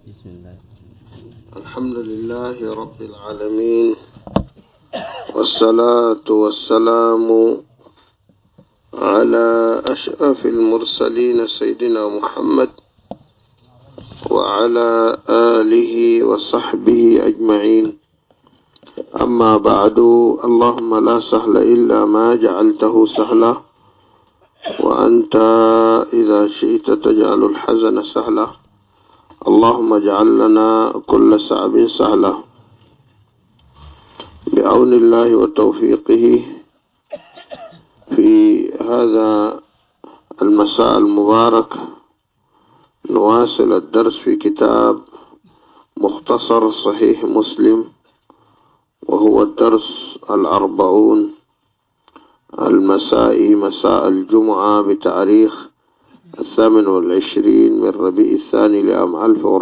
بسم الله. الحمد لله رب العالمين، والصلاة والسلام على أشرف المرسلين سيدنا محمد وعلى آله وصحبه أجمعين. أما بعد، اللهم لا سهل إلا ما جعلته سهلا، وأنت إذا شئت تجعل الحزن سهلا. اللهم اجعل لنا كل صعب سهلا بعون الله وتوفيقه. في هذا المساء المبارك نواصل الدرس في كتاب مختصر صحيح مسلم، وهو الدرس 40 المسائي مساء الجمعة بتاريخ 28 من ربيع الثاني لعام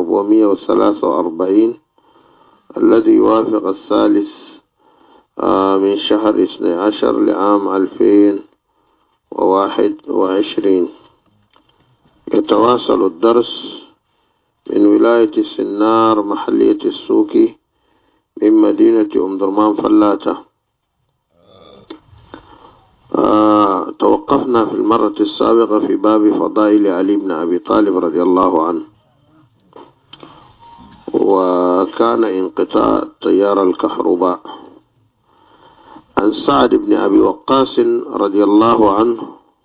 1443 الذي يوافق 3 من شهر 12 لعام 2021. يتواصل الدرس من ولاية السنار محلية السوكي من مدينة أم درمان فلاتة. توقفنا في المرة السابقة في باب فضائل علي بن أبي طالب رضي الله عنه، وكان انقطاع تيار الكهرباء. عن سعد بن أبي وقاص رضي الله عنه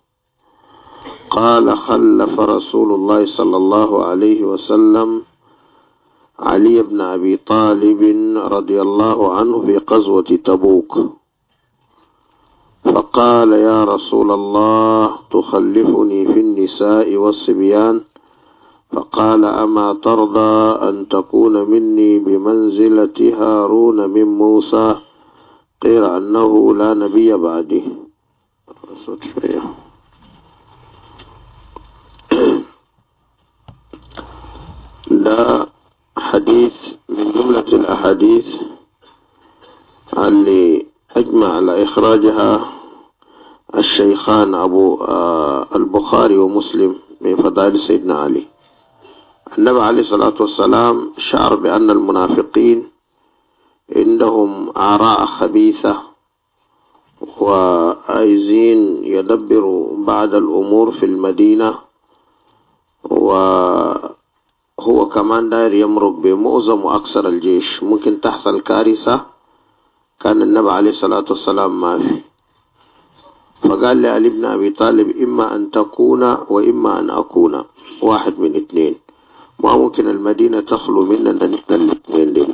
قال: خلف رسول الله صلى الله عليه وسلم علي بن أبي طالب رضي الله عنه في غزوة تبوك، فقال: يا رسول الله تخلفني في النساء والصبيان؟ فقال: أما ترضى أن تكون مني بمنزلة هارون من موسى، غير أنه لا نبي بعدي. ده حديث من جملة الأحاديث اللي أجمع على إخراجها الشيخان البخاري ومسلم من فضائل سيدنا علي. النبي عليه الصلاة والسلام شعر بأن المنافقين عندهم آراء خبيثة وعايزين يدبروا بعض الأمور في المدينة، وهو كمان داير يمرق بمعظم وأكثر الجيش، ممكن تحصل كارثة كان النبي عليه الصلاة والسلام ما في. فقال لعلي بن أبي طالب: إما أن تكون وإما أن أكون، واحد من اثنين، ما ممكن المدينة تخلو مننا نحن الاثنين دي.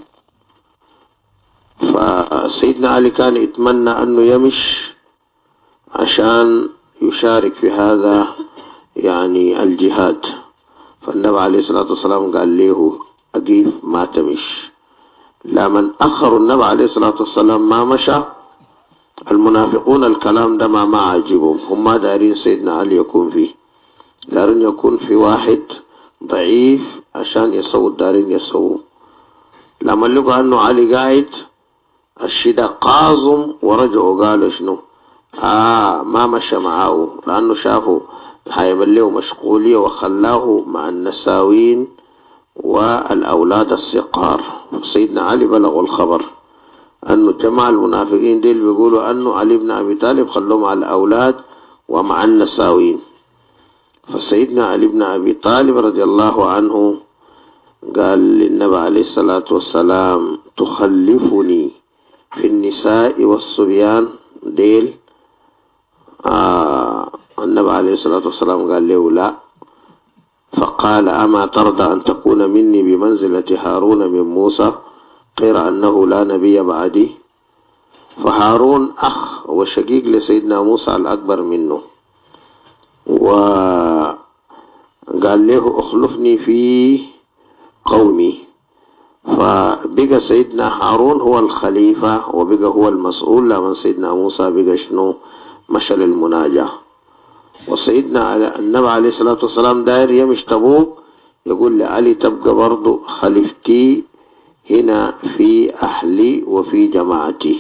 فسيدنا علي كان يتمنى أنه يمش عشان يشارك في هذا يعني الجهاد. فالنبي عليه الصلاة والسلام قال له: أقيف ما تمش. لمن أخر النبي عليه الصلاة والسلام ما مشى. المنافقون الكلام ده ما عجبهم، هم دارين سيدنا علي يكون فيه، دارين يكون في واحد ضعيف عشان يسووا دارين يسووا. لما لقوا أنه علي قاعد الشدة قازم ورجعوا قالوا شنو ما مشى معه، لأنه شافوا هيبليه مشغولية وخلاه مع النساوين والأولاد الصغار. سيدنا علي بلغوا الخبر أنه جماعة المنافقين ديل بيقولوا أنه علي بن أبي طالب خلوه مع الأولاد ومع النساوين. فسيدنا علي بن أبي طالب رضي الله عنه قال للنبي عليه الصلاة والسلام: تخلفني في النساء والصبيان ديل؟ النبي عليه الصلاة والسلام قال له: لا. فقال: أما ترضى أن تكون مني بمنزلة هارون من موسى، غير أنه لا نبي بعدي؟ فهارون أخ وشقيق لسيدنا موسى الأكبر منه، وقال له: أخلفني في قومي. فبقى سيدنا هارون هو الخليفة وبقى هو المسؤول، لمن سيدنا موسى بقى شنو مشل المناجاة. وسيدنا النبي عليه الصلاة والسلام داير يمش تبوك، يقول لعلي: تبقى برضو خليفتي هنا في أهلي وفي جماعتي.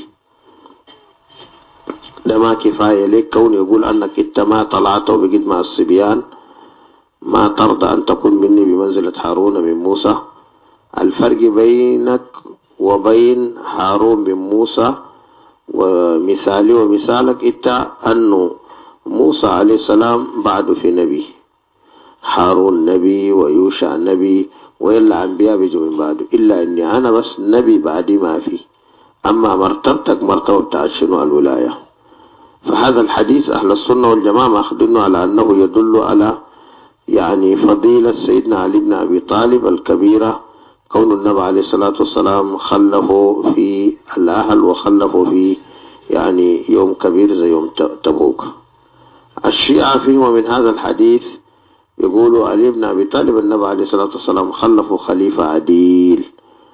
ده ما كفاية لك كون يقول أنك انت ما طلعت وبقيت مع الصبيان، ما ترضى أن تكون مني بمنزلة هارون من موسى؟ الفرق بينك وبين هارون بن موسى ومثالي ومثالك إنت أنه موسى عليه السلام بعده في نبي، هارون نبي ويوشع نبي وإلا أنبياء بيجوا من بعده، إلا إني أنا بس نبي بعدي ما في. أما مرتبتك مرتبة بتاع شنو الولاية. فهذا الحديث أهل السنة والجماعة مأخذينه على أنه يدل على يعني فضيلة سيدنا علي بن أبي طالب الكبيرة، كون النبي عليه الصلاة والسلام خلفه في الأهل وخلفه في يعني يوم كبير زي يوم تبوك. الشيعة فيهم من هذا الحديث يقولوا علي بن أبي طالب النبي عليه الصلاة والسلام خلفه خليفة عديل،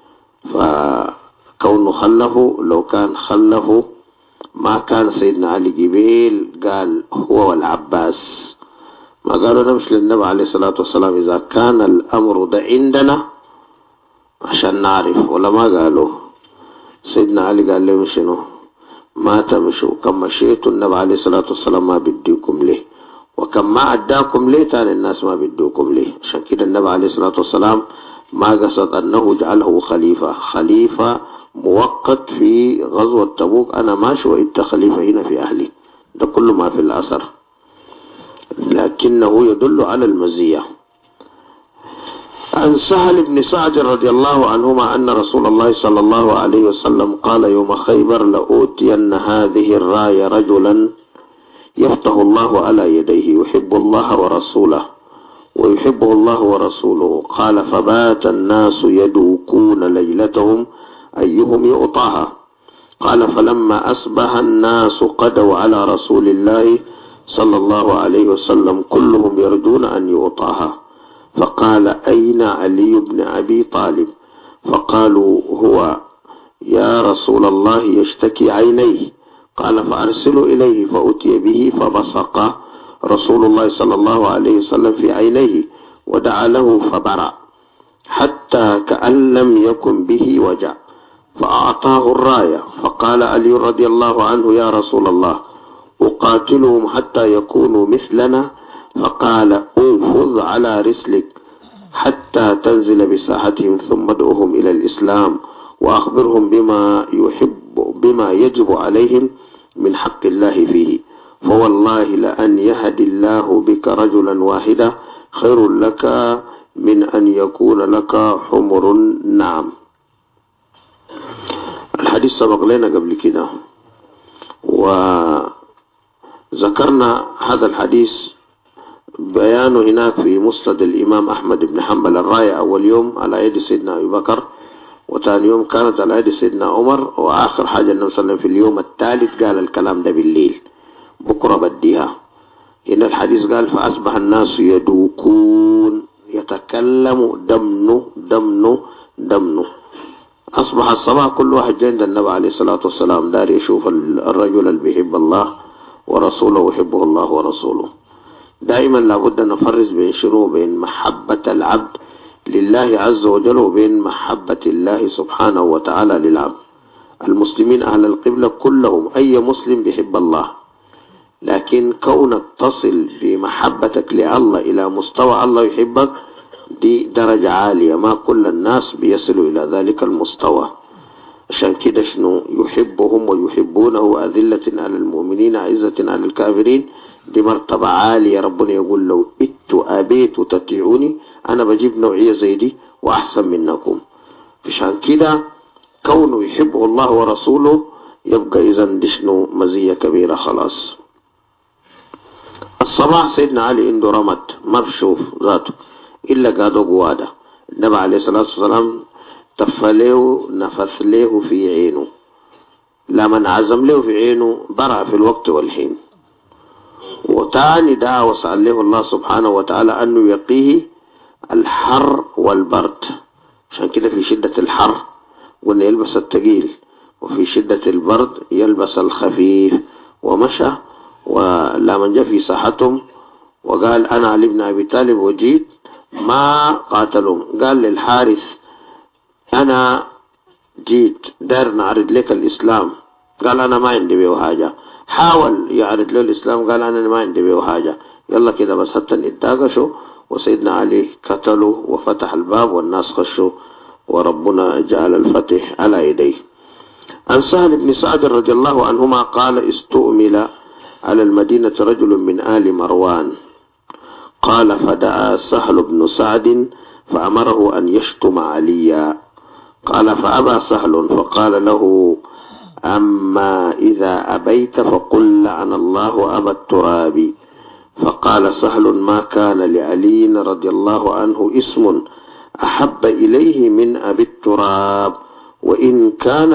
فكونه خلفه لو كان خلفه ما كان سيدنا علي جبيل قال هو والعباس، ما قالوا نمشي للنبي عليه الصلاة والسلام إذا كان الأمر ده عندنا عشان نعرف، ولا ما قالوا. سيدنا علي قال لهم شنو؟ ما تمشوا، كم مشيتوا النبي عليه الصلاة والسلام ما بديكم ليه، وكم ما أداكم ليه تاني الناس ما بدوكم ليه. عشان كده النبي عليه الصلاة والسلام ما قصد أنه جعله خليفة مؤقت في غزوة تبوك، أنا ماشي وإنت خليفة هنا في أهلي، ده كل ما في الأثر، لكنه يدل على المزية. عن سهل بن سعد رضي الله عنهما أن رسول الله صلى الله عليه وسلم قال يوم خيبر لأوتين هذه الراية رجلا يفتح الله على يديه يحب الله ورسوله ويحبه الله ورسوله. قال فبات الناس يدوكون ليلتهم أيهم يؤطاها. قال فلما أصبح الناس قدوا على رسول الله صلى الله عليه وسلم كلهم يرجون أن يؤطاها، فقال أين علي بن أبي طالب؟ فقالوا هو يا رسول الله يشتكي عينيه. قال فأرسلوا إليه، فأتي به فبصق رسول الله صلى الله عليه وسلم في عينيه ودعا له فبرأ حتى كأن لم يكن به وجع، فأعطاه الراية. فقال علي رضي الله عنه يا رسول الله أقاتلهم حتى يكونوا مثلنا؟ فقال انفذ على رسلك حتى تنزل بساحتهم ثم ادعوهم إلى الإسلام وأخبرهم بما يجب عليهم من حق الله فيه، فوالله لأن يهدي الله بك رجلا واحدا خير لك من أن يكون لك حمر النعم. الحديث سبق لنا قبل كده وذكرنا هذا الحديث بيانه هناك في مسند الإمام أحمد بن حنبل. الراية أول يوم على يد سيدنا أبي بكر، وثاني يوم كانت على يد سيدنا عمر، وآخر حاجة النبي صلى الله عليه وسلم في اليوم الثالث قال الكلام ده بالليل، بكرة بديها. هنا الحديث قال فأصبح الناس يدوكون، يتكلم دمنه. أصبح الصباح كل واحد جاي عند النبي عليه الصلاة والسلام دار يشوف الرجل اللي بيحب الله ورسوله ويحبه الله ورسوله. دائما لابد أن نفرز بين شنو؟ بين محبة العبد لله عز وجل وبين محبة الله سبحانه وتعالى للعبد. المسلمين أهل القبلة كلهم أي مسلم بيحب الله، لكن كونك تصل بمحبتك لله إلى مستوى الله يحبك دي درجة عالية، ما كل الناس بيصلوا إلى ذلك المستوى. عشان كده شنو؟ يحبهم ويحبونه أذلة على المؤمنين عزة على الكافرين، دي مرتبة عالية. ربنا يقول لو أبيت تطيعوني أنا بجيب نوعية زي دي وأحسن منكم. عشان كده كونه يحبه الله ورسوله يبقى إذن دي شنو؟ مزية كبيرة خلاص. الصباح سيدنا علي عنده رمت ما بشوف ذاته إلا قادوا قوادة. النبي عليه الصلاة والسلام تفليه نفث له في عينه، لما عزم له في عينه برع في الوقت والحين. وتاني دعا وسأل له الله سبحانه وتعالى أنه يقيه الحر والبرد. عشان كده في شدة الحر قلنا يلبس الثقيل، وفي شدة البرد يلبس الخفيف. ومشى ولما جاء في ساحتهم وقال أنا علي بن أبي طالب وجيت ما قاتلهم. قال للحارث أنا جيت دار نعرض لك الإسلام، قال أنا ما عندي بيه حاجة. حاول يعرض له الإسلام، قال أنا ما عندي بيه حاجة. يلا كده بس حتى نتاقشوا، وسيدنا علي قتلوا وفتح الباب والناس خشوا وربنا جعل الفتح على يديه. عن سهل بن سعد رضي الله عنهما قال استؤمل على المدينة رجل من آل مروان قال فدعا سهل بن سعد فأمره أن يشتم عليا قال فأبى سهل فقال له أما إذا أبيت فقل لعن الله أبا التراب. فقال سهل ما كان لعلي رضي الله عنه اسم أحب إليه من أبي التراب وإن كان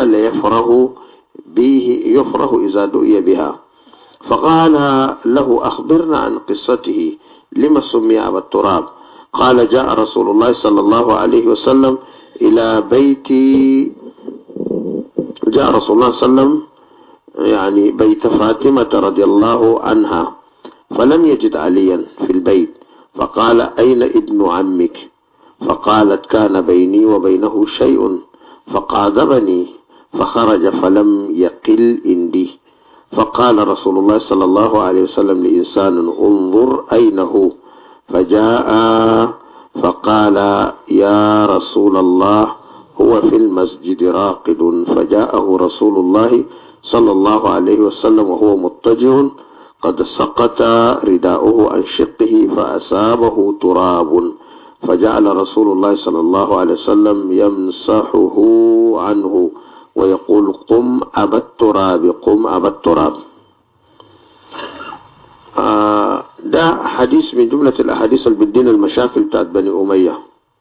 يفره إذا دعي بها. فقال له أخبرنا عن قصته لما سمي أبا التراب. قال جاء رسول الله صلى الله عليه وسلم إلى بيتي جاء رسول الله صلى الله عليه وسلم يعني بيت فاطمة رضي الله عنها فلم يجد عليا في البيت فقال أين ابن عمك؟ فقالت كان بيني وبينه شيء فقاذبني فخرج فلم يقل عندي. فقال رسول الله صلى الله عليه وسلم لإنسان انظر أين هو؟ فجاء فقال يا رسول الله هو في المسجد راقد. فجاءه رسول الله صلى الله عليه وسلم وهو مضطجع قد سقط رداؤه عن شقه فأصابه تراب فجعل رسول الله صلى الله عليه وسلم يمسحه عنه ويقول قم أبا التراب قم أبا التراب. ده حديث من جملة الأحاديث اللي بتدين المشاكل بتاعت بني أمية.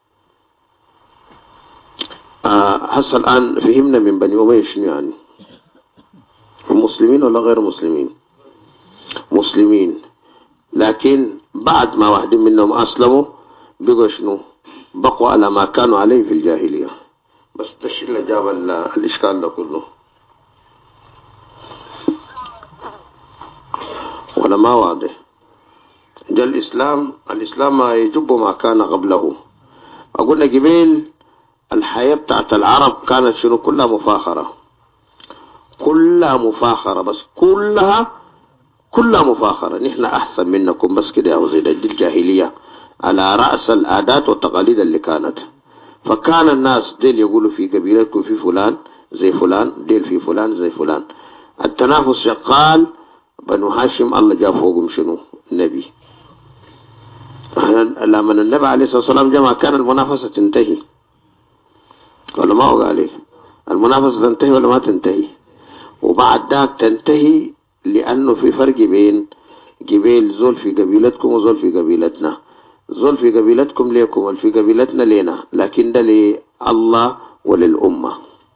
هسه الآن فهمنا من بني أمية شنو يعني، مسلمين ولا غير مسلمين؟ مسلمين، لكن بعد ما واحد منهم أسلموا بقوا شنو؟ بقوا على ما كانوا عليه في الجاهلية. بس تشيل جاب الإشكال ده كله ولا ما واضح؟ جاء الإسلام يجب ما كان قبله. أقولنا قبيل الحياة بتاعت العرب كانت شنو؟ كلها مفاخرة، كلها مفاخرة، بس كلها مفاخرة. نحن أحسن منكم بس كده يا زيد. دي الجاهلية على رأس العادات والتقاليد اللي كانت. فكان الناس ديل يقولوا في قبيلتكم في فلان زي فلان، ديل في فلان زي فلان. التنافس شغال. بنو هاشم الله جاء فوقهم شنو؟ النبي. لما النبي عليه الصلاة والسلام جمع كان المنافسة تنتهي ولا ما هو عليه؟ المنافسة تنتهي ولا ما تنتهي؟ وبعد ذاك تنتهي لأنه في فرق بين قبيل زول في قبيلتكم وزول في قبيلتنا. زول في قبيلتكم ليكم والفي قبيلتنا لينا، لكن ده لله وللأمة.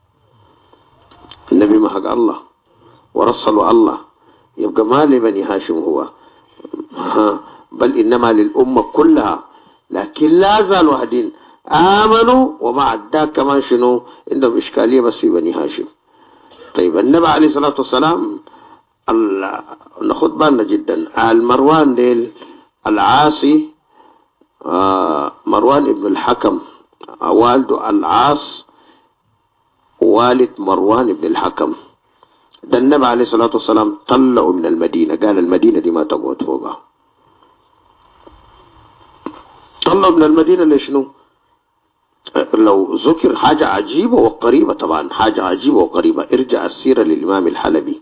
النبي ما حق الله ورسلوا الله، يبقى ما لبني هاشم هو، بل إنما للأمة كلها. لكن لا زال واحدين آمنوا وبعد ذاك كمان شنو؟ عندهم إشكالية بس في بني هاشم. طيب النبي عليه الصلاة والسلام ناخد بالنا جدا. المروان ديل العاصي، مروان ابن الحكم والده العاص والد مروان ابن الحكم. ده النبي عليه الصلاة والسلام طلعوا من المدينة، قال المدينة دي ما تقعد فوقها. طلعوا من المدينة ليشنو؟ لو ذكر حاجة عجيبة وقريبة، طبعا حاجة عجيبة وقريبة، ارجع السيرة للإمام الحلبي.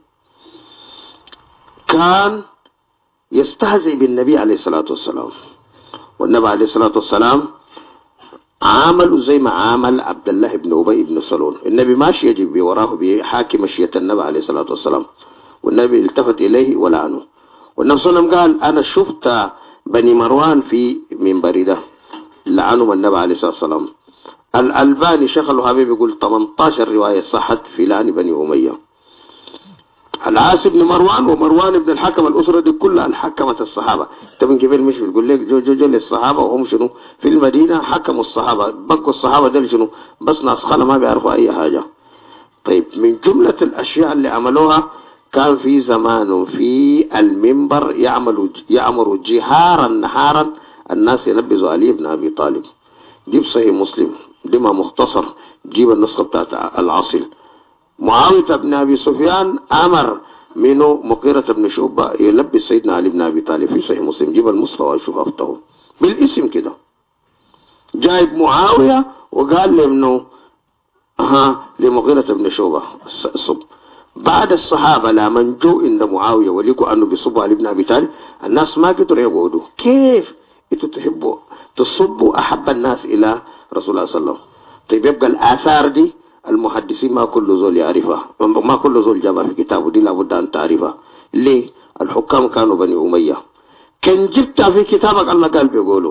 كان يستهزئ بالنبي عليه الصلاة والسلام، والنبي عليه الصلاة والسلام عاملوا زي ما عامل عبد الله بن أبي بن سلول. النبي ماشي يجب بوراه بحاكي مشية النبي عليه الصلاة والسلام، والنبي التفت إليه ولعنه. والنبي صلى الله عليه وسلم قال أنا شفت بني مروان في منبري ده، لعنهم النبي عليه الصلاة والسلام. الألباني شيخ الوهابي بيقول 18 رواية صحت في لعن بني أمية. العاص بن مروان ومروان بن الحكم، الأسرة دي كلها حكمت الصحابة. انت من قبل مش بتقول لك جو للصحابة وهم شنو في المدينة حكموا الصحابة، بقوا الصحابة دول شنو بس ناس خلا ما بيعرفوا أي حاجة. طيب من جملة الأشياء اللي عملوها كان في زمان في المنبر يعملوا جهارا نهارا الناس ينبذوا علي بن أبي طالب. جيب صحيح مسلم دي ما مختصر، جيب النسخة بتاعت العاصل. معاوية بن أبي سفيان أمر منه مغيرة بن شعبة يلبس سيدنا علي بن أبي طالب في صحيح مسلم. جيب المصطفى وشوف أفته بالاسم كده، جايب معاوية وقال له انه لمغيرة بن شعبة الصب. بعد الصحابة لما جو عند معاوية ولقوا انه بيصبوا علي بن ابي طالب، الناس ما قدروا يقعدوا. كيف انتوا تحبوا تصبوا احب الناس الى رسول الله صلى الله عليه وسلم؟ طيب يبقى الاثار دي المحدثين ما كل زول يعرفها، ما كل زول جابها في كتابه، دي لابد ان تعرفها. ليه؟ الحكام كانوا بني اميه. كان جبتها في كتابك الله قال بيقولوا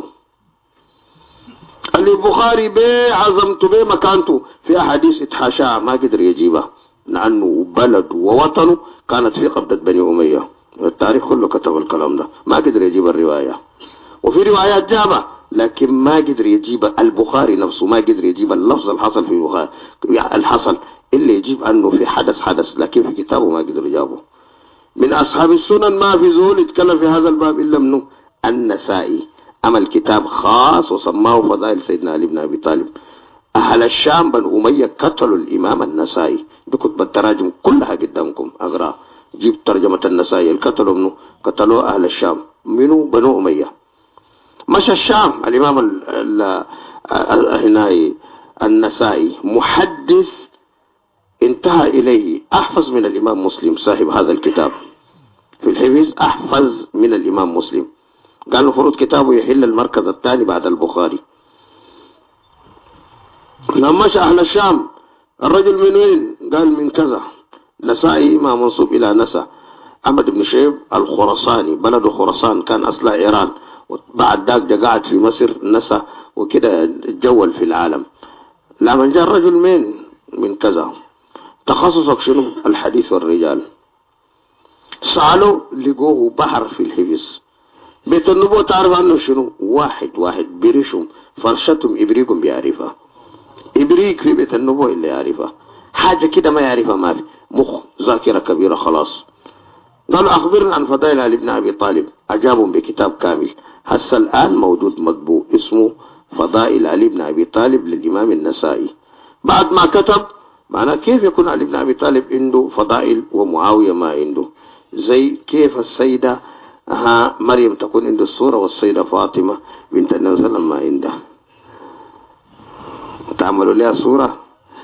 البخاري بيه عظمته بيه مكانته في احاديث اتحاشاها ما قدر يجيبها، لانه بلد ووطنه كانت في قبضة بني اميه. التاريخ كله كتب الكلام ده، ما قدر يجيب الروايه. وفي روايات جابها لكن ما قدر يجيب. البخاري نفسه ما قدر يجيب اللفظ الحصل في البخاري، يعني الحصل اللي يجيب انه في حدث، لكن في كتابه ما قدر يجابه. من اصحاب السنن ما في زول يتكلم في هذا الباب الا منه النسائي، عمل كتاب خاص وسماه فضائل سيدنا علي بن ابي طالب. اهل الشام بن اميه قتلوا الامام النسائي، بكتب التراجم كلها قدامكم اقرا. جيب ترجمه النسائي القتلوا منه، قتلوا اهل الشام منه بنو اميه. مشى الشام الامام هنا النسائي محدث انتهى اليه احفظ من الامام مسلم، صاحب هذا الكتاب في الحفظ احفظ من الامام مسلم. قال له فروض كتابه يحل المركز الثاني بعد البخاري. لما مشى اهل الشام الرجل من وين؟ قال من كذا. نسائي ما منصوب الى نسا. احمد بن شيب الخراساني، بلده خراسان كان اصلها ايران، وبعد ذاك قعد في مصر نسا وكده اتجول في العالم. لما جاء الرجل من كذا، تخصصك شنو؟ الحديث والرجال. سألوا لقوه بحر في الحفظ. بيت النبوة تعرف عنه شنو؟ واحد بريشهم فرشتهم إبريقهم بيعرفها. إبريق في بيت النبوة اللي يعرفها، حاجة كده ما يعرفها ما في، مخ ذاكرة كبيرة خلاص. قالوا أخبرنا عن فضائل علي بن أبي طالب، أجابهم بكتاب كامل هسه الآن موجود مطبوع اسمه فضائل علي بن أبي طالب للإمام النسائي. بعد ما كتب معناه كيف يكون علي بن أبي طالب عنده فضائل ومعاوية ما عنده؟ زي كيف السيدة مريم تكون عنده الصورة والسيدة فاطمة بنت النبي صلى الله عليه وسلم ما عندها. تعملوا لها صورة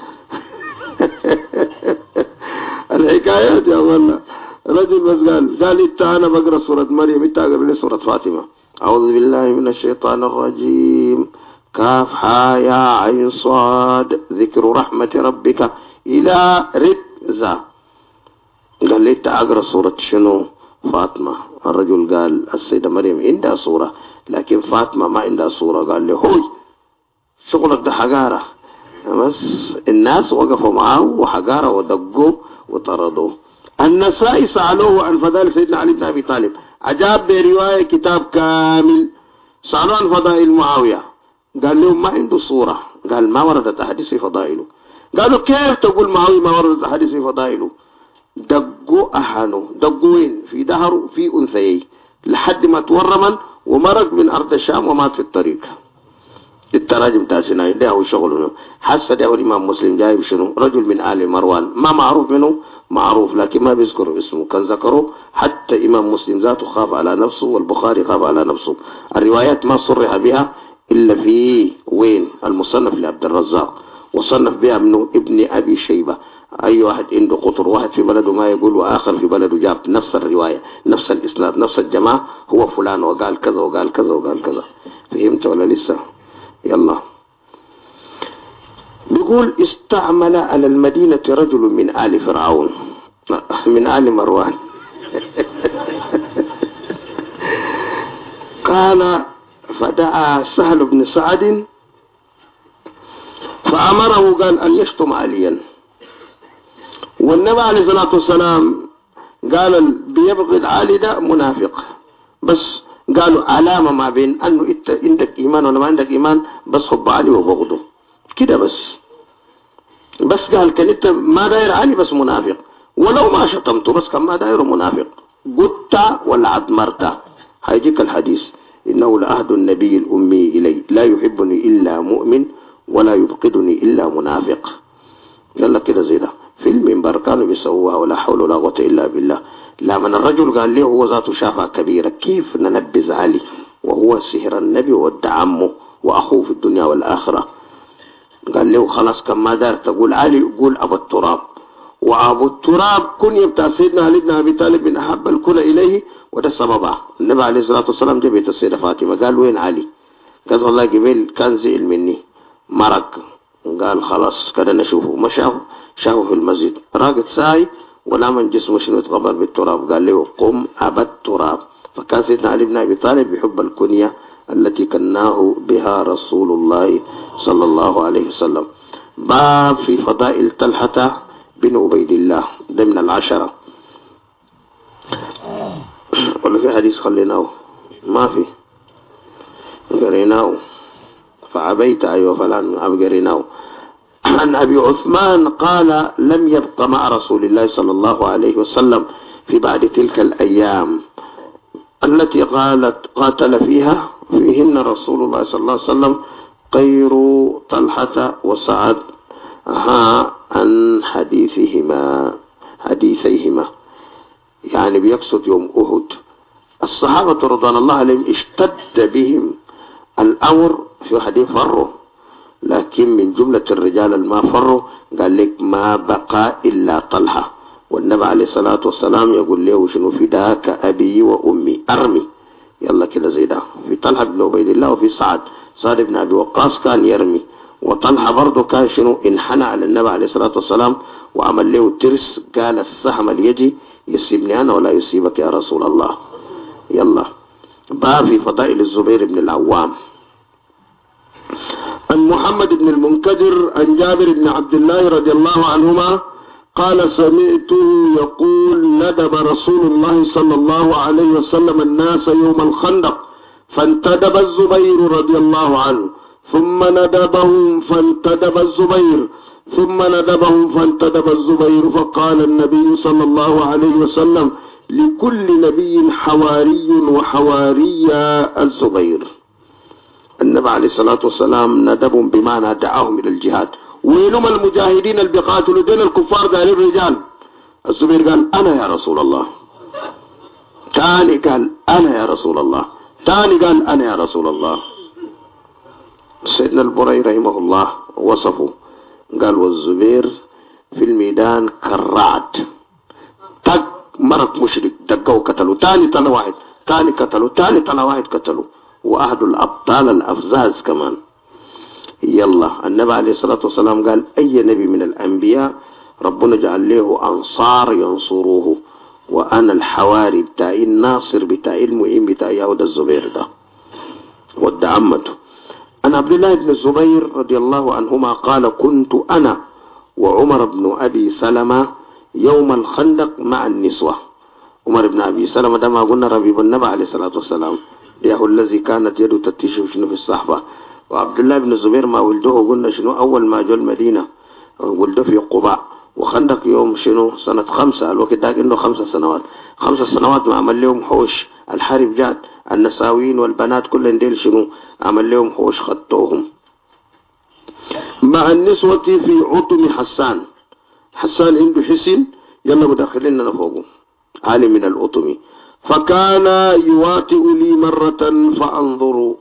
الحكايات يا والله. رجل بس قال انت انا بقرا سورة مريم، انت اقرا لي سورة فاطمة. اعوذ بالله من الشيطان الرجيم. كاف حا يا عين صاد ذكر رحمة ربك الى ركزة. قال لي انت اقرا سورة شنو؟ فاطمة. الرجل قال السيدة مريم عندها صورة لكن فاطمة ما عندها صورة. قال لي هوي شغلك ده حقارة. بس الناس وقفوا معاه وحقارة ودقوا وطردوه. النسائي سألوه عن فضائل سيدنا علي بن أبي طالب، أجاب برواية كتاب كامل. سألوه عن فضائل معاوية، قال لهم ما عنده صورة. قال ما وردت أحاديث في فضائله. قالوا كيف تقول معاوية ما وردت أحاديث في فضائله؟ دقوا أحانوا. دقوا وين؟ في دهره في أنثيين لحد ما تورمن ومرق من أرض الشام ومات في الطريق. التراجم تاسنا ده هو شغله. حس ده الإمام مسلم جايب شنو؟ رجل من آل مروان ما معروف منه، معروف لكن ما بيذكروا اسمه. كان ذكره حتى إمام مسلم ذاته خاف على نفسه والبخاري خاف على نفسه. الروايات ما صرح بها إلا في وين؟ المصنف لعبد الرزاق، وصنف بها منه ابن أبي شيبة. أي واحد عنده قطر، واحد في بلده ما يقول وآخر في بلده جاب نفس الرواية نفس الإسناد نفس الجماعة، هو فلان وقال كذا وقال كذا وقال كذا. فهمت ولا لسه؟ يلا. بيقول استعمل على المدينة رجل من آل فرعون من آل مروان قال فدعا سهل بن سعد فأمره قال أن يشتم عليا. والنبي عليه الصلاة والسلام قال بيبغض علي ده منافق. بس قالوا علامة ما بين أنه إنت عندك إيمان ولا ما عندك إيمان، بس حب علي وبغضه كده بس قال كان إنت ما داير علي بس منافق، ولو ما شتمته بس كان ما داير منافق. قلت ولا عدمرت هيجيك الحديث إنه لعهد النبي الأمي إلي لا يحبني إلا مؤمن ولا يبقدني إلا منافق. قال لك كده زي ده في المنبر كانوا بيسووها ولا حول ولا قوة إلا بالله. لما الرجل قال له هو ذاته شافها كبيرة، كيف ننبذ علي وهو سهر النبي وود عمه وأخوه في الدنيا والآخرة؟ قال له خلاص كم ما دار تقول علي قول أبو التراب. وأبو التراب كن بتاع سيدنا علي بن أبي طالب من أحب الكل إليه، وده سببه النبي عليه الصلاة والسلام جاب السيدة فاطمة قال وين علي؟ قال والله قبل كان زعل مني مرق. قال خلاص كده نشوفه. ما شافه في المسجد راقد ساي ولا من جسمه شنو يتغبر بالتراب. قال له قم أبا التراب. فكان سيدنا علي بن أبي طالب بحب الكنية التي كناه بها رسول الله صلى الله عليه وسلم. باب في فضائل طلحة بن عبيد الله، ده من العشرة. ولا في حديث خليناه؟ ما في، قريناه فعبيت. أيوة فلان قريناه. عن أبي عثمان قال لم يبق مع رسول الله صلى الله عليه وسلم في بعد تلك الأيام التي قاتل فيهن رسول الله صلى الله عليه وسلم غير طلحة وسعد عن حديثيهما، يعني بيقصد يوم أحد. الصحابة رضوان الله عليهم اشتد بهم الأمر في حديث فروا، لكن من جملة الرجال الما فروا قال لك ما بقى إلا طلحة. والنبي عليه الصلاة والسلام يقول له شنو فداك أبي وأمي أرمي، يلا كده زي ده. في طلحة بن عبيد الله وفي سعد بن أبي وقاص كان يرمي، وطلحة برضه كان شنو انحنى على النبي عليه الصلاة والسلام وعمل له ترس، قال السهم اليجي يصيبني أنا ولا يصيبك يا رسول الله. يلا باب في فضائل الزبير بن العوام. عن محمد بن المنكدر عن جابر بن عبد الله رضي الله عنهما قال سمعته يقول ندب رسول الله صلى الله عليه وسلم الناس يوم الخندق فانتدب الزبير رضي الله عنه ثم ندبهم فانتدب الزبير ثم ندبهم فانتدب الزبير. فقال النبي صلى الله عليه وسلم لكل نبي حواري وحواري الزبير. النبي عليه الصلاة والسلام ندبهم بمعنى دعاهم إلى الجهاد. وينهم المجاهدين اللي بيقاتلوا دين الكفار قال الرجال. الزبير قال أنا يا رسول الله. تاني قال أنا يا رسول الله. تاني قال أنا يا رسول الله. سيدنا البري رحمه الله وصفه قال والزبير في الميدان كالرعد، تك مرق مشرك دقوا قتلوا، تاني طلع واحد، تاني قتلوا، تاني طلع واحد قتلوا، وأحد الأبطال الأفزاز كمان. يلا النبي عليه الصلاة والسلام قال أي نبي من الأنبياء ربنا جعل له أنصار ينصروه، وأنا الحواري بتاعي الناصر بتاعي المعين بتاعي يهود الزبير ده ود عمته. أنا عبد الله بن الزبير رضي الله عنهما قال كنت أنا وعمر بن أبي سلمة يوم الخندق مع النسوة. عمر بن أبي سلمة ده ما قلنا ربيب النبي عليه الصلاة والسلام، ده الذي كانت يده تتشف شنو في الصحبة. وعبد الله بن الزبير ما ولده قلنا شنو أول ما جو المدينة ولده في قباء، وخندق يوم شنو سنة 5، الوقت ده إنه 5 سنوات. 5 سنوات ما عمل لهم حوش، الحرب جات، النساوين والبنات كلهم ديل شنو عمل لهم حوش خطوهم مع النسوة في عطم حسان. حسان عنده حسن يلا مدخلين فوقه عالي من العطم. فكان يواتئ لي مرة فأنظر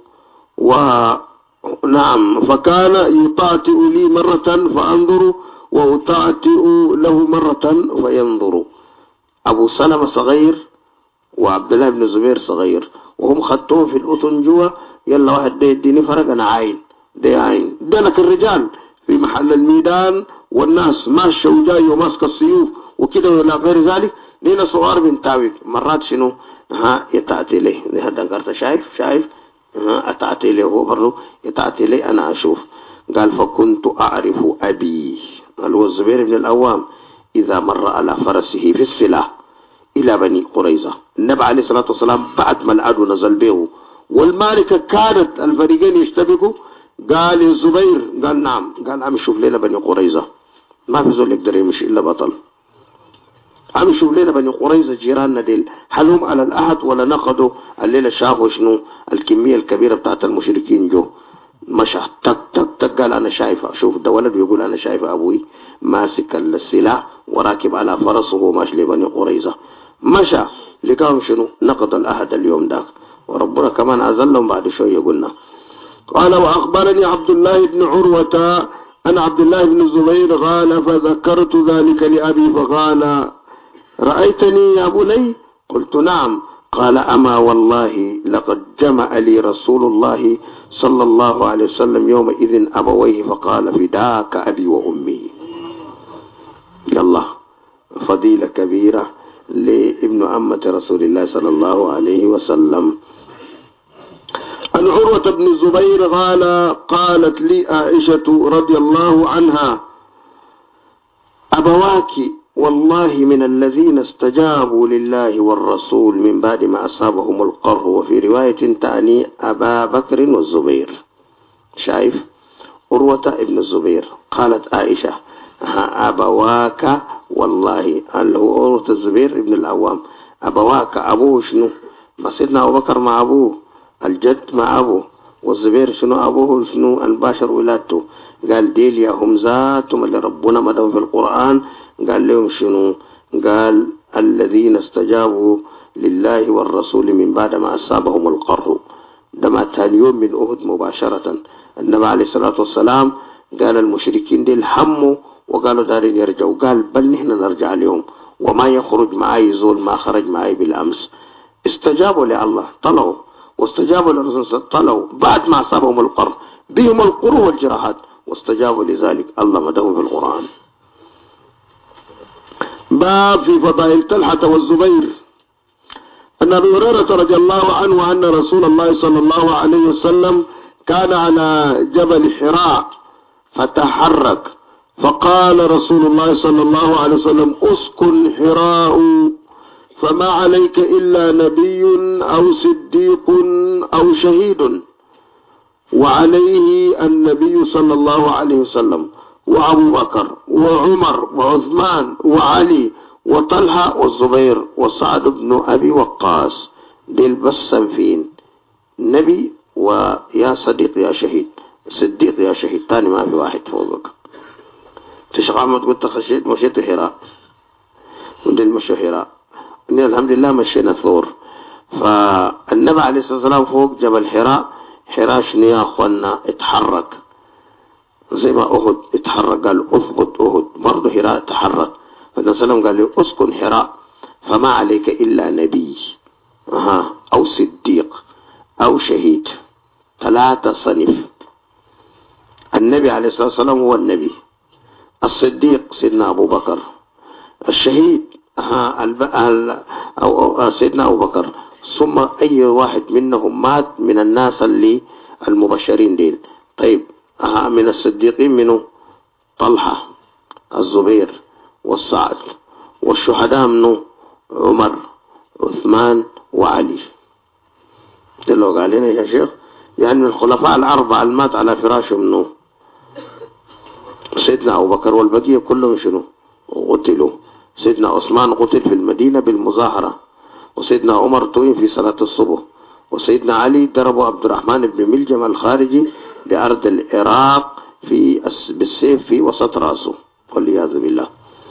فكان يطاطئ لي مرة فأنظر وأطاطئ له مرة فينظر. أبو سلمة صغير وعبد الله بن الزبير صغير، وهم خدتوهم في الأذن جوا، يلا واحد ده يديني فرق أنا عين ده عين ده. لك الرجال في محل الميدان والناس ماشية وجاي وماسك السيوف وكده ولا غير ذلك، لينا صغار بنتاوي مرات شنو يتعطي ليه هذا قرط شايف أتعطي ليه هو برضه يتعطي ليه أنا أشوف. قال فكنت أعرف أبي هو الزبير بن العوام إذا مر على فرسه في السلاح إلى بني قريظة. النبي عليه الصلاة والسلام بعد ما العدو نزل به والمالكة كانت الفريقين يشتبكوا، قال الزبير قال نعم، قال عم شوف لنا بني قريظة، ما في زول يقدر يمشي إلا بطل. عم شوف لنا بني قريظة جيراننا ديل هل هم على الأحد ولا نقضوا الليلة شافوا شنو الكمية الكبيرة بتاعت المشركين جو مشى تك تك تك. قال أنا شايفة، شوف ده ولد بيقول أنا شايفة أبوي ماسك السلاح وراكب على فرسه وماشي لبني قريظة. مشى لقاهم شنو نقض الأحد اليوم ده، وربنا كمان أزلهم بعد شوية قلنا. قال وأخبرني عبد الله بن عروة أن عبد الله بن الزبير قال فذكرت ذلك لأبي فقال رأيتني يا بني؟ قلت نعم. قال أما والله لقد جمع لي رسول الله صلى الله عليه وسلم يومئذ أبويه فقال فداك أبي وأمي. يلا فضيلة كبيرة لابن عمة رسول الله صلى الله عليه وسلم. عن عروة بن الزبير قال قالت لي عائشة رضي الله عنها أبواك والله من الذين استجابوا لله والرسول من بعد ما أصابهم القرح، وفي رواية تعني أبا بكر والزبير. شايف عروة ابن الزبير قالت عائشة أبواك والله اللي هو عروة الزبير ابن العوام. أبواك أبوه شنو؟ ما سيدنا أبو بكر مع أبوه، الجد مع أبوه، والزبير شنو أبوه شنو الباشر ولادته. قال ديل يا هم ذاتهم اللي ربنا مدهم في القرآن قال لهم شنو؟ قال الذين استجابوا لله والرسول من بعد ما أصابهم القرح. ده ما تاني يوم من أهد مباشرة النبي عليه الصلاة والسلام قال المشركين دي الحموا وقالوا دارين يرجعوا، قال بل نحن نرجع لهم وما يخرج معي زول ما خرج معي بالأمس. استجابوا لله طلعوا، واستجابوا للرسول طلعوا بعد ما أصابهم القرح بهم القروح والجراحات، واستجابوا لذلك الله مدهم في القرآن. باب في فضائل طلحة والزبير. أن أبي هريرة رضي الله عنه أن رسول الله صلى الله عليه وسلم كان على جبل حراء فتحرك فقال رسول الله صلى الله عليه وسلم اسكن حراء فما عليك إلا نبي أو صديق أو شهيد. وعليه النبي صلى الله عليه وسلم وأبو بكر وعمر وعثمان وعلي وطلحة والزبير وسعد بن أبي وقاص. ديل بس سنفين نبي ويا صديق يا شهيد، صديق يا شهيد، تاني ما في واحد فوقك. تشغى ما تقول تخشيت مشيت حراء وديل مشوا حراء. الحمد لله مشينا ثور. فالنبي عليه الصلاة والسلام فوق جبل حراء. حراء شنو يا أخوانا؟ اتحرك زي ما أهد اتحرك، قال اثبت أهد برضه حراء تحرك. فالنبي صلى الله عليه وسلم قال له اسكن حراء فما عليك إلا نبي أو صديق أو شهيد. 3 صنف. النبي عليه الصلاة والسلام هو النبي، الصديق سيدنا أبو بكر، الشهيد أو سيدنا أبو بكر، ثم أي واحد منهم مات من الناس اللي المبشرين دين. طيب من الصديقين منه طلحة الزبير والسعد، والشهداء منه عمر عثمان وعلي. تلوق علينا يا شيخ يعني من الخلفاء الأربعة المات على فراشه منه سيدنا أبو بكر، والبقية كلهم شنو قتلوا. سيدنا عثمان قتل في المدينة بالمظاهرة، وسيدنا عمر توين في صلاة الصبح، وسيدنا علي ضربوا عبد الرحمن بن ملجم الخارجي بأرض العراق بالسيف في وسط رأسه والعياذ بالله.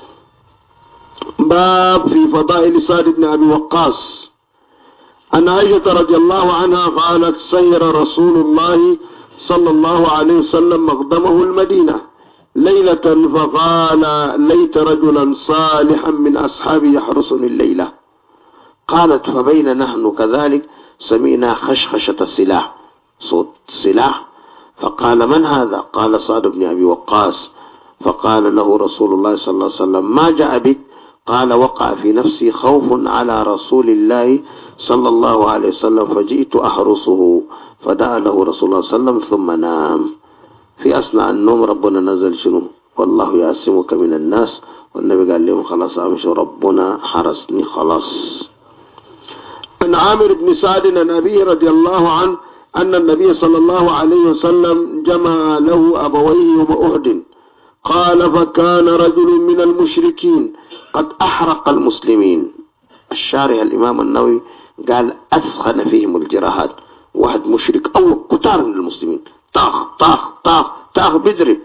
باب في فضائل سعد بن أبي وقاص. أن عائشة رضي الله عنها قالت سير رسول الله صلى الله عليه وسلم مقدمه المدينة ليلة فقال ليت رجلا صالحا من أصحابي يحرسني الليلة. قالت فبين نحن كذلك سمعنا خشخشة السلاح، صوت سلاح، فقال من هذا؟ قال سعد بن أبي وقاص. فقال له رسول الله صلى الله عليه وسلم ما جاء بك؟ قال وقع في نفسي خوف على رسول الله صلى الله عليه وسلم فجئت أحرسه. فدعا له رسول الله صلى الله عليه وسلم ثم نام. في أثناء النوم ربنا نزل شنو؟ والله يعصمك من الناس، والنبي قال لهم خلاص أمشوا ربنا حرسني خلاص. عن عامر بن سعد عن أبيه رضي الله عنه أن النبي صلى الله عليه وسلم جمع له أبويه يوم أحد. قال فكان رجل من المشركين قد أحرق المسلمين. الشارح الإمام النووي قال أثخن فيهم الجراحات. واحد مشرك أو كتار من المسلمين طاخ طاخ طاخ طاخ بيضرب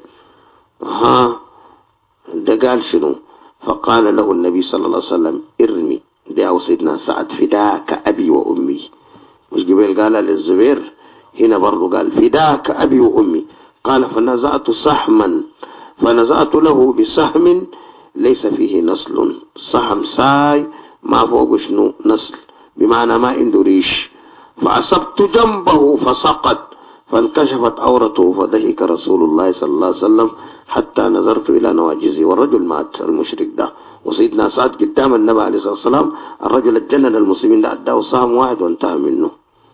ده قال شنو؟ فقال له النبي صلى الله عليه وسلم ارمي دعوا سيدنا سعد فداك أبي وأمي. مش قبل قال للزبير، هنا برضو قال فداك أبي وأمي. قال فنزعت صحما فنزعت له بسهم ليس فيه نسل، سهم ساي ما فوق شنو نسل، بمعنى ما عنده ريش، فأصبت جنبه فسقط فانكشفت عورته، فضحك رسول الله صلى الله عليه وسلم حتى نظرت إلى نواجزه، والرجل مات المشرك ده. وسيدنا سعد قدام النبي عليه الصلاة والسلام، الرجل اتجنن المسلمين ده أداه سهم واحد وانتهى منه.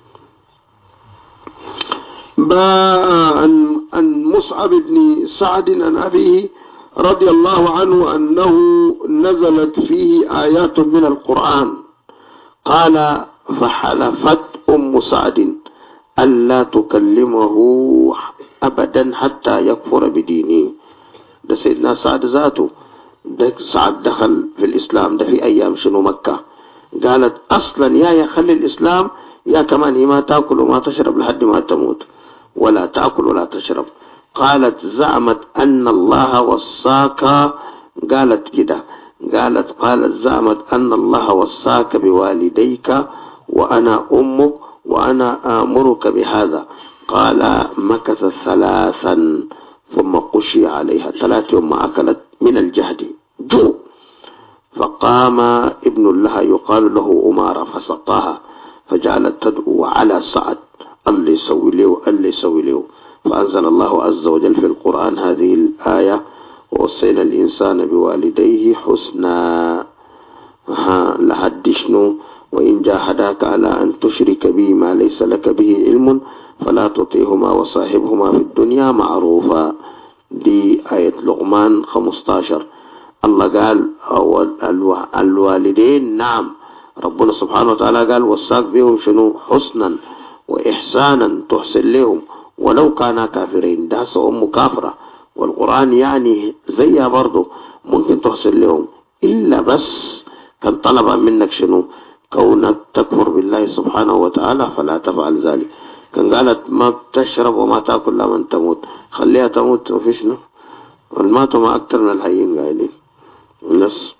عن مصعب بن سعد عن أبيه رضي الله عنه أنه نزلت فيه آيات من القرآن، قال فحلفت أم سعد ألا تكلمه أبدا حتى يكفر بدينه. ده سيدنا سعد ذاته، ده سعد دخل في الإسلام ده في أيام شنو مكة، قالت أصلا يا خلي الإسلام، يا كمان ما تأكل وما تشرب لحد ما تموت، ولا تأكل ولا تشرب. قالت زعمت أن الله وصاك، قالت كده، قالت زعمت أن الله وصاك بوالديك وأنا أمك وأنا آمرك بهذا. قال مكث 3 ثم قشي عليها 3 يوم ما أكلت من الجهد جو. فقام ابن لها يقال له أمارة فسقاها، فجعلت تدعو على سعد اللي يسوي له اللي يسوي له. فأنزل الله عز وجل في القرآن هذه الآية: ووصينا الإنسان بوالديه حسنا. لحد شنو؟ وإن جاهداك على أن تشرك بي ما ليس لك به علم فلا تطيعهما وصاحبهما في الدنيا معروفا. دي آية لقمان 15. الله قال الوالدين، نعم ربنا سبحانه وتعالى قال وصاك بهم شنو؟ حسنا وإحسانا، تحسن لهم ولو كانا كافرين. ده أم كافرة، والقرآن يعني زيها برضو ممكن تحسن لهم، إلا بس كان طلب منك شنو؟ كونك تكفر بالله سبحانه وتعالى فلا تفعل ذلك. كان قالت ما تشرب وما تأكل لمن تموت، خليها تموت وفي شنو؟ والماتوا ما أكتر من الحيين قايلين الناس.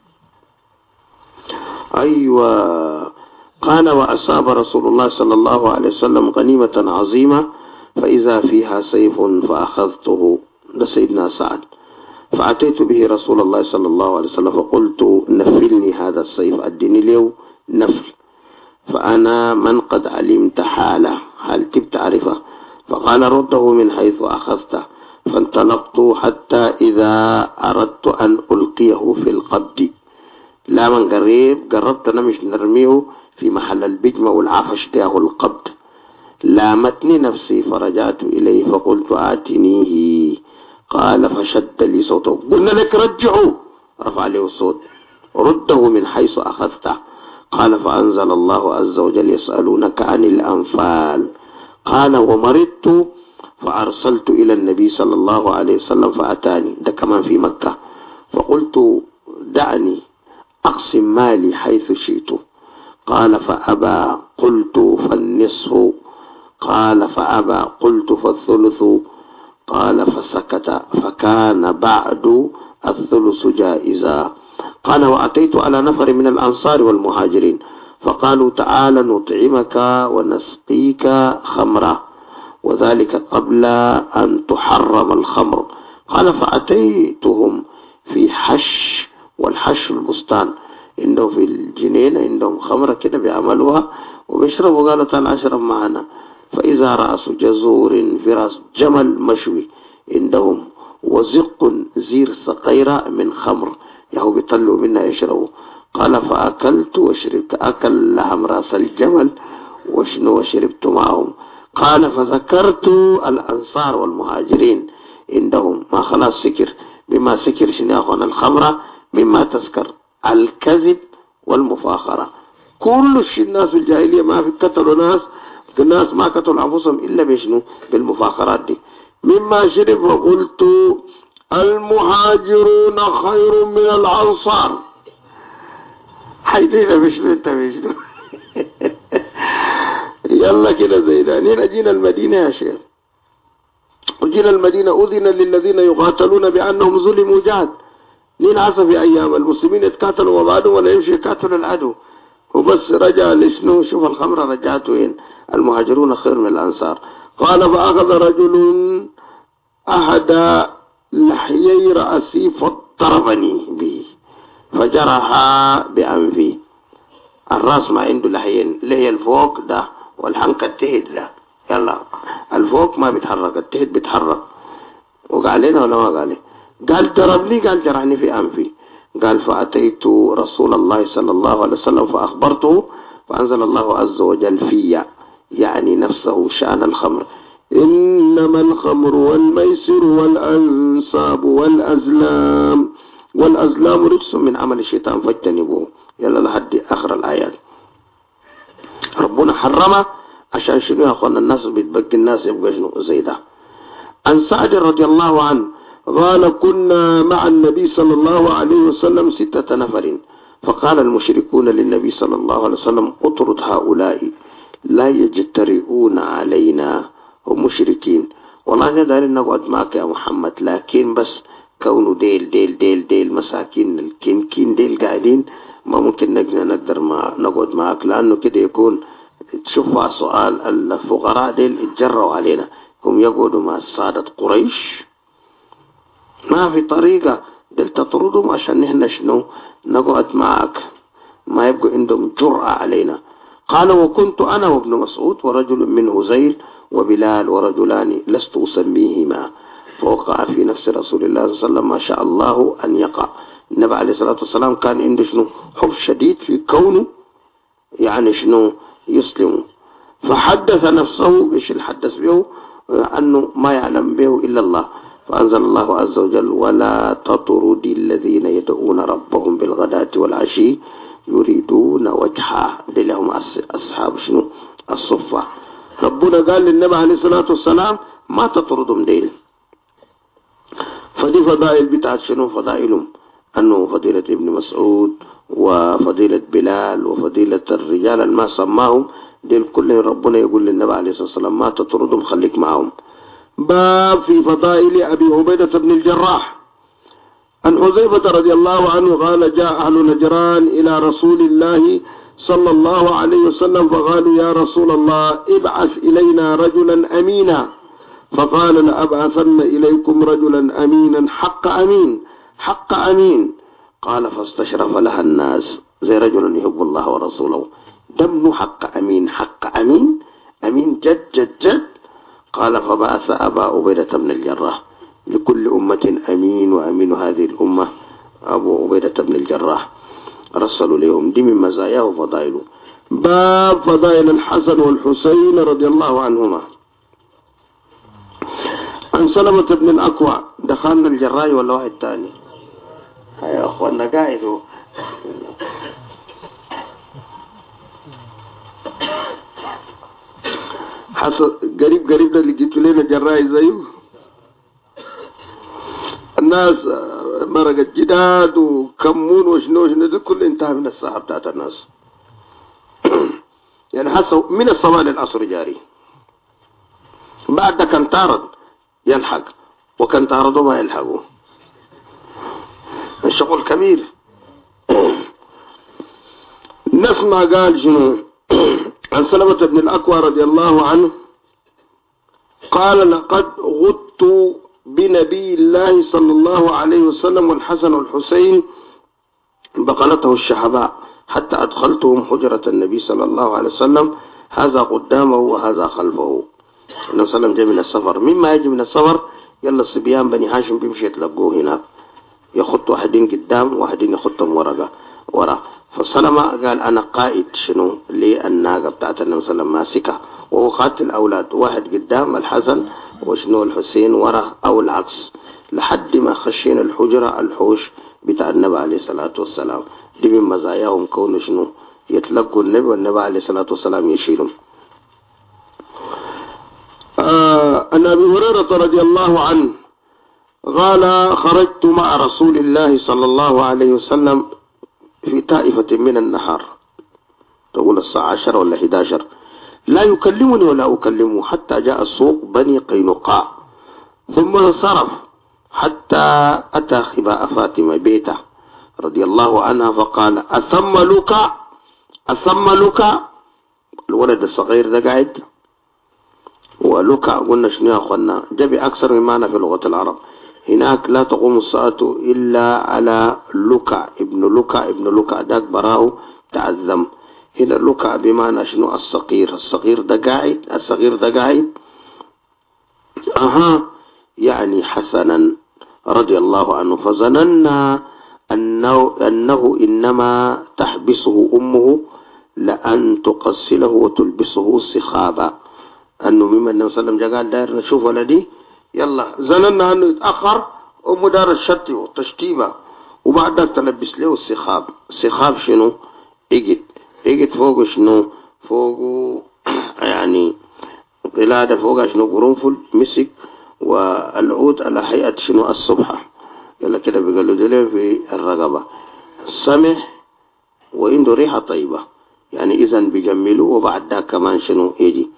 أيوة. قال وأصاب رسول الله صلى الله عليه وسلم غنيمة عظيمة فإذا فيها سيف فأخذته. ده سيدنا سعد. فأتيت به رسول الله صلى الله عليه وسلم فقلت نفلني هذا السيف، أدني له نفل، فأنا من قد علمت حاله، هل تبت تعرفه؟ فقال رده من حيث أخذته. فانطلقت حتى إذا أردت أن ألقيه في القبض، لا من قربت أنا مش نرميه في محل البجمة والعفش ده القبض، لامتني نفسي فرجعت إليه فقلت آتنيه. قال فشد لي صوته، قلنا لك رجعه، رفع له الصوت، رده من حيث أخذته. قال فأنزل الله عز وجل يسألونك عن الأنفال. قال ومرضت فأرسلت إلى النبي صلى الله عليه وسلم فأتاني، ده كمان في مكة، فقلت دعني أقسم مالي حيث شئت. قال فأبى، قلت فالنصف. قال فأبى، قلت فالثلث. قال فسكت، فكان بعد الثلث جائزا. قال وأتيت على نفر من الأنصار والمهاجرين فقالوا تعال نطعمك ونسقيك خمرا، وذلك قبل أن تحرم الخمر. قال فأتيتهم في حش، والحش البستان، عندهم في الجنينة عندهم خمرة كده بيعملوها وبيشربوا. قالوا تعال اشرب معنا. فإذا رأس جزور في رأس جمل مشوي عندهم، وزق زير سقيرة من خمر، يهو بيطلوا منا يشربوا. قال فأكلت وشربت، أكل لهم رأس الجمل وشنو وشربت معهم. قال فذكرت الأنصار والمهاجرين عندهم، ما خلاص سكر، بما سكر شنو يا أخوان الخمرة، مما تسكر الكذب والمفاخرة. كل شيء الناس في الجاهلية ما في قتلوا ناس، الناس ما قتلوا أنفسهم إلا بشنو؟ بالمفاخرات دي. مما شرب وقلت المهاجرون خير من الأنصار. حيدينا بشنو انت بشنو؟ يلا كده زي ده. نين أجينا المدينة يا شيخ، وجينا المدينة أذن للذين يقاتلون بأنهم ظلموا جهد. نين عصى في أيام المسلمين يتقاتلوا وبعدهم ولا يمشي يقاتلوا العدو، وبس رجع لشنو؟ شوف الخمرة رجعته وين؟ المهاجرون خير من الأنصار. قال فأخذ رجل أحد لحيي رأسي فضربني به فجرها بأنفي. الراس ما عنده لحيين، لحية الفوق ده والحنك التهد ده، يلا الفوق ما بيتحرك، التهد بيتحرك. وقال لنا ولا ما قال؟ قال ضربني، قال جرحني في أنفي. قال فأتيت رسول الله صلى الله عليه وسلم فأخبرته فأنزل الله عز وجل في يعني نفسه شأن الخمر: إنما الخمر والميسر والأنصاب والأزلام رجس من عمل الشيطان فاجتنبوه. يلا لحد آخر الآيات. ربنا حرمه عشان شنو يا أخوانا؟ الناس بيتبقى الناس يبقى شنو زي ده. عن سعد رضي الله عنه قال: كنا مع النبي صلى الله عليه وسلم 6 نفر، فقال المشركون للنبي صلى الله عليه وسلم: اطرد هؤلاء لا يجترئون علينا، هم مشركين، والله ندار نقعد معك يا محمد، لكن بس كونوا ديل ديل ديل ديل مساكين الكين ديل قاعدين، ما ممكن نقدر ما نقعد معك، لأنه كده يكون تشوف سؤال الفقراء ديل اتجروا علينا، هم يقعدوا مع سادة قريش، ما في طريقة ديل تطردهم عشان نحن شنو نقعد معك، ما يبقوا عندهم جرأة علينا. قال: وكنت أنا وابن مسعود ورجل من هزيل وبلال ورجلان لست أسميهما، فوقع في نفس رسول الله صلى الله عليه وسلم ما شاء الله أن يقع. النبي عليه الصلاة والسلام كان عنده شنو حب شديد في كونه يعني شنو يسلم، فحدث نفسه ايش الحدث به أنه ما يعلم به إلا الله، فأنزل الله عز وجل: ولا تطرد الذين يدعون ربهم بالغداة والعشي يريدون وجهه، دي لهم أصحاب شنو الصفة. ربنا قال للنبي عليه الصلاة والسلام ما تطردهم ديل. فدي فضائل بتاعت شنو فضائلهم، أنه فضيلة ابن مسعود وفضيلة بلال وفضيلة الرجال ما سماهم ديل كلهم، ربنا يقول للنبي عليه الصلاة والسلام ما تطردهم، خليك معهم. باب في فضائل أبي عبيدة بن الجراح. عن حذيفة رضي الله عنه قال: جاء أهل نجران إلى رسول الله صلى الله عليه وسلم فقالوا: يا رسول الله ابعث إلينا رجلا أمينا، فقال: لأبعثن إليكم رجلا أمينا حق أمين. قال: فاستشرف لها الناس زي رجل يحب الله ورسوله، دمه حق أمين جد جد جد. قال: فبعث أبا عبيدة بن الجراح، لكل أمة أمين، وأمين هذه الأمة أبو عبيدة بن الجراح، رسلوا لهم. دي من مزاياه وفضائله. باب فضائل الحسن والحسين رضي الله عنهما. عن سلمة بن الأكوع، دخلنا الجراي ولا واحد تاني؟ يا أخوانا قاعدوا حسن قريب ده اللي جيتوا لنا جراي زيه. الناس مرقت جداد وكمون وشنو ده كله انتهى من الساحة بتاعت الناس. يعني حسوا من الصباح للعصر جاري، بعد كان تارد يلحق وكان تارده ما يلحقه، الشغل كبير. نسمع قال شنو عن سلمة بن الأكوع رضي الله عنه قال: لقد غدت بنبي الله صلى الله عليه وسلم والحسن والحسين بقلته الشحباء حتى أدخلتهم حجرة النبي صلى الله عليه وسلم، هذا قدامه وهذا خلفه. النبي صلى الله عليه وسلم جاء من السفر، مما يجي من السفر يلا الصبيان بني هاشم بيمشي يتلقوه هناك، يخط واحدين قدام واحدين يخطهم ورا. فسلمة قال: أنا قائد شنو للناقة بتاعت النبي صلى الله عليه وسلم ماسكة، وقاتل الأولاد، واحد قدام الحسن وشنو الحسين ورا أو العكس، لحد ما خشين الحجرة الحوش بتاع النبي عليه الصلاة والسلام. دي من مزاياهم كونه شنو يتلقوا النبي والنبي عليه الصلاة والسلام يشيلهم. عن أبي هريرة رضي الله عنه قال: خرجت مع رسول الله صلى الله عليه وسلم في طائفة من النهار، تقول الساعة 10 ولا 11، لا يكلمني ولا أكلمه حتى جاء سوق بني قينقاع، ثم انصرف حتى أتى خباء فاطمة بيته رضي الله عنها، فقال: أثم لك الولد الصغير ده قاعد، ولك قلنا شنو يا أخوانا جابي أكثر من معنى في لغة العرب، هناك لا تقوم الساعة إلا على لكع ابن لكع داك براه تعذم. هنا لكع بمعنى شنو؟ الصغير ده قاعد يعني حسنا رضي الله عنه. فظننا أنه إنما تحبسه أمه لأن تقسله وتلبسه سخابا، أنه مما النبي صلى الله عليه وسلم قال داير نشوف ولدي، يلا ظننا أنه يتأخر، أم دار الشتي والتشتيبة، وبعد ذلك تلبس له السخاب شنو؟ إجت فوق شنو؟ فوق يعني قلادة فوق شنو؟ قرنفل مسك، والعود على هيئة شنو؟ الصبحة، يلا كده بيقولوا دليل في الرقبة، سمح وعنده ريحة طيبة، يعني إذن بيجملوه. وبعد ذلك كمان شنو؟ يجي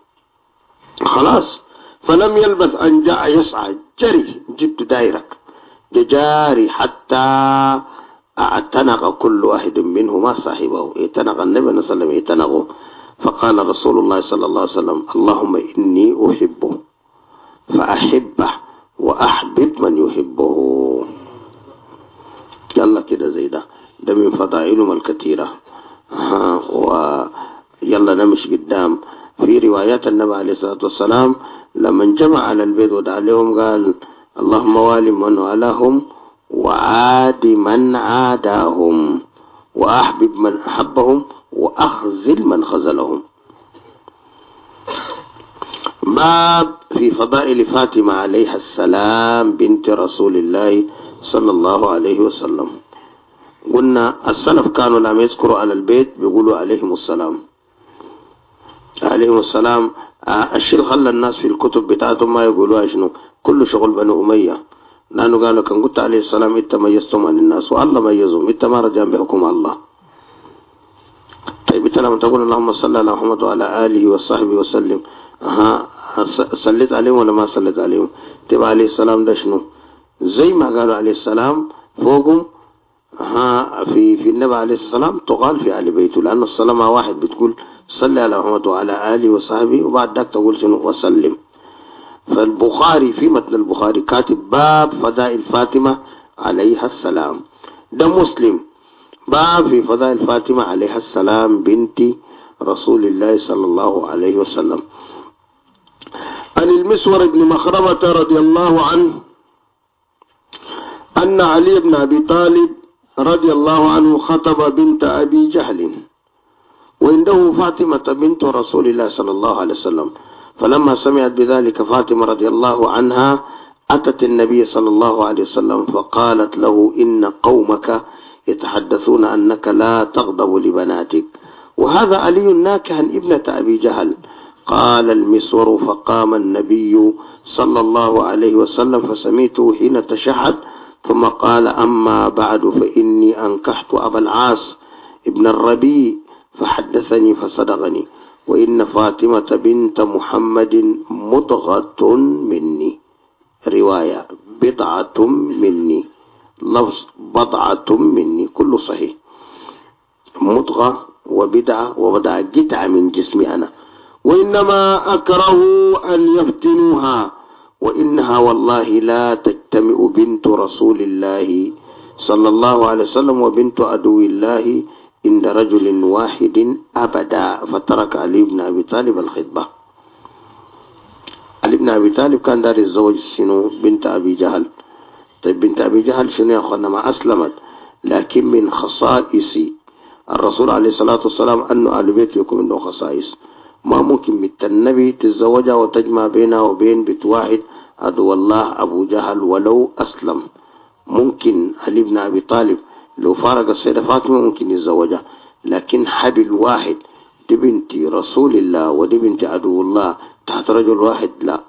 خلاص. فلم يلبث أن جاء يسعى جري، جبت دايرك جاري حتى اعتنق كل واحد منهما صاحبه، اعتنق النبي صلى الله عليه وسلم اعتنقه. فقال رسول الله صلى الله عليه وسلم: اللهم إني أحبه فأحبه وأحبب من يحبه. يلا كده زي ده من فضائلهم الكثيرة. ويلا نمشي قدام. في روايات النبي عليه الصلاة والسلام لما جمع على البيت ودعا لهم قال: اللهم والي من والاهم وعاد من عاداهم وأحبب من أحبهم وأخزل من خزلهم. باب في فضائل فاطمة عليها السلام بنت رسول الله صلى الله عليه وسلم. قلنا السلف كانوا لما يذكروا على البيت بيقولوا عليهم السلام الشيء خلى الناس في الكتب بتاعتهم ما يقولوها شنو؟ كل شغل بنو أمية، لأنه قالوا كان قلت عليه السلام إنت ميزتم عن الناس والله ميزهم، إنت ما رجعن بحكم الله. طيب إنت لما تقول اللهم صل على محمد وعلى آله وصحبه وسلم، صليت عليهم ولا ما صليت عليهم؟ تبقى عليه السلام ده شنو؟ زي ما قالوا عليه السلام فوقهم في النبي عليه السلام تقال في آل بيته، لأن الصلاة واحد بتقول صلي على محمد وعلى آله وصحبه، وبعد ذلك تقول شنو؟ وسلم. فالبخاري في متن البخاري كاتب باب فضائل فاطمة عليها السلام. ده مسلم باب في فضائل فاطمة عليها السلام بنت رسول الله صلى الله عليه وسلم. عن المسور بن مخرمة رضي الله عنه أن علي بن أبي طالب رضي الله عنه خطب بنت أبي جهل وعنده فاطمة بنت رسول الله صلى الله عليه وسلم. فلما سمعت بذلك فاطمة رضي الله عنها أتت النبي صلى الله عليه وسلم فقالت له: إن قومك يتحدثون أنك لا تغضب لبناتك، وهذا علي ناكها ابنة أبي جهل. قال المسور: فقام النبي صلى الله عليه وسلم فسمعته حين تشهد، ثم قال: أما بعد فإني أنكحت أبا العاص ابن الربيع فحدثني فصدقني، وإن فاطمة بنت محمد مضغة مني، رواية بضعة مني، لفظ بضعة مني، كله صحيح، مضغة وبدعة جتعة من جسمي أنا، وإنما أكره أن يفتنوها، وإنها والله لا تجتمع بنت رسول الله صلى الله عليه وسلم وبنت عدو الله عند رجل واحد أبدا. فترك علي بن أبي طالب الخطبة. علي بن أبي طالب كان دار الزوج شنو؟ بنت أبي جهل. طيب بنت أبي جهل شنو يا أخوانا؟ ما أسلمت، لكن من خصائص الرسول عليه الصلاة والسلام أنه أهل بيته يكون عنده خصائص، ما ممكن بنت النبي تتزوجها وتجمع بينها وبين بنت واحد عدو الله أبو جهل ولو أسلم. ممكن علي بن أبي طالب لو فارق السيدة فاطمة ممكن يتزوجها، لكن حبل واحد دي بنت رسول الله ودي بنت عدو الله تحت رجل واحد لا.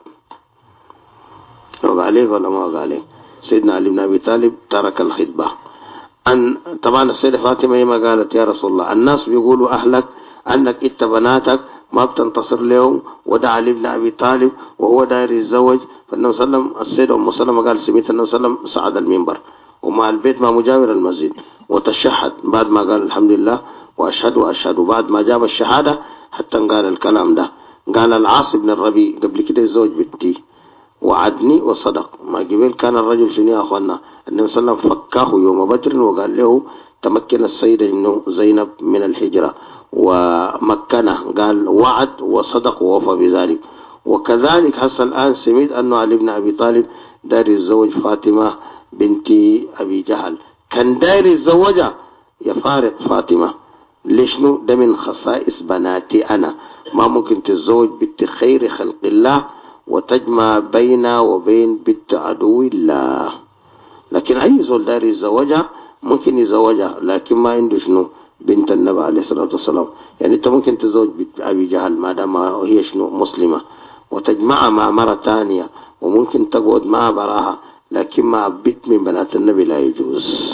وقع عليه ولا ما وقع عليه؟ سيدنا علي بن أبي طالب ترك الخطبة. طبعا السيدة فاطمة ما قالت: يا رسول الله الناس بيقولوا أهلك أنك إنت بناتك ما بتنتصر لهم، وده علي بن أبي طالب وهو داير يتزوج. فالنبي صلى الله عليه وسلم السيدة أم سلمة قال: سمعت النبي صلى الله عليه وسلم صعد المنبر ومع البيت ما مجاور المسجد وتشهد، بعد ما قال الحمد لله وأشهد بعد ما جاب الشهادة حتى قال الكلام ده. قال: العاص بن الربيع قبل كده يتزوج بنتي، وعدني وصدق. ما قبل كان الرجل شنو يا أخوانا؟ النبي صلى الله عليه وسلم فكاه يوم بدر وقال له تمكن السيدة إنه زينب من الهجرة ومكنه، قال وعد وصدق ووفى بذلك. وكذلك حصل الآن سمعت أنه علي بن أبي طالب داير يتزوج فاطمة بنت أبي جهل، كان داير يتزوجها يفارق فاطمة. ليشنو؟ ده من خصائص بناتي أنا، ما ممكن تتزوج بنت خير خلق الله وتجمع بينها وبين بنت عدو الله. لكن أي زول داير يتزوجها ممكن يتزوجها، لكن ما عنده شنو؟ بنت النبي عليه الصلاة والسلام. يعني أنت ممكن تتزوج بنت أبي جهل ما دام هي شنو؟ مسلمة، وتجمعها مع مرة ثانية، وممكن تقعد معها براها، لكن مع بنت من بنات النبي لا يجوز.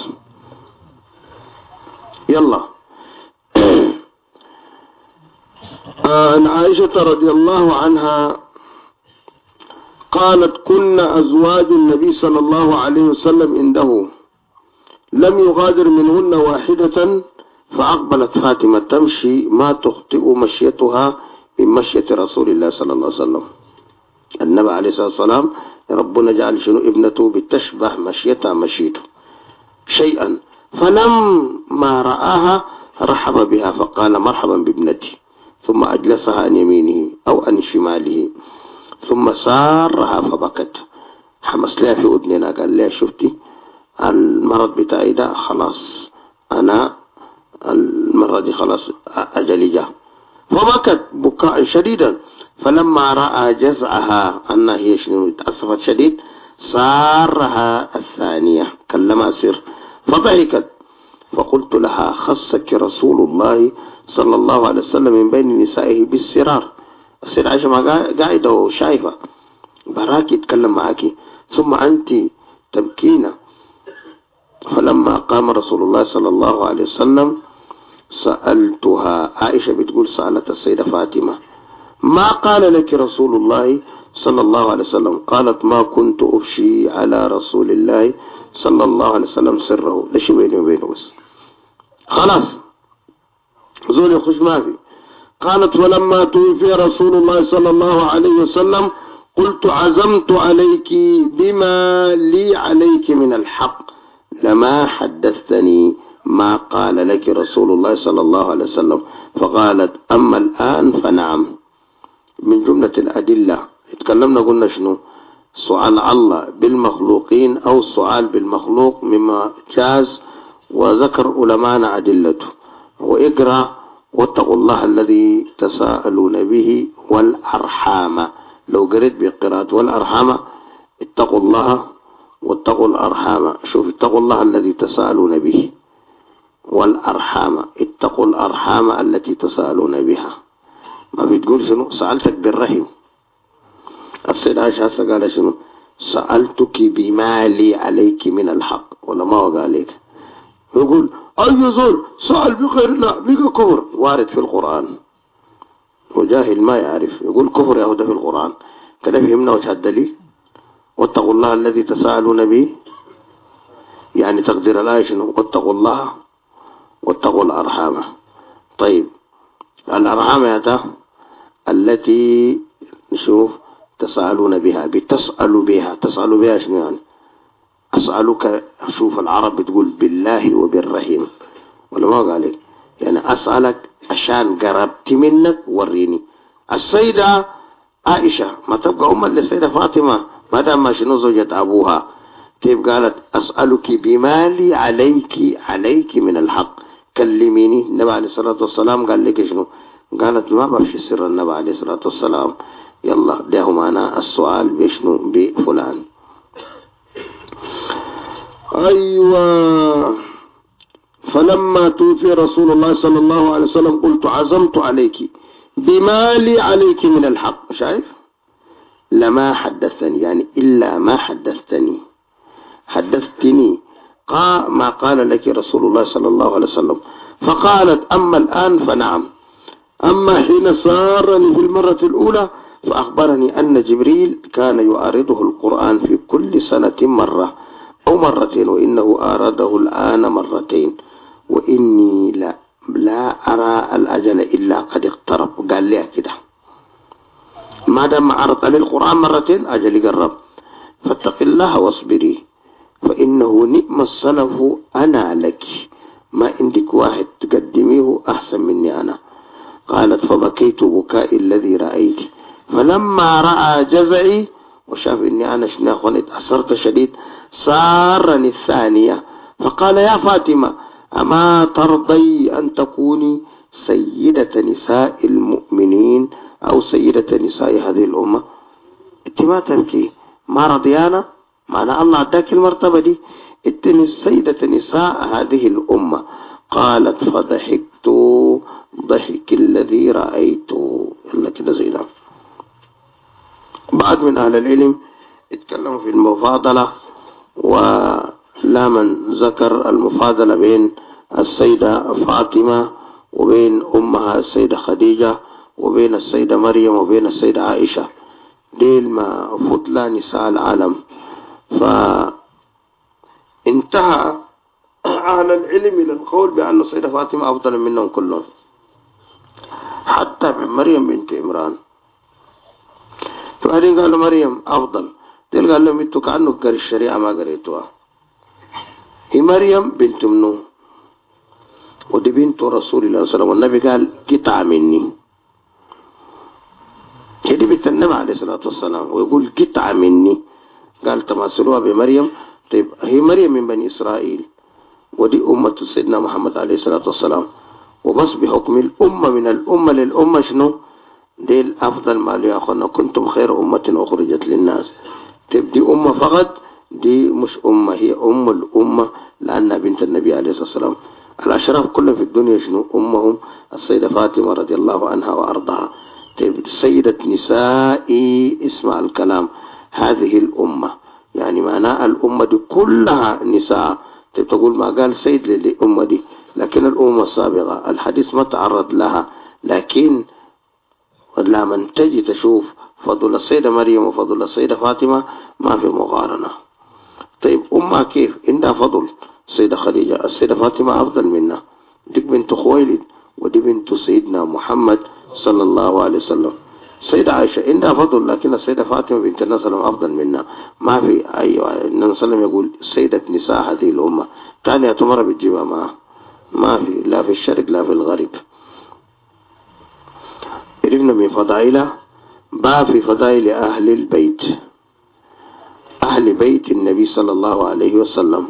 يلا. عن عائشة رضي الله عنها قالت كنا أزواج النبي صلى الله عليه وسلم عنده لم يغادر منهن واحدة، فأقبلت فاطمة تمشي ما تخطئ مشيتها من مشية رسول الله صلى الله عليه وسلم. النبي عليه الصلاة والسلام ربنا جعل شنو؟ ابنته بتشبه مشيتها مشيته شيئا، فلما رآها رحب بها فقال مرحبا بابنتي، ثم أجلسها عن يمينه أو عن شماله، ثم سارها فبكت، حمس لها في أذننا قال لها شفتي المرض بتاعي ده خلاص، أنا المرة دي خلاص أجلي جاء، فبكت بكاء شديدا. فلما رأى جزعها أنها هي شنو تأسفت شديد سارها الثانية كلمها سر فضحكت. فقلت لها خصك رسول الله صلى الله عليه وسلم من بين نسائه بالسرار. السيدة عائشة قاعدة وشايفة براكي يتكلم معاكي، ثم أنت تبكين. فلما قام رسول الله صلى الله عليه وسلم سألتها، عائشة بتقول سألت السيدة فاطمة ما قال لك رسول الله صلى الله عليه وسلم؟ قالت ما كنت أفشي على رسول الله صلى الله عليه وسلم سره، ليش بيني وبينه بس خلاص زول يخش ما في. قالت ولما توفي رسول الله صلى الله عليه وسلم قلت عزمت عليك بما لي عليك من الحق لما حدثتني ما قال لك رسول الله صلى الله عليه وسلم. فقالت أما الآن فنعم. من جملة الأدلة اتكلمنا قلنا شنو؟ سؤال الله بالمخلوقين أو السؤال بالمخلوق مما جاز، وذكر علماءنا أدلته. وإقرأ واتقوا الله الذي تساءلون به والأرحام، لو قريت بقراءة والأرحام اتقوا الله واتقوا الأرحام، شوف اتقوا الله الذي تساءلون به والأرحام، اتقوا الأرحام التي تساءلون بها. ما بتقول شنو؟ سألتك بالرحم. السيدة عائشة قال شنو؟ سألتك بما لي عليك من الحق، ولا ما هو قال لك؟ يقول أي زول سأل بخير الله بيقى كفر، وارد في القرآن، وجاهل ما يعرف يقول كفر يا هدى في القرآن. كده فهمنا وجه الدليل. واتقوا الله الذي تساءلون به، يعني تقدير الآية شنو؟ واتقوا الله واتقوا الأرحام. طيب الأرحام يا التي نشوف تسألون بها، بتسألوا بها، تسألوا بها شنو يعني؟ أسألك، شوف العرب بتقول بالله وبالرحيم، ولا ما قال لك؟ يعني أسألك عشان قربت منك وريني. السيدة عائشة ما تبقى أم للسيدة فاطمة ما دام ما شنو زوجة أبوها، كيف قالت أسألك بما لي عليك من الحق، كلميني. النبي عليه الصلاة والسلام قال لك شنو؟ قالت ما بفشي سر النبي عليه الصلاة والسلام، يلا ده معنا السؤال بشنو؟ بفلان. أيوة. فلما توفي رسول الله صلى الله عليه وسلم قلت عزمت عليك بما لي عليك من الحق، شايف؟ لما حدثتني يعني إلا ما حدثتني ما قال لك رسول الله صلى الله عليه وسلم. فقالت أما الآن فنعم. أما حين سارني في المرة الأولى فأخبرني أن جبريل كان يعارضه القرآن في كل سنة مرة أو مرتين، وإنه آرده الآن مرتين، وإني لا أرى الأجل إلا قد اقترب. قال لي كده ما دام عرض عليه القرآن مرتين أجل قرب. فاتق الله واصبري فإنه نعم السلف أنا لك، ما عندك واحد تقدميه أحسن مني أنا. قالت فبكيت بكاء الذي رأيت، فلما رأى جزعي وشاف إني أنا شناخ اتأثرت شديد سارني الثانية فقال يا فاطمة أما ترضي أن تكوني سيدة نساء المؤمنين أو سيدة نساء هذه الأمة؟ انت ما تبكي، ما رضيانا، معنى الله اداك المرتبة دي، انت سيدة نساء هذه الأمة. قالت فضحكت ضحك الذي رأيته. يلا كده زي ده. بعض من أهل العلم اتكلموا في المفاضلة، ولا من ذكر المفاضلة بين السيدة فاطمة وبين أمها السيدة خديجة وبين السيدة مريم وبين السيدة عائشة، ديل ما فضل نساء العالم. فانتهى أهل العلم إلى القول بأن السيدة فاطمة أفضل منهم كلهم، حتى من مريم بنت عمران. فبعدين قالوا مريم أفضل، ديل قال لهم انتوا كأنه قرأ الشريعة ما قريتوها. هي مريم بنت منو، ودي بنت رسول الله صلى الله عليه وسلم، والنبي قال قطعة مني. هذه بنت النبي عليه الصلاة والسلام ويقول قطعة مني، قال تماثلوها بمريم. طيب هي مريم من بني إسرائيل ودي أمة سيدنا محمد عليه الصلاة والسلام، وبس بحكم الأمة من الأمة للأمة شنو دي الأفضل ما لي أخونا كنتم خير أمة أخرجت للناس. طيب دي أمة فقط، دي مش أمة، هي أم الأمة لأنها بنت النبي عليه الصلاة والسلام. الأشراف كلهم في الدنيا شنو أمهم السيدة فاطمة رضي الله عنها وأرضها. طيب سيدة نساء اسمع الكلام هذه الأمة، يعني معناها الأمة دي كلها نساء. طيب تقول ما قال سيد للأمة دي، لكن الأمة السابقة الحديث ما تعرض لها، لكن لما تجي تشوف فضل السيدة مريم وفضل السيدة فاطمة ما في مقارنة. طيب أمها كيف عندها فضل؟ السيدة خديجة، السيدة فاطمة أفضل منها، ديك بنت خويلد ودي بنت سيدنا محمد صلى الله عليه وسلم. السيدة عائشة عندها فضل، لكن السيدة فاطمة بنت النبي صلى الله عليه وسلم أفضل منها. ما في أيوة النبي صلى الله عليه وسلم يقول سيدة نساء هذه الأمة، تانية تمر بتجيبها معها، ما في لا في الشرق لا في الغرب. عرفنا من فضائله باب في فضائل أهل البيت، أهل بيت النبي صلى الله عليه وسلم.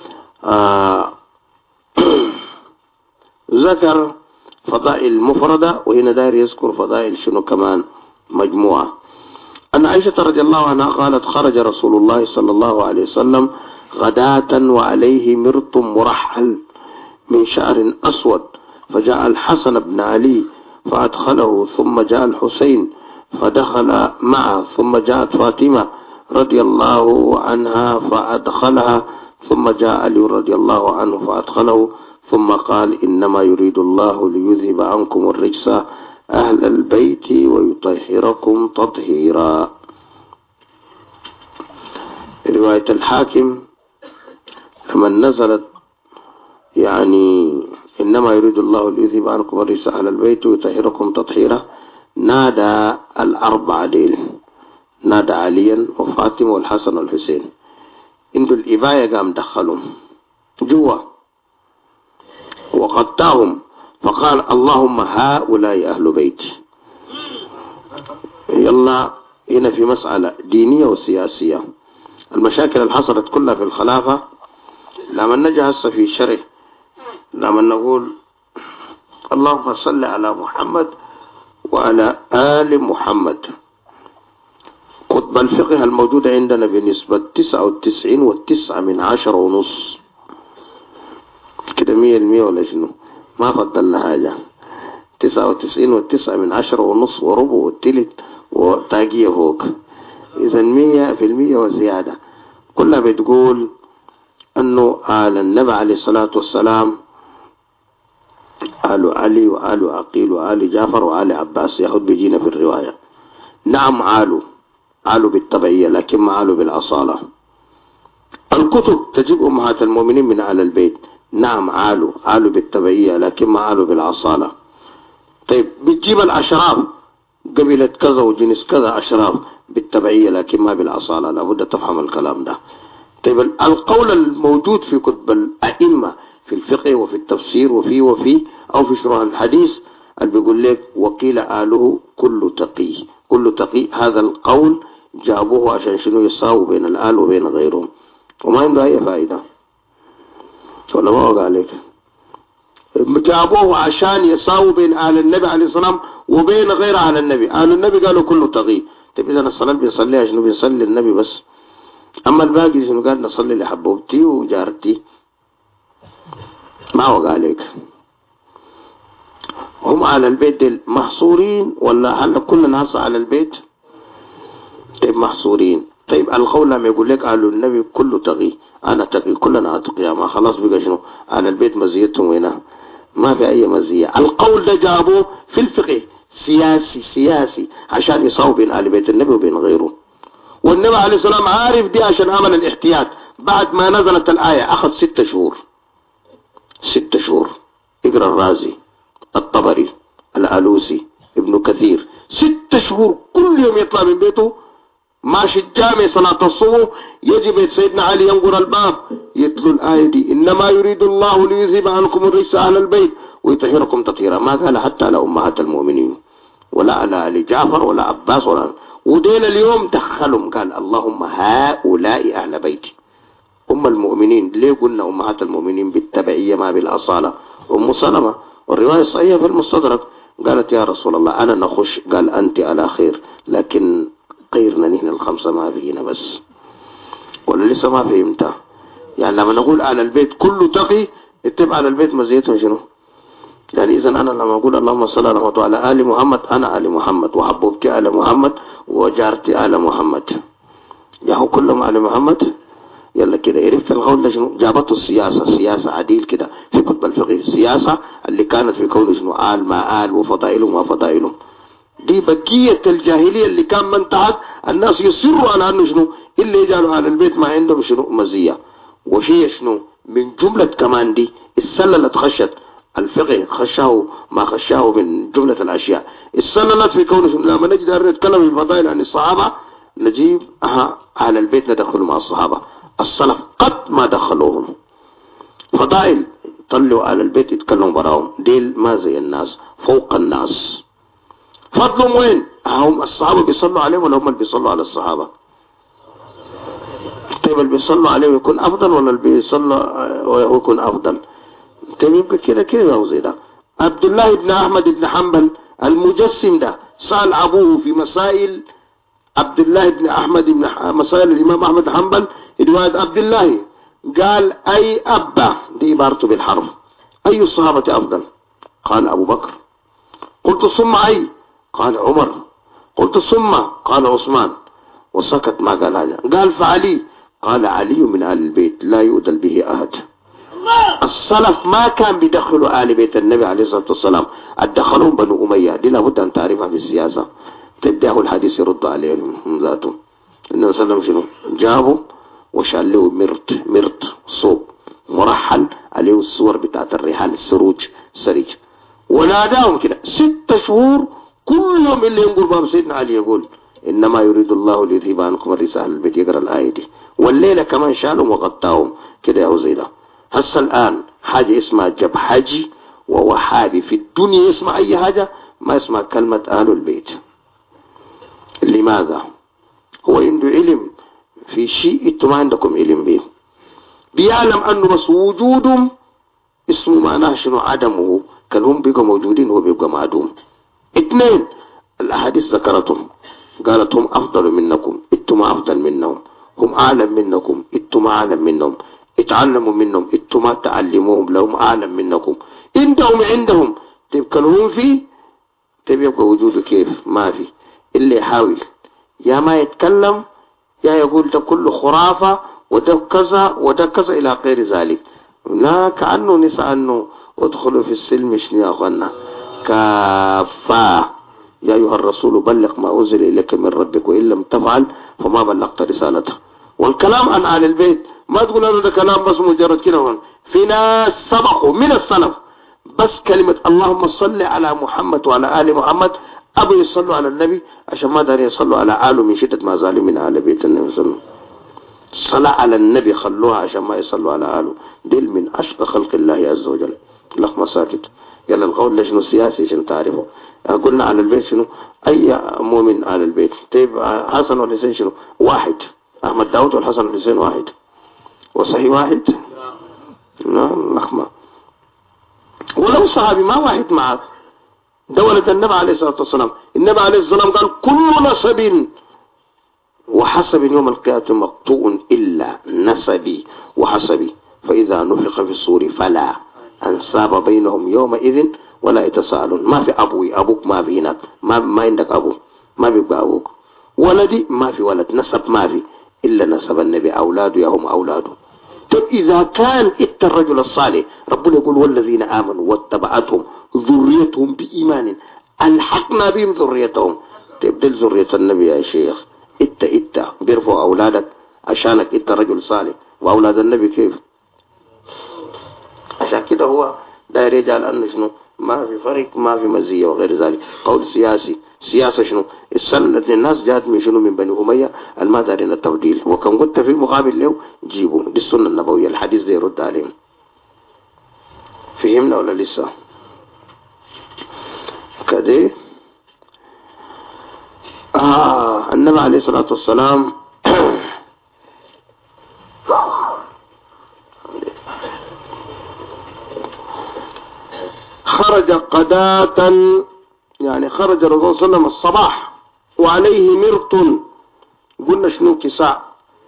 ذكر فضائل مفردة، وهنا داير يذكر فضائل شنو كمان مجموعة. أن عائشة رضي الله عنها قالت خرج رسول الله صلى الله عليه وسلم غداة وعليه مرط مرحل من شعر أسود، فجاء الحسن بن علي فأدخله، ثم جاء الحسين فدخل معه، ثم جاءت فاطمة رضي الله عنها فأدخلها، ثم جاء علي رضي الله عنه فأدخله، ثم قال إنما يريد الله ليذهب عنكم الرجس أهل البيت ويطهركم تطهيرا. رواية الحاكم لما نزلت يعني إنما يريد الله ليذهب عنكم الرجس أهل البيت ويطهركم تطهيرا، نادى الأربعة ديل، نادى عليا وفاطمة والحسن والحسين، عنده الإباية قام دخلهم جوا وقطعهم، فقال اللهم هؤلاء أهل بيت. يلا هنا في مسألة دينية وسياسية. المشاكل اللي حصلت كلها في الخلافة لما نجي هسه في شرح، لما نقول اللهم صل على محمد وعلى آل محمد، قطب الفقه الموجودة عندنا بنسبة 99.9 كده 100% ولا شنو، ما فضلنا حاجة. 99.9 وربع والتلت وتاقية فوق، إذا 100% وزيادة. كلها بتقول أنه آل النبي عليه الصلاة والسلام آل علي وآل عقيل وآل جعفر وآل عباس، ياخد بيجينا في الرواية. نعم آل بالطبعية، لكن ما آل بالأصالة. الكتب تجيب أمهات المؤمنين من آل البيت، نعم آل بالطبعية، لكن ما آل بالأصالة. طيب بتجيب الأشراف قبيلة كذا وجنس كذا أشراف بالتبعية لكن ما بالأصالة. لابد تفهم الكلام ده. طيب القول الموجود في كتب الأئمة في الفقه وفي التفسير وفي أو في شروح الحديث اللي بيقول لك وقيل آله كل تقي. كل تقي هذا القول جابوه عشان شنو يساووا بين الآل وبين غيرهم وما عنده أي فائدة. ولا ما وقع عليك؟ جابوه عشان يساووا بين آل النبي عليه السلام وبين غير آل النبي. آل النبي قالوا كله تقي. طيب إذا الصلاة بنصليها شنو؟ بنصلي النبي بس. أما الباقي شنو؟ قال نصلي لحبوبتي وجارتي. ما وقع عليك؟ هم على البيت محصورين ولا هل كل الناس على البيت؟ طيب محصورين. طيب القول لما يقول لك قالوا النبي كله تقي انا تقي كلنا اتقياء ما خلاص بقى شنو على البيت مزيتهم هنا؟ ما في اي مزيه. القول ده جابوه في الفقه سياسي عشان يساووا بين آل بيت النبي وبين غيره. والنبي عليه السلام عارف دي عشان عمل الاحتياط. بعد ما نزلت الآية أخذ 6 شهور. 6 شهور. اقرأ الرازي الطبري الألوسي ابن كثير 6 شهور كل يوم يطلع من بيته ماشي الجامع صلاة الصبح يجي بيت سيدنا علي ينقر الباب يتلو الآية دي إنما يريد الله ليذهب عنكم الرجس أهل البيت ويطهركم تطهيرا. ما قال حتى على أمهات المؤمنين ولا على آل جعفر ولا عباس ولا ودين اليوم دخلهم قال اللهم هؤلاء أهل بيتي أم المؤمنين. ليه قلنا أمهات المؤمنين بالتبعية ما بالأصالة؟ أم سلمة والرواية الصحيحة في المستدرك قالت يا رسول الله أنا نخش قال أنت على خير لكن غيرنا نحن الخمسة ما فينا بس. ولا لسه ما فهمتها؟ يعني لما نقول على البيت كله تقي اتبع على البيت مزيته شنو؟ يعني إذا أنا لما أقول اللهم صل على محمد وعلى آل محمد أنا آل محمد وحبوبتي آل محمد وجارتي آل محمد يا هو كلهم آل محمد. يلا كده عرفت القول ده شنو؟ جابته السياسة عديل كده في كتب الفقه. السياسة اللي كانت في كون شنو آل ما آل وفضائلهم ما فضائلهم. دي بقية الجاهلية اللي كان من تحت الناس يصروا على أنه شنو اللي يجعلوا على البيت ما عندهم شنو مزية. وهي شنو من جملة كمان دي السللت خشت الفقه خشاه ما خشاه من جملة الأشياء. السللت في كون شنو لما نجد نتكلم في الفضائل عن الصحابة نجيب على البيت ندخلوا مع الصحابة. السلف قد ما دخلوهم فضائل طلعوا على البيت يتكلموا براهم. ديل ما زي الناس فوق الناس. فضلهم وين؟ هم الصحابة بيصلوا عليهم ولا هم اللي بيصلوا على الصحابة؟ طيب اللي بيصلوا عليهم يكون أفضل ولا اللي بيصلوا ويكون أفضل؟ طيب يبقى كده وزي ده. عبد الله بن أحمد بن حنبل المجسم ده سأل أبوه في مسائل عبد الله بن أحمد بن مسائل الإمام أحمد حنبل رواية عبد الله قال أي أبا دي عبارته بالحرف أي الصحابة أفضل؟ قال أبو بكر. قلت ثم أي؟ قال عمر. قلت ثم؟ قال عثمان. وسكت ما قال حاجة. قال فعلي. قال علي من آل البيت لا يؤدل به أحد. السلف ما كان بيدخلوا آل بيت النبي عليه الصلاة والسلام ادخلهم بنو أمية. دي لابد أن تعرفها في السياسة. تبدأه الحديث يرد عليهم ذاته. النبي صلى الله عليه وسلم شنو جابوا وشال له مرت صوب مرحل عليه الصور بتاعت الرحال السروج سريج وناداهم كده 6 شهور كل يوم اللي ينقر باب سيدنا علي يقول إنما يريد الله ليذهب عنكم الرجس أهل البيت يقرأ الآية دي. والليلة كمان شالهم وغطاهم كده يا وزيدا. هسه الآن حاجة اسمها جبحجي ووحابي في الدنيا يسمع أي حاجة ما يسمع كلمة أهل البيت. لماذا؟ هو عنده علم في شيء انتم ما عندكم علم به. بيعلم أنه بس وجودهم اسمه معناه شنو عدمه. كان هم بيبقوا موجودين هو بيبقى معدوم. 2 الأحاديث ذكرتهم قالت هم أفضل منكم انتم أفضل منهم. هم أعلم منكم انتم أعلم منهم. اتعلموا منهم انتم ما تعلموهم لهم أعلم منكم. عندهم طيب كانوا هم فيه طيب يبقى وجوده كيف؟ ما في. اللي يحاول يا ما يتكلم يا يقول ده كله خرافة وده كذا وده كذا إلى غير ذلك. لا كأنه نسأل أنه ادخلوا في السلم شنو يا أخوانا كافة يا أيها الرسول بلغ ما أنزل إليك من ربك وإن لم تفعل فما بلغت رسالته. والكلام عن آل البيت ما تقول أنه ده كلام بس مجرد كده. في ناس سبقوا من السلف بس كلمة اللهم صل على محمد وعلى آل محمد أبو يصلوا على النبي عشان ما داري يصلوا على آله من شدة ما ظالم من آل بيت النبي صلى الله عليه وسلم. الصلاة على النبي خلوها عشان ما يصلوا على آله. ديل من أشقى خلق الله عز وجل. لك مساجد قال القول لشنو سياسي عشان تعرفوا. قلنا على البيت شنو أي مؤمن على البيت. طيب حسن والحسين شنو واحد. أحمد داود والحسن والحسين واحد وصحيح واحد. نعم لخمة. ولو صحابي ما واحد معك دولة النبي عليه الصلاة والسلام. النبي عليه الصلاة والسلام قال كل نسب وحسب يوم القيامة مقطوع إلا نسبي وحسبي فإذا نفخ في الصور فلا أنساب بينهم يومئذ ولا يتساءلون. ما في أبوك ما في هناك ما عندك أبو ما بيبقى أبوك ولدي ما في ولد نسب ما في إلا نسب النبي أولاده يهم أولاده. طيب إذا كان الرجل الصالح ربنا يقول والذين آمنوا واتبعتهم ذريتهم بإيمان ألحقنا بهم ذريتهم. تبدل ذرية النبي يا شيخ إتا بيرفعوا أولادك عشانك رجل صالح وأولاد النبي كيف. عشان كده هو داير يجعل أنه شنو ما في فرق ما في مزية وغير ذلك. قول سياسة شنو السنة الناس جات من شنو من بني أمية الما دارين التبديل وكان قلت في المقابل له جيبوا دي السنة النبوية الحديث ده يرد عليهم. فهمنا ولا لسه كده. النبي عليه الصلاة والسلام خرج قداة يعني خرج الرسول صلى الله عليه وسلم الصباح وعليه مرط. قلنا شنو كساء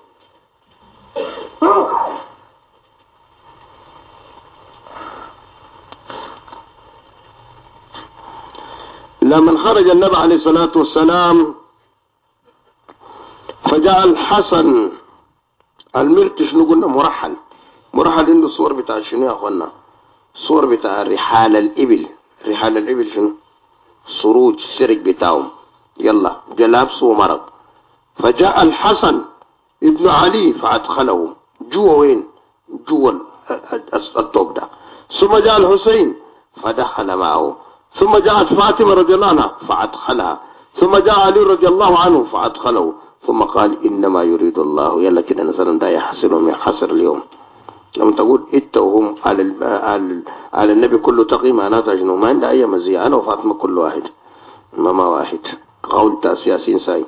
لما خرج النبي عليه الصلاة والسلام فجاء الحسن المرت شنو قلنا مرحل عنده صور بتاع شنو يا اخوانا صور بتاع رحال الإبل شنو سروج سرج بتاعهم يلا جلابس ومرض. فجاء الحسن ابن علي فأدخله جوا وين جوا الطوب ده. ثم جاء الحسين فدخل معه. ثم جاءت فاطمة رضي الله عنها فأدخلها. ثم جاء علي رضي الله عنه فأدخله. ثم قال إنما يريد الله يلا كده مثلا ده يحسنهم يحسر اليوم. لما تقول وهم على النبي كله تقي معناته شنو ما عنده أي مزية. أنا وفاطمة كل واحد ما واحد. قول تأسياسين ساي.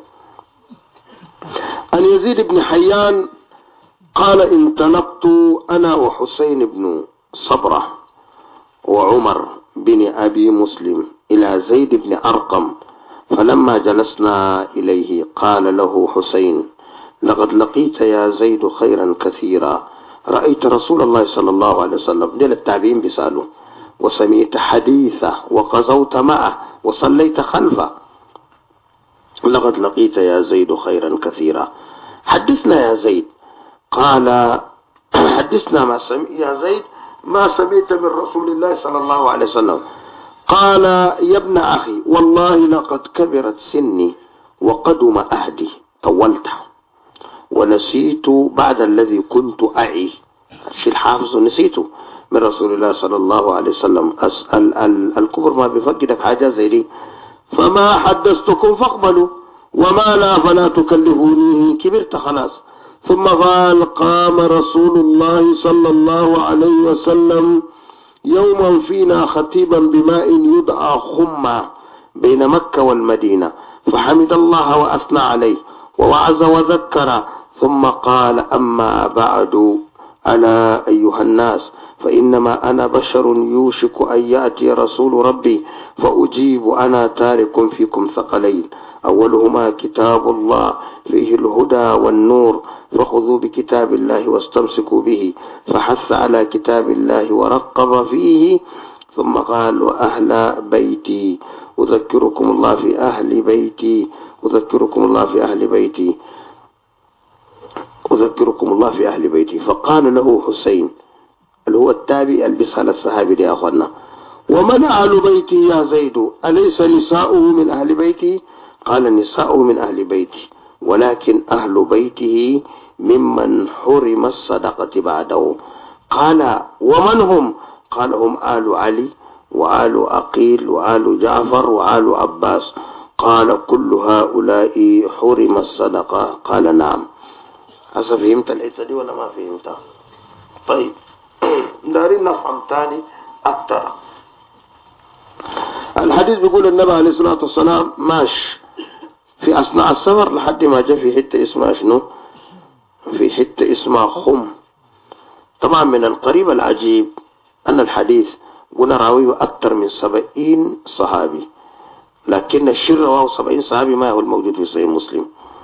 عن يزيد بن حيان قال انطلقت أنا وحسين بن صبرة وعمر بن أبي مسلم إلى زيد بن أرقم فلما جلسنا إليه قال له حسين لقد لقيت يا زيد خيرا كثيرا رأيت رسول الله صلى الله عليه وسلم دل التابعين بسأله وسمعت حديثه وقزوت معه وصليت خلفه. لقد لقيت يا زيد خيرا كثيرا حدثنا يا زيد. قال حدثنا يا زيد ما سمعت من رسول الله صلى الله عليه وسلم. قال يا ابن أخي والله لقد كبرت سني وقدم أهدي طولته ونسيت بعد الذي كنت أعي الشيء الحافظ نسيته من رسول الله صلى الله عليه وسلم. الكبر ما بيفقدك حاجة زي دي. فما حدثتكم فاقبلوا وما لا فلا تكلفوني كبرت خلاص. ثم قام رسول الله صلى الله عليه وسلم يوما فينا خطيبا بماء يدعى خمة بين مكة والمدينة فحمد الله وأثنى عليه ووعظ وذكر ثم قال أما بعد ألا أيها الناس فإنما أنا بشر يوشك أن يأتي رسول ربي فأجيب أنا تارك فيكم ثقلين أولهما كتاب الله فيه الهدى والنور فخذوا بكتاب الله واستمسكوا به فحث على كتاب الله ورقب فيه. ثم قال وأهل بيتي أذكركم الله في أهل بيتي أذكركم الله في أهل بيتي أذكركم الله في أهل بيتي. فقال له حسين اللي هو التابع البس على الصحابي يا أخوانا ومن أهل بيتي يا زيد أليس نساؤه من أهل بيتي؟ قال نساؤه من أهل بيتي ولكن أهل بيته ممن حرم الصدقة بعده. قال ومن هم؟ قال هم آل علي وآل أقيل وآل جعفر وآل عباس. قال كل هؤلاء حرم الصدقة؟ قال نعم. هسه فهمت الحتة دي ولا ما فهمتها؟ طيب دارين نفهم تاني أكتر. الحديث بيقول النبي عليه الصلاة والسلام ماش في أثناء السفر لحد ما جاء في حتة اسمها شنو؟ في حتة اسمها خم. طبعا من القريب العجيب أن الحديث قلنا راويه أكثر من 70 صحابي، لكن الشر رواه 70 صحابي ما هو الموجود في صحيح مسلم.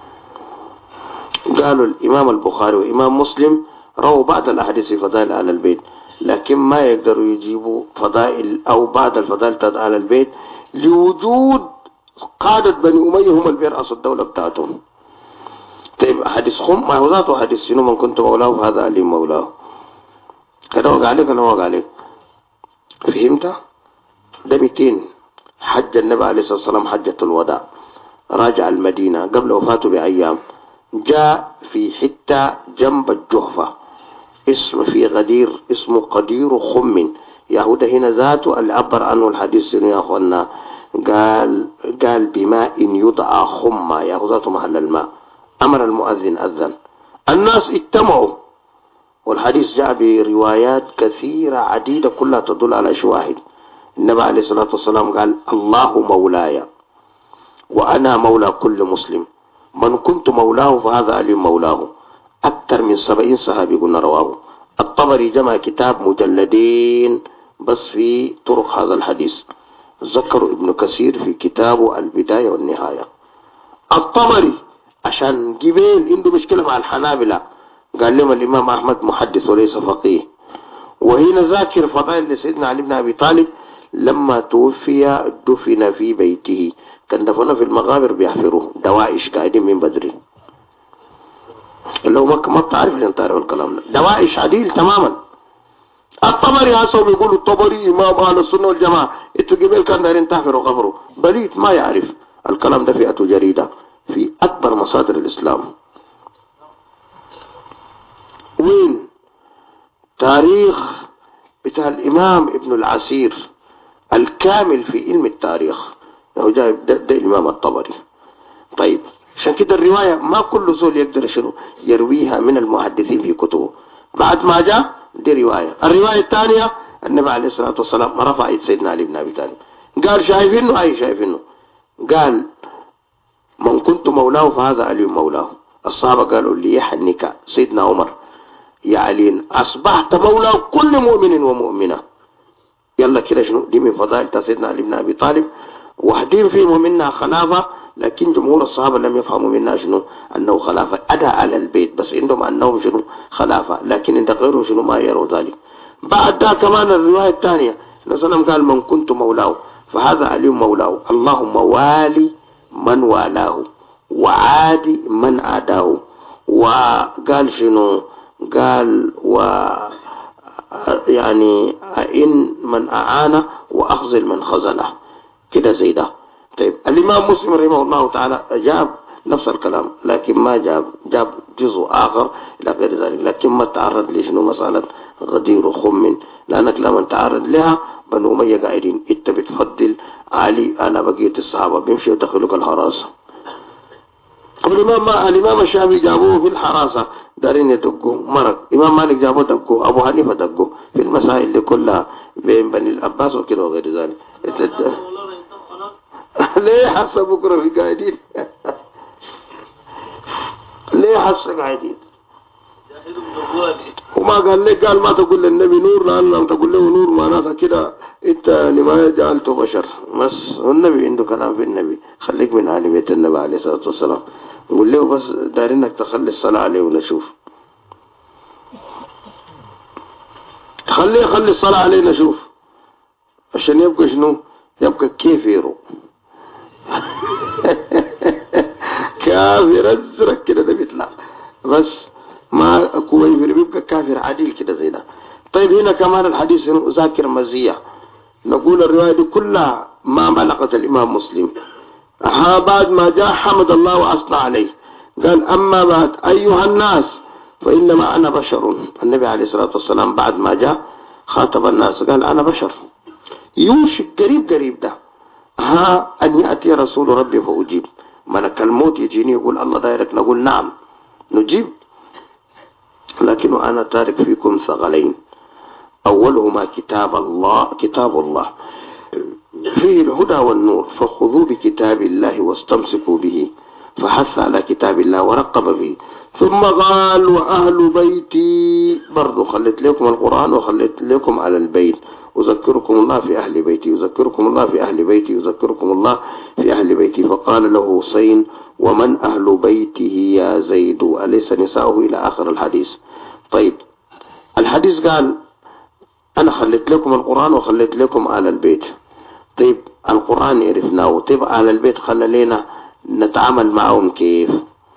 قالوا الإمام البخاري وإمام مسلم رووا بعض الأحاديث في فضائل آل البيت، لكن ما يقدروا يجيبوا فضائل أو بعض الفضائل تاع آل البيت لوجود قادة بني أمية هم اللي بيرأسوا الدولة بتاعتهم. طيب حديث خم ما هو ذاته حديث شنو؟ من كنت مولاه فهذا علي مولاه. كده وقع عليك أنا وقع عليك. فهمت؟ ده 200 حج النبي عليه الصلاة والسلام حجة الوداع، راجع المدينة قبل وفاته بأيام، جاء في حتة جنب الجحفة اسم في غدير اسمه قدير خم. يهودا هنا ذاته اللي عبر عنه الحديث يا أخوانا، قال بماء يدعى خم، يهودا محل الماء. أمر المؤذن أذن، الناس اجتمعوا، والحديث جاء بروايات كثيرة عديدة كلها تدل على شيء واحد. النبي عليه الصلاة والسلام قال الله مولاي وأنا مولى كل مسلم، من كنت مولاه فهذا علي مولاه. أكثر من 70 صحابي قلنا رواه. الطبري جمع كتاب مجلدين بس في طرق هذا الحديث، ذكر ابن كثير في كتابه البداية والنهاية. الطبري عشان جبين عنده مشكلة مع الحنابلة قال لهم الإمام أحمد محدث وليس فقيه. وهنا ذاكر فضائل لسيدنا علي بن أبي طالب لما توفي دفن في بيته، كان دفنه في المغابر بيحفروه دوائش قاعدين من بدري. لو ما بتعرف عشان تعرف الكلام ده، دوائش عديل تماما. الطبري هسه بيقولوا الطبري إمام أهل السنة والجماعة، انتوا قبل كان دايرين تحفروا قبره بليت ما يعرف الكلام ده. فئته جريدة في أكبر مصادر الإسلام. وين تاريخ بتاع الإمام ابن العسير الكامل في علم التاريخ، هو جايب ده الإمام الطبري. طيب عشان كده الرواية ما كل زول يقدر شنو يرويها من المحدثين في كتبه. بعد ما جاء دي رواية. الرواية الثانية النبي عليه الصلاة والسلام رفع يد سيدنا علي بن أبي طالب قال شايفينه؟ أي شايفينه. قال من كنت مولاه فهذا علي مولاه. الصحابة قالوا لي يحنك سيدنا عمر يا علي أصبحت مولى كل مؤمن ومؤمنة. يلا كده شنو دي من فضائل سيدنا علي بن أبي طالب. واحدين فيهم منها خلافة، لكن جمهور الصحابة لم يفهموا منها شنو أنه خلافة، أدى على البيت بس عندهم أنهم شنو خلافة، لكن عند غيرهم شنو ما يروا ذلك. بعد ده كمان الرواية الثانية النبي قال من كنت مولاه فهذا علي مولاه، اللهم والي من والاه وعادي من عاداه. وقال شنو قال يعني إن من أعانه وأخذل من خذله كده زي ده. طيب الإمام مسلم رحمه الله تعالى جاب نفس الكلام، لكن ما جاب جزء آخر إلى غير ذلك، لكن ما تعرض لشنو مسألة غدير وخم، لأنك لما تعرض لها بنو أمية قاعدين أنت بتفضل علي على بقية الصحابة بيمشي يدخلوك الحراسة. الإمام الشافعي جابوه في الحراسة دارين يدقوا مرق، إمام مالك جابوه دقوا، أبو حنيفة دقوا في المسائل اللي كلها بين بني العباس وكده وغير ذلك. ليه حس بكرة في قاعدين؟ ليه حس قاعدين؟ وما قال لك قال ما تقول للنبي نور، لأن لما تقول له نور معناتها كده انت لما جعلته بشر. بس النبي عنده كلام في النبي، خليك من آل بيت النبي عليه الصلاة والسلام. نقول له بس دارينك تخلي الصلاة عليه ونشوف، خلي الصلاة عليه نشوف عشان يبقى شنو يبقى كيفيرو كافر ازرق كده ده بيطلع، بس ما كويفر بيبقى كافر عديل كده زي ده. طيب هنا كمان الحديث ذاكر مزية، نقول الرواية دي كلها ما بلغت الإمام مسلم. بعد ما جاء حمد الله وأصنع عليه قال أما بعد أيها الناس فإنما أنا بشر. النبي عليه الصلاة والسلام بعد ما جاء خاطب الناس قال أنا بشر، يوشك قريب قريب ده أن يأتي رسول ربي فأجيب. ملك الموت يجيني يقول الله دايرك، نقول نعم نجيب. لكن أنا تارك فيكم ثقلين، أولهما كتاب الله فيه الهدى والنور، فخذوا بكتاب الله واستمسكوا به، فحث على كتاب الله ورقب فيه. ثم قال وأهل بيتي، برضو خليت لكم القرآن وخليت لكم على البيت، أذكركم الله في أهل بيتي، أذكركم الله في أهل بيتي، أذكركم الله في أهل بيتي. فقال له حسين ومن أهل بيته يا زيد أليس نساؤه إلى آخر الحديث. طيب الحديث قال أنا خليت لكم القرآن وخليت لكم على البيت. طيب القرآن عرفناه، طيب على البيت خلى لنا نتعامل معهم كيف؟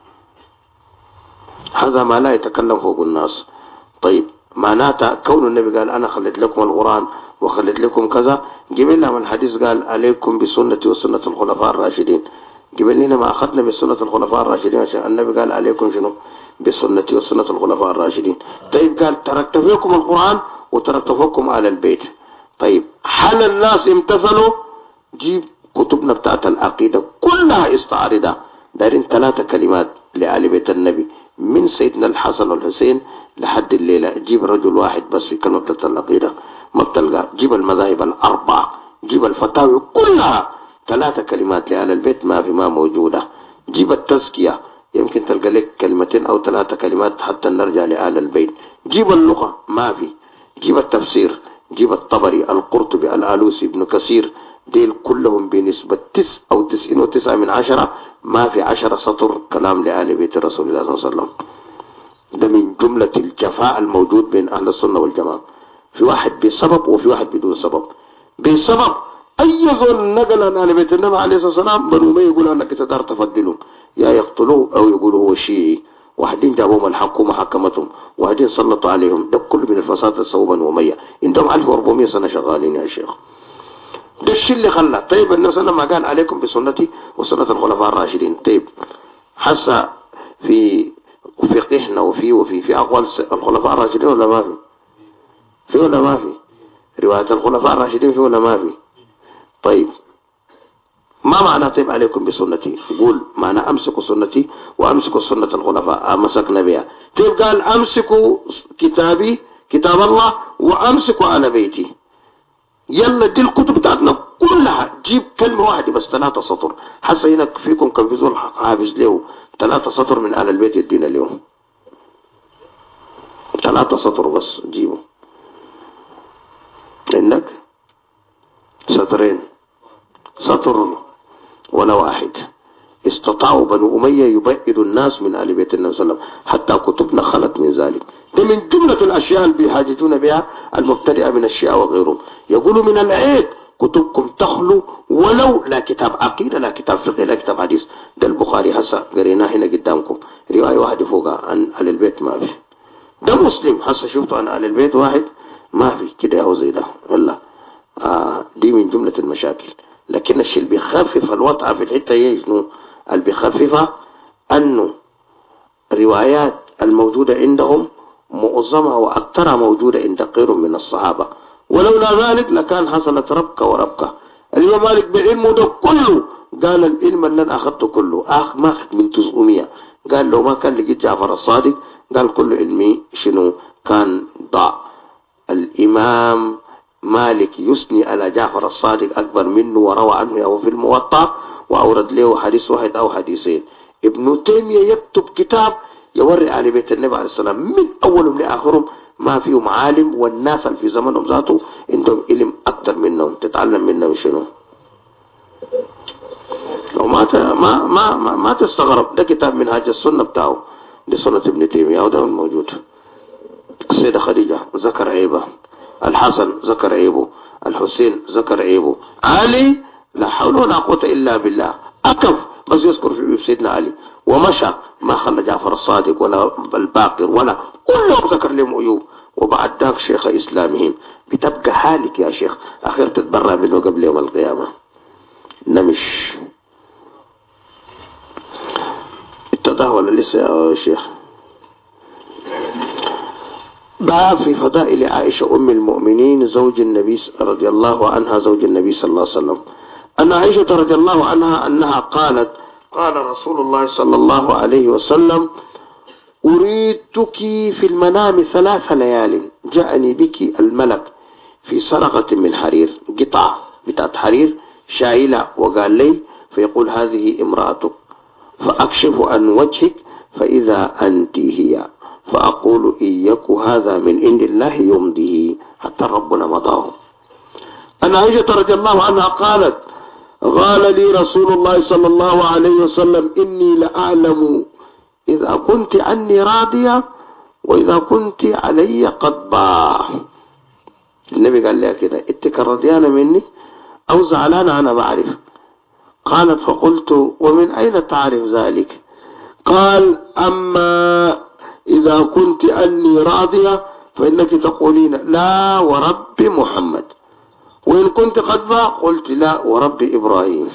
هذا ما لا يتكلم فوق الناس. طيب معناتها كون النبي قال أنا خليت لكم القرآن وخليت لكم كذا، جيب لنا من الحديث قال عليكم بسنتي وسنة الخلفاء الراشدين، جيب لنا ما أخذنا بسنة الخلفاء الراشدين، عشان النبي قال عليكم شنو؟ بسنتي وسنة الخلفاء الراشدين. طيب قال تركت فيكم القرآن وتركت فيكم على البيت. طيب هل الناس امتثلوا؟ جيب كتبنا بتاعت العقيدة كلها استعارضة، دارين 3 كلمات لآل بيت النبي من سيدنا الحسن والحسين لحد الليلة. جيب رجل واحد بس في كلمة بتاعت العقيدة ما بتلقى. جيب المذاهب ال4، جيب الفتاوي كلها 3 كلمات لآل البيت ما موجودة. جيب التزكية يمكن تلقى لك 2 أو 3 كلمات حتى نرجع لآل البيت. جيب اللغة ما في. جيب التفسير، جيب الطبري، القرطبي، الآلوسي، ابن كثير، ديل كلهم بنسبة 9 أو 99 ما في 10 سطر كلام لآل بيت رسول الله صلى الله عليه وسلم. ده من جملة الجفاء الموجود بين أهل السنة والجماعة. في واحد بسبب وفي واحد بدون سبب. بسبب أي زول نقل عن آل بيت النبي عليه الصلاة والسلام بنو ما يقولوا أنك تقدر تفضلهم، يا يقتلوه أو يقولوا هو شيعي. واحدين جابوهم الحكومة حكمتهم، واحدين سلطوا عليهم. ده كله من الفساد الصوبة وأمية. عندهم 1400 سنة شغالين يا شيخ. ده الشيء اللي خلى. طيب النبي صلى الله عليه وسلم قال عليكم بسنتي وسنة الخلفاء الراشدين. طيب حسا في فقهنا وفي أقوال الخلفاء الراشدين ولا ما في ولا ما في رواية الخلفاء الراشدين في ولا ما في؟ طيب ما معنى طيب عليكم بسنتي؟ يقول معنى أمسكوا سنتي وأمسكوا سنة الخلفاء أمسكنا بها. طيب قال أمسكوا كتابي كتاب الله وأمسكوا على بيتي. يلا دي الكتب بتاعتنا كلها جيب كلمة واحدة بس 3 سطر. حسا هنا فيكم كان في زول حافظ له 3 سطر من آل البيت يدينا اليوم 3 سطر بس جيبوا. إنك سطرين، سطر ولا واحد. استطاعوا بنو أمية يبعدوا الناس من آل بيت النبي صلى الله عليه وسلم حتى كتبنا خلت من ذلك. ده من جملة الأشياء اللي بيحاججون بها المبتدئة من الشيعة وغيرهم. يقولوا من العيب كتبكم تخلو ولو لا كتاب عقيدة لا كتاب فقه لا كتاب حديث. ده البخاري هسا قريناه هنا قدامكم رواية واحدة فوقها عن آل البيت ما في. ده مسلم هسا شفتوا عن آل البيت واحد ما في كده أو زي ده ولا. دي من جملة المشاكل. لكن الشيء اللي بيخفف الوضع في الحتة يجنو اللي بيخففها أنه روايات الموجودة عندهم معظمها وأكثرها موجودة عند غير من الصحابة، ولولا ذلك لكان حصلت ربكة وربكة. الإمام مالك بعلمه ده كله قال العلم اللي أنا أخذته كله ما أخذ من 900. قال لو ما كان لقيت جعفر الصادق قال كل علمي شنو كان ضاع. الإمام مالك يثني على جعفر الصادق أكبر منه وروى عنه أو في الموطأ وأورد له حديث واحد أو حديثين. ابن تيمية يكتب كتاب يوري على بيت النبي عليه السلام من أولهم لآخرهم ما فيهم عالم، والناس اللي في زمنهم ذاته عندهم علم أكثر منهم تتعلم منهم شنو. لو ما تستغرب. ده كتاب منهاج السنة بتاعه لسنة ابن تيمية وده موجود. السيدة خديجة ذكر عيبه، الحسن ذكر عيبه، الحسين ذكر عيبه، علي لا حول ولا قوة إلا بالله أكف بس يذكر في سيدنا علي ومشى ما خلى جعفر الصادق ولا الباقر ولا كلهم ذكر لهم عيوب. وبعد ذاك شيخ إسلامهم بتبقى حالك يا شيخ أخير تتبرع منه قبل يوم القيامة. نمش اتضح ولا لسه يا شيخ؟ باب في فضائل عائشة أم المؤمنين زوج النبي رضي الله عنها زوج النبي صلى الله عليه وسلم. أن عائشة رضي الله عنها أنها قالت قال رسول الله صلى الله عليه وسلم أريدتك في المنام 3 ليال جاءني بك الملك في سرقة من حرير قطع بتاعت حرير شايلة وقال لي فيقول هذه امرأتك فأكشف عن وجهك فإذا أنت هي فأقول إن يك هذا من عند الله يمضيه حتى ربنا مضاه. أن عائشة رضي الله عنها قالت قال لي رسول الله صلى الله عليه وسلم إني لأعلم إذا كنت عني راضية وإذا كنت علي قضبا. النبي قال لها كده اتك رضيانة مني أو زعلانة أنا بعرف. قالت فقلت ومن أين تعرف ذلك؟ قال أما إذا كنت أني راضية فإنك تقولين لا ورب محمد، وإن كنت قضبا قلت لا ورب إبراهيم.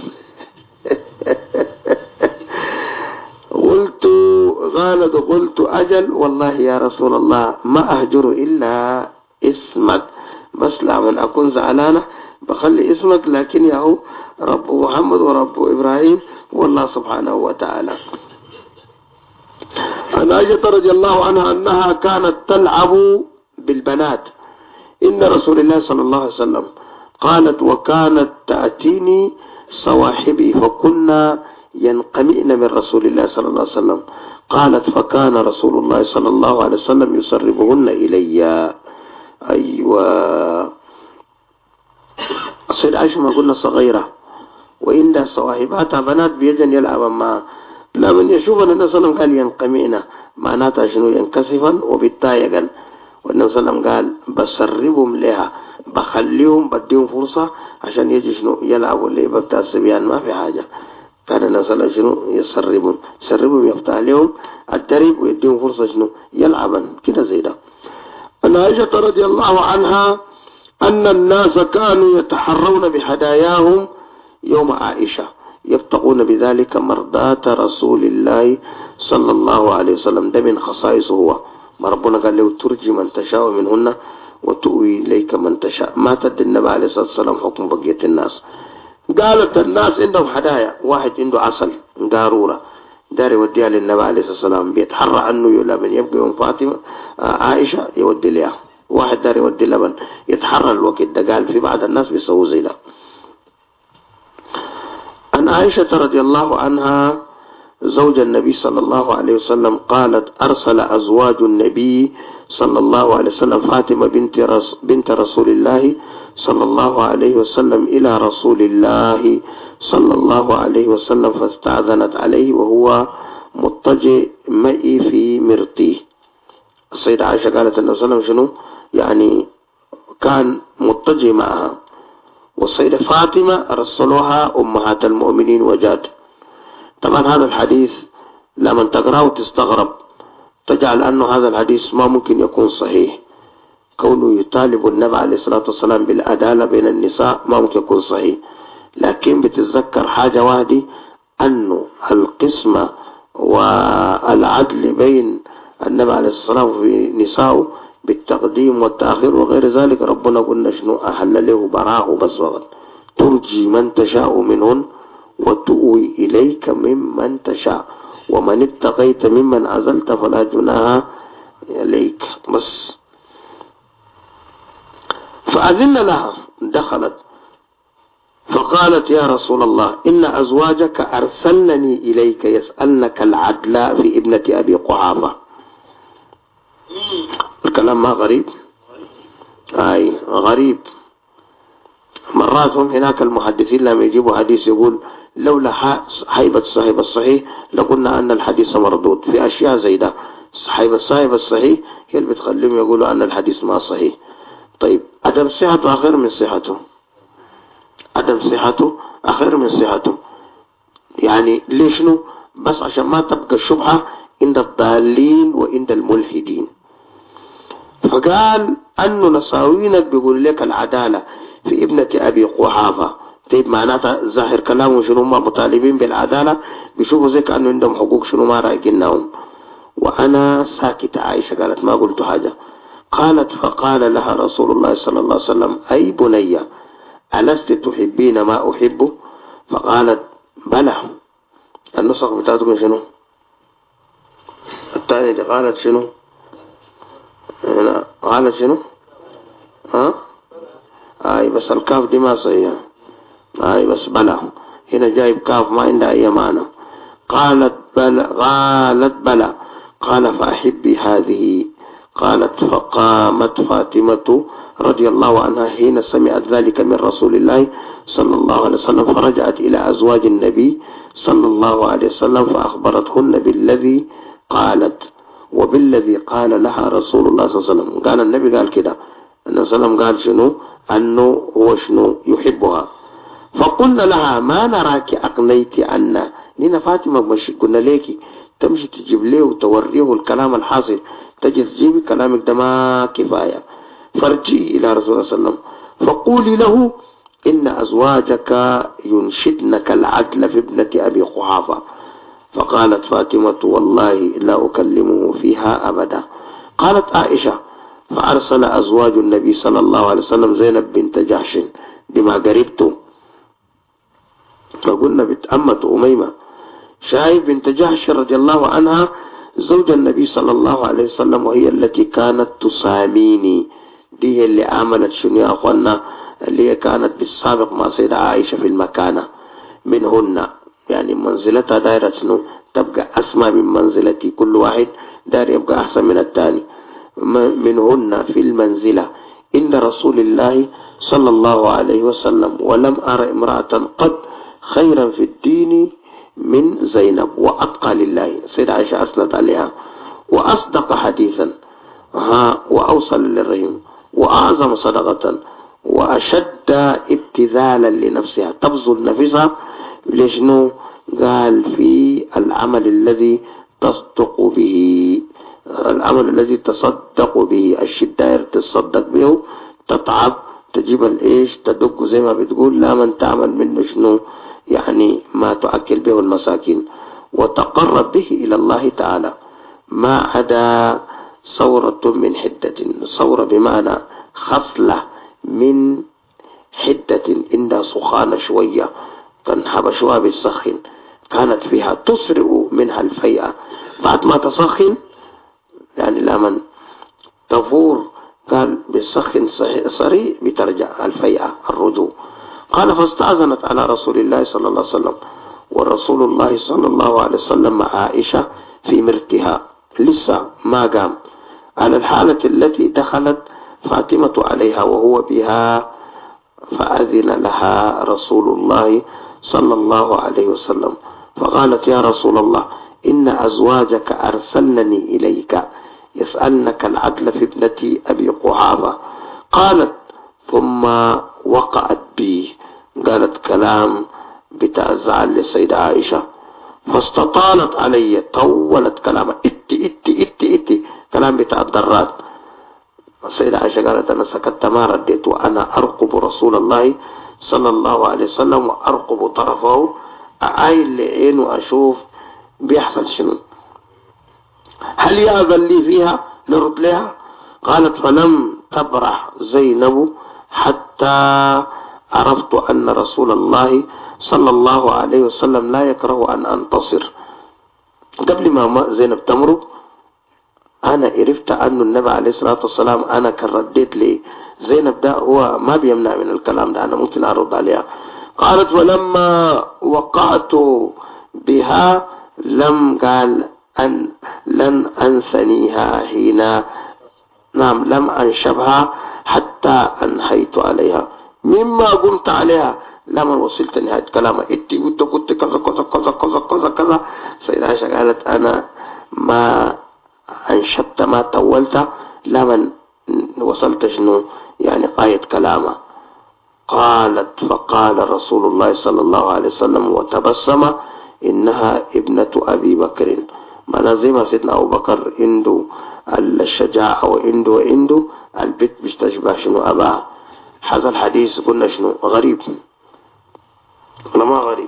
قلت أجل والله يا رسول الله ما أهجر إلا اسمك، بس لا من أكون زعلانة بخلي اسمك، لكن ياهو رب محمد ورب إبراهيم والله سبحانه وتعالى. عن عائشة رضي الله عنها أنها كانت تلعب بالبنات إن رسول الله صلى الله عليه وسلم قالت وكانت تأتيني صواحبي فكنا ينقمئن من رسول الله صلى الله عليه وسلم. قالت فكان رسول الله صلى الله عليه وسلم يسربهن إلي. أيوة السيدة عائشة ما قلنا صغيرة وإن صواحباتها بنات بيجن يلعب معها، لمن يشوف أن النبي صلى الله عليه وسلم قال ينقمئن معناتها شنو ينكسفا وبالتايقا، والنبي صلى الله عليه وسلم قال بسربهم لها بخليهم بديهم فرصة عشان يجي شنو يلعبوا اللي بتاع السبيان ما في حاجة. كان النبي صلى الله عليه وسلم يسربهم يفتح لهم الدرب ويديهم فرصة شنو يلعبا كده زي ده. أن عائشة رضي الله عنها أن الناس كانوا يتحرون بهداياهم يوم عائشة يبتغون بذلك مرضاة رسول الله صلى الله عليه وسلم. ده من خصائصه هو، ما ربنا قال له ترجي من تشاء منهن وتؤوي إليك من تشاء. ما تدي النبي عليه الصلاة والسلام حكم بقية الناس. قالت الناس عندهم هدايا، واحد عنده عسل قارورة دار يوديها للنبي عليه الصلاة والسلام بيتحرى عنه يلا من يبقى يوم فاطمة عائشة يودي لها، واحد دار يودي لبن يتحرى الوقت ده. قال في بعض الناس بيسووا زي ده. عن عائشة رضي الله عنها زوج النبي صلى الله عليه وسلم قالت أرسل أزواج النبي صلى الله عليه وسلم فاطمة بنت رسول الله صلى الله عليه وسلم إلى رسول الله صلى الله عليه وسلم فاستأذنت عليه وهو مضطجع معي في مرتيه. السيدة عائشة قالت النبي صلى الله عليه وسلم شنو يعني كان مضطجع معها، والسيدة فاطمة رسلوها أمهات المؤمنين وجاد. طبعا هذا الحديث لما تقرأه تستغرب، تجعل أنه هذا الحديث ما ممكن يكون صحيح. كونه يطالب النبي عليه الصلاة والسلام بالعدالة بين النساء ما ممكن يكون صحيح، لكن بتتذكر حاجة واحدة أنه القسمة والعدل بين النبي عليه الصلاة والسلام في نسائه بالتقديم والتأخير وغير ذلك. ربنا قلنا شنو أحل له براه بس وقت ترجي من تشاء منهن وتؤوي إليك ممن تشاء ومن ابتغيت ممن عزلت فلا جناح عليك بس. فأذن لها دخلت فقالت يا رسول الله إن أزواجك أرسلني إليك يسألنك العدل في ابنة أبي قحافة. الكلام ما غريب؟ أي غريب. مرات هم هناك المحدثين لما يجيبوا حديث يقول لولا حيبة صاحب الصحيح لقلنا أن الحديث مردود. في أشياء زي ده حيبة صاحب الصحيح هي اللي بتخليهم يقولوا أن الحديث ما صحيح. طيب عدم صحته أخير من صحته، عدم صحته أخير من صحته. يعني ليش نو؟ بس عشان ما تبقى الشبهة عند الضالين وعند الملحدين. فقال أنه نساوينك بيقول لك العدالة في ابنة أبي قحافة. طيب معناتها ظاهر كلامه شنو ما مطالبين بالعدالة، بيشوفوا زي كأنه عندهم حقوق شنو ما رايقينهم. وأنا ساكتة. عائشة قالت ما قلت حاجة. قالت فقال لها رسول الله صلى الله عليه وسلم أي بني ألست تحبين ما أحبه؟ فقالت بلى. النسخ بتاعتكم شنو؟ الثانية دي قالت شنو؟ قالت شنو؟ بس الكاف دي ما صحيحة. بس بلى هنا جايب كاف ما عندها أي معنى. قالت بلى. قال فأحبي هذه. قالت فقامت فاطمة رضي الله عنها حين سمعت ذلك من رسول الله صلى الله عليه وسلم، فرجعت إلى أزواج النبي صلى الله عليه وسلم فأخبرتهن بالذي قالت وبالذي قال لها رسول الله صلى الله عليه وسلم. قال النبي قال كده، النبي صلى الله عليه وسلم قال شنو؟ أنه هو شنو يحبها. فقلنا لها ما نراك أقنيت عنا. نينا فاطمة مش قلنا ليكي تمشي تجيب له وتوريه الكلام الحاصل، تجي تجيبي كلامك ده ما كفاية، فارجعي إلى رسول الله صلى الله عليه وسلم فقولي له إن أزواجك ينشدنك العدل في ابنة أبي قحافة. فقالت فاطمة والله لا أكلمه فيها أبدا. قالت عائشة فأرسل أزواج النبي صلى الله عليه وسلم زينب بنت جحش بما قربته، فقلنا بتأمة أميمة شايف بنت جحش رضي الله عنها زوج النبي صلى الله عليه وسلم، وهي التي كانت تساميني. دي هي اللي عملت شنو يا أخوانا؟ اللي هي كانت بالسابق مع سيدة عائشة في المكانة منهن، يعني منزلتها دائرة شنو تبقى أسمى من منزلتي، كل واحد دائر يبقى أحسن من الثاني. منهن في المنزلة إن رسول الله صلى الله عليه وسلم، ولم أر امرأة قد خيرا في الدين من زينب وأتقى لله. سيدة عائشة أسند عليها وأصدق حديثا وأوصل للرحم وأعظم صدقة وأشد ابتذالا لنفسها، تبذل نفسها لشنو؟ قال في العمل الذي تصدق به، العمل الذي تصدق به، الشدة تصدق به، تتعب تجيب الإيش تدق زي ما بتقول، لا من تعمل منه شنو يعني ما تؤكل به المساكين وتقرب به إلى الله تعالى، ما عدا صورة من حدة. صورة بمعنى خصلة من حدة إنها سخانة شوية تنحب شوية بالسخن، كانت فيها تسرع منها الفيئة، بعد ما تسخن يعني لمن تفور قال بالسخن سريع بترجع الفيئة الرجوع. قال فاستأذنت على رسول الله صلى الله عليه وسلم، ورسول الله صلى الله عليه وسلم مع عائشة في مرتها لسه ما قام، على الحالة التي دخلت فاطمة عليها وهو بها، فأذن لها رسول الله صلى الله عليه وسلم فقالت يا رسول الله إن أزواجك أرسلنني إليك يسألنك العدل في ابنة أبي قحافة. قالت ثم وقعت بي، قالت كلام بتاع الزعل للسيدة عائشة، فاستطالت علي، طولت كلامها اتي كلام بتاع الضرات. السيدة عائشة قالت أنا سكت ما رديت وأنا أرقب رسول الله صلى الله عليه وسلم وأرقب طرفه، أعاين لعين وأشوف بيحصل شنو، هل يأذن لي فيها نرد لها؟ قالت فلم تبرح زينب حتى عرفت أن رسول الله صلى الله عليه وسلم لا يكره أن أنتصر. قبل ما زينب تمرق أنا عرفت أن النبي عليه الصلاة والسلام أنا كرديت لي زينب ده هو ما بيمنع من الكلام ده، أنا ممكن أرد عليها. قالت ولما وقعت بها لم قال أن لن أنثنيها حين لم أنشبها حتى أنهيت عليها، مما قمت عليها لما وصلت نهاية كلامها إتي قلت كذا كذا كذا كذا كذا كذا. سيدة عائشة قالت أنا ما أنشبت ما طولت لما وصلت شنو يعني قاية كلامها. قالت فقال رسول الله صلى الله عليه وسلم وتبسم إنها ابنة أبي بكر، ما زي ما سيدنا أبو بكر عنده الشجاعة وعنده البيت مش تشبه شنو أباه. هذا الحديث قلنا شنو غريب ولا ما غريب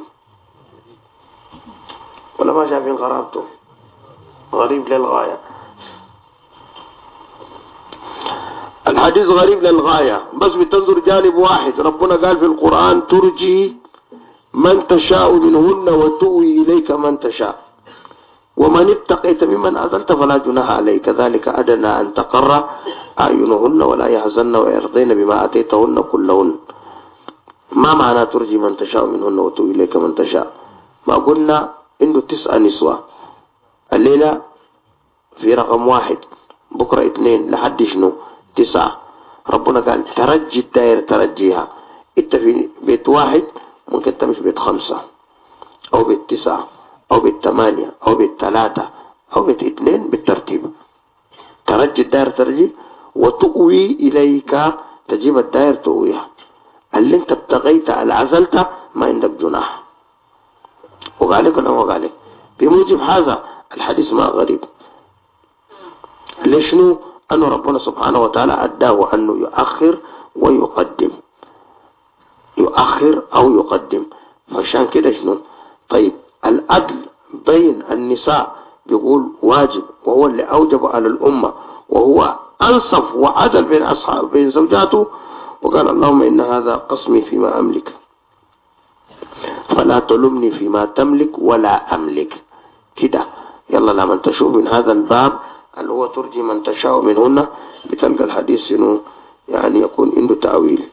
ولا ما شايفين غرابته؟ غريب للغاية. الحديث غريب للغاية، بس بتنظر جانب واحد. ربنا قال في القرآن ترجي من تشاء منهن وتؤوي إليك من تشاء ومن اتقيت ممن أزلت فلا جناح عليك ذلك أدنى أن تقر أعينهن ولا يحزن ويرضين بما أتيتهن كلهن. ما معنى ترجي من تشاء منهن وتؤوي إليك من تشاء؟ ما قلنا إنه 9 نسوة، الليلة في رقم 1، بكرة 2 لحد شنو 9. ربنا قال ترجي الدائرة ترجيها. انت في بيت 1 ممكن تمشي بيت 5 أو بيت 9 أو بيت 8 أو بيت 3 أو بيت 2 بالترتيب. ترجي الدائرة ترجي، وتؤوي إليك تجيب الدائرة تؤويها. اللي انت ابتغيت العزلت ما عندك جناح. وقالك ولا ما قالك؟ بموجب هذا الحديث ما غريب. ليشنو؟ أنه ربنا سبحانه وتعالى أداه أنه يؤخر ويقدم، يؤخر أو يقدم. فعشان كده شنو؟ طيب العدل بين النساء بيقول واجب، وهو اللي أوجب على الأمة، وهو أنصف وعدل بين أصحاب بين زوجاته. وقال اللهم إن هذا قسمي فيما أملك فلا تلمني فيما تملك ولا أملك كده. يلا لما تشوف من هذا الباب اللي هو ترجي من تشاء منهن بتلقى الحديث إنه يعني يكون عنده تأويل.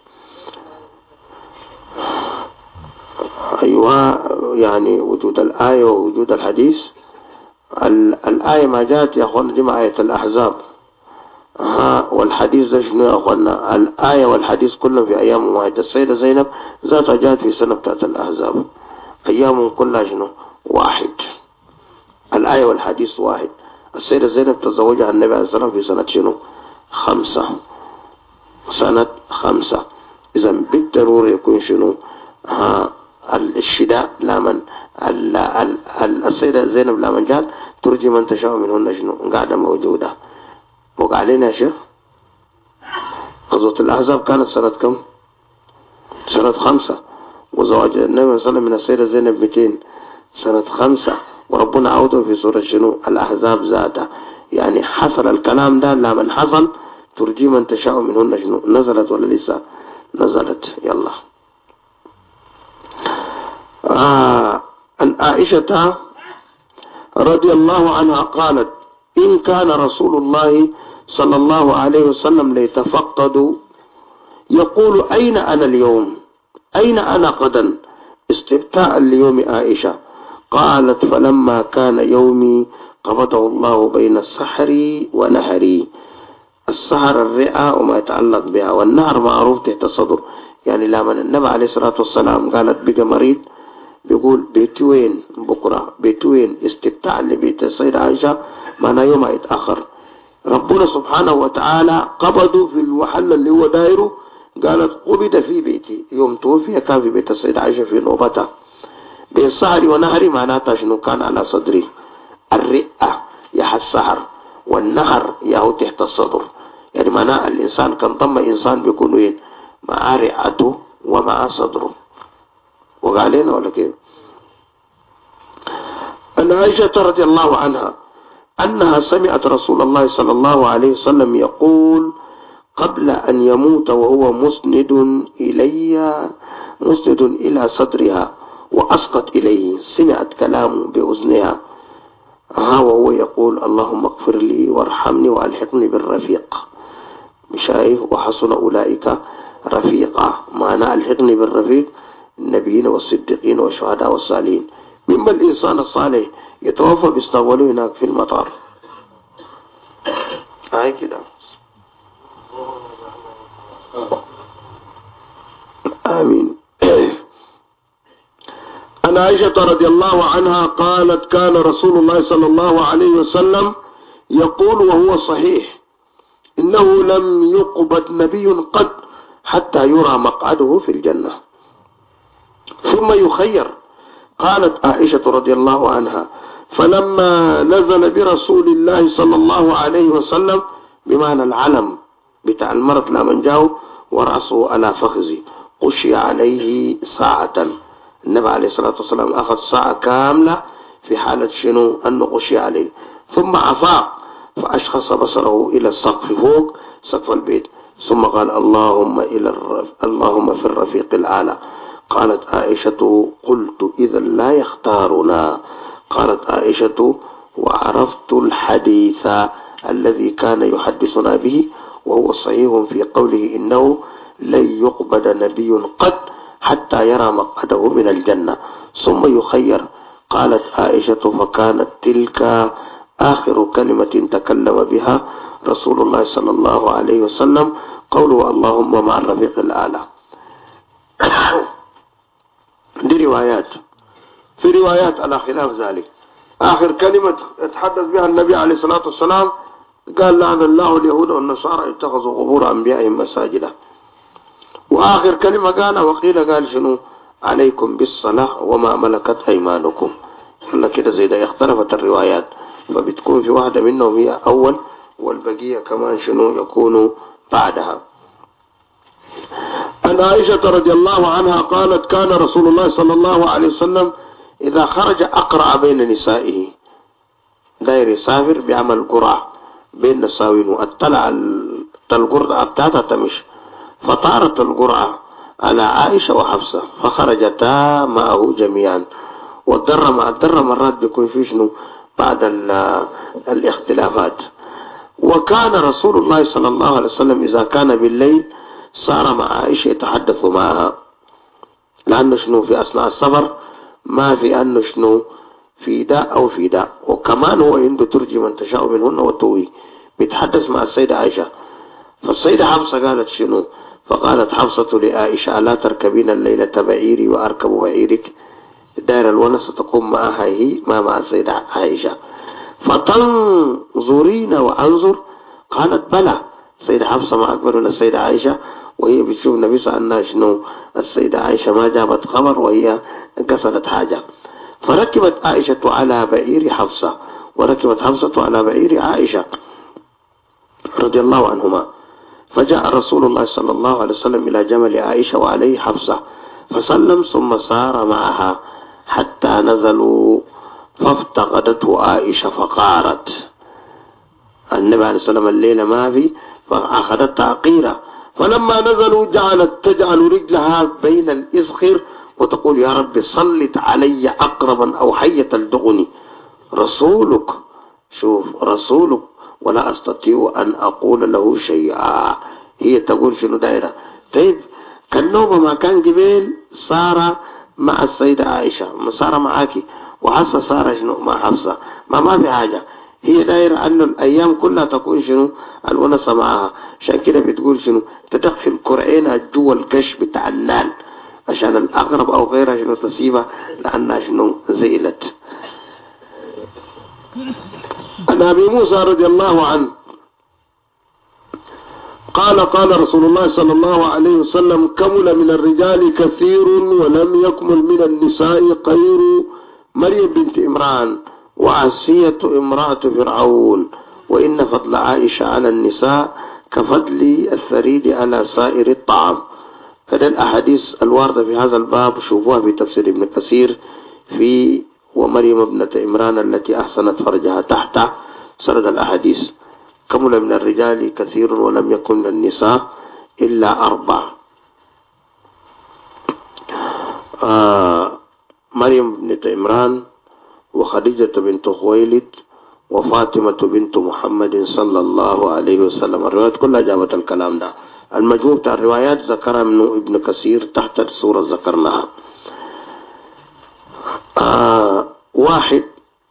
أيوة، يعني وجود الآية ووجود الحديث. الآية ما جاءت يا أخوانا دي مع آية الأحزاب، والحديث ده شنو يا أخوانا؟ الآية والحديث كلهم في أيام واحدة. السيدة زينب ذاتها جاءت في سنة بتاعت الأحزاب، أيام كلها شنو واحد، الآية والحديث واحد. السيدة زينب تزوجها النبي عليه الصلاة والسلام في سنة شنو 5، سنة 5. إذا بالضرورة يكون شنو الشداء لمن السيدة زينب لمن جاءت ترجي من تشاء منهن شنو قاعدة موجودة. وقالين يا شيخ غزوة الأحزاب كانت سنة كم؟ سنة 5. وزواج النبي صلى الله عليه وسلم من السيدة زينب 200 سنة 5. وربنا عوده في سورة شنو الأحزاب ذاتها. يعني حصل الكلام ده لمن حصل ترجي من تشاء منهن شنو نزلت ولا لسه؟ نزلت. يلا عن عائشة رضي الله عنها قالت إن كان رسول الله صلى الله عليه وسلم ليتفقد يقول أين أنا اليوم، أين أنا غدا، استبتاء ليوم عائشة. قالت فلما كان يومي قبضه الله بين السحر ونهري. السحر الرئة وما يتعلق بها، والنهر معروف تحت الصدر. يعني لما النبي عليه الصلاة والسلام قالت بقى مريض بيقول بيتي وين بكرة، بيتي وين، استبتاع لبيت السيدة عائشة معناه يوم يتأخر. ربنا سبحانه وتعالى قبضه في المحل اللي هو دايره. قالت قبض في بيتي، يوم توفي كان في بيت السيدة عائشة في نوبتها. بين السحر ونهري معناتها شنو كان على صدري. الرئة يا السحر والنهر يا تحت الصدر. يعني معناه الإنسان كان ضم إنسان بيكون وين مع رئته ومع صدره. وقالينا ولا كيف؟ أن عائشة رضي الله عنها أنها سمعت رسول الله صلى الله عليه وسلم يقول قبل أن يموت وهو مسند إلى صدرها وأسقط إليه. سمعت كلامه بأذنها وهو يقول اللهم اغفر لي وارحمني وألحقني بالرفيق. شايف؟ وحسن أولئك رفيقا. معنى ألحقني بالرفيق النبيين والصديقين والشهداء والصالحين. مما الإنسان الصالح يتوفى بيستقبلوه هناك في المطار. هاي كده. آمين. عن عائشة رضي الله عنها قالت كان رسول الله صلى الله عليه وسلم يقول وهو صحيح إنه لم يقبض نبي قد حتى يرى مقعده في الجنة ثم يخير. قالت عائشة رضي الله عنها فلما نزل برسول الله صلى الله عليه وسلم بمعنى العلم بتاع المرض لمن جاءه ورأسه على فخذي قشي عليه ساعة. النبي عليه الصلاة والسلام أخذ ساعة كاملة في حالة شنو أنه قشي عليه. ثم أفاق فأشخص بصره إلى السقف فوق سقف البيت ثم قال اللهم في الرفيق الأعلى. قالت عائشة قلت إذا لا يختارنا. قالت عائشة وعرفت الحديث الذي كان يحدثنا به وهو صحيح في قوله إنه لن يقبض نبي قد حتى يرى مقعده من الجنة ثم يخير. قالت عائشة فكانت تلك آخر كلمة تكلم بها رسول الله صلى الله عليه وسلم قوله اللهم مع الرفيق الأعلى. دي روايات، في روايات على خلاف ذلك. آخر كلمة يتحدث بها النبي عليه الصلاة والسلام قال لعن الله اليهود والنصارى اتخذوا قبور أنبيائهم مساجدا. وآخر كلمة قال شنو عليكم بالصلاة وما ملكت أيمانكم. إلا كده زي ده اختلفت الروايات، فبتكون في واحدة منهم هي أول والبقية كمان شنو يكونوا بعدها. عن عائشة رضي الله عنها قالت كان رسول الله صلى الله عليه وسلم إذا خرج أقرأ بين نسائه، داير يسافر بيعمل قرعة بين نساوين وأطلع القرعة بتاعتها تمش، فطارت القرعة على عائشة وحفصة فخرجتا معه جميعا. والدر مرات بيكون في شنو بعد الاختلافات. وكان رسول الله صلى الله عليه وسلم إذا كان بالليل صار مع عائشة يتحدث معها، لأنه شنو في أثناء السفر ما في أنه شنو في داء أو في داء. وكمان هو عنده ترجي من تشاء منهن وتوي، بيتحدث مع السيدة عائشة. فالسيدة حفصة قالت شنو؟ فقالت حفصة لعائشة ألا تركبين الليلة بعيري وأركب بعيرك؟ دائر الونس تقوم معها هي ما مع السيدة عائشة. فتنظرين وأنظر؟ قالت بلى. السيدة حفصة ما أكبر من السيدة عائشة، وهي بتشوف النبي صلى الله عليه وسلم شنو السيدة عائشة ما جابت خبر وهي قصدت حاجة. فركبت عائشة على بعير حفصة وركبت حفصة على بعير عائشة رضي الله عنهما. فجاء رسول الله صلى الله عليه وسلم إلى جمل عائشة وعليه حفصة فسلم ثم سار معها حتى نزلوا فافتقدته عائشة فقارت. النبي عليه الصلاة والسلام الليلة ما في فأخذت تعقيرة. فلما نزلوا تجعل رجلها بين الإزخر وتقول يا رب صلت علي أقربا أو حية تلدغني. رسولك، شوف رسولك ولا أستطيع أن أقول له شيئا. هي تقول شنو دايرة؟ طيب كان نوبة ما كان قبيل صار مع السيدة عائشة، صار معاكي وحصة صار شنو مع حفصة، ما في حاجة. هي دايرة أنه الأيام كلها تكون شنو الونسة معها. عشان كده بتقول شنو تدخل كرعينها جوا القش بتاع النال عشان الأغرب أو غيرها شنو تصيبها لأنها شنو زيلت. عن أبي موسى رضي الله عنه قال رسول الله صلى الله عليه وسلم كمل من الرجال كثير ولم يكمل من النساء غير مريم بنت إمران وعسية امرأة فرعون، وإن فضل عائشة على النساء كفضل الثريد على سائر الطعام. هذه الأحاديث الواردة في هذا الباب شوفوها في تفسير ابن كثير في ومريم ابنة إمران التي أحسنت فرجها تحت سرد الأحاديث. كمل من الرجال كثير ولم يكن من النساء إلا 4. مريم ابنة إمران وخديجة بنت خويلد وفاطمة بنت محمد صلى الله عليه وسلم. الروايات كلها جابت الكلام ده. المجموع بتاع الروايات ذكرها من ابن كثير تحت السورة ذكرناها. واحد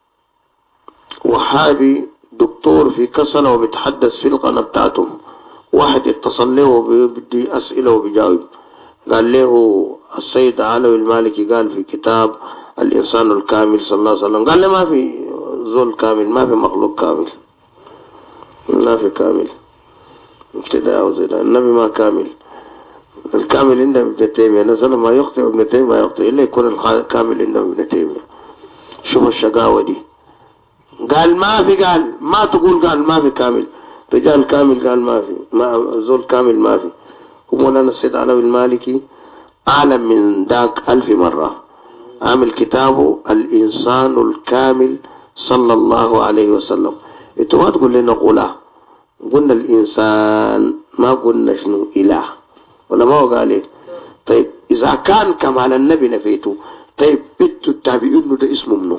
وحابي دكتور في كسلة وبيتحدث في القناة بتاعتهم، واحد اتصل له وبدي أسئلة وبيجاوب. قال له السيد علوي المالكي قال في كتاب الإنسان الكامل صلى الله عليه وسلم، قال له ما في زول كامل، ما في مخلوق كامل، ما في كامل ابتداء وزيادة. النبي ما كامل، الكامل عند ابن تيمية نزل ما يخطئ ابن تيمية ما يخطئ إلا يكون الكامل عند ابن تيمية. شوف الشقاوة دي. قال ما في، قال ما تقول قال ما في كامل، رجال كامل قال ما في، ما زول كامل ما في. ومولانا السيد علوي المالكي أعلم من ذاك 1000 مرة، عامل كتابه الإنسان الكامل صلى الله عليه وسلم. انتوا ما تقول لنا قولها، قلنا الإنسان ما قلنا شنو إله ولا ما هو قال إيه؟ طيب إذا كان كمال النبي نفيته طيب بنتوا التابعين ده اسمه منه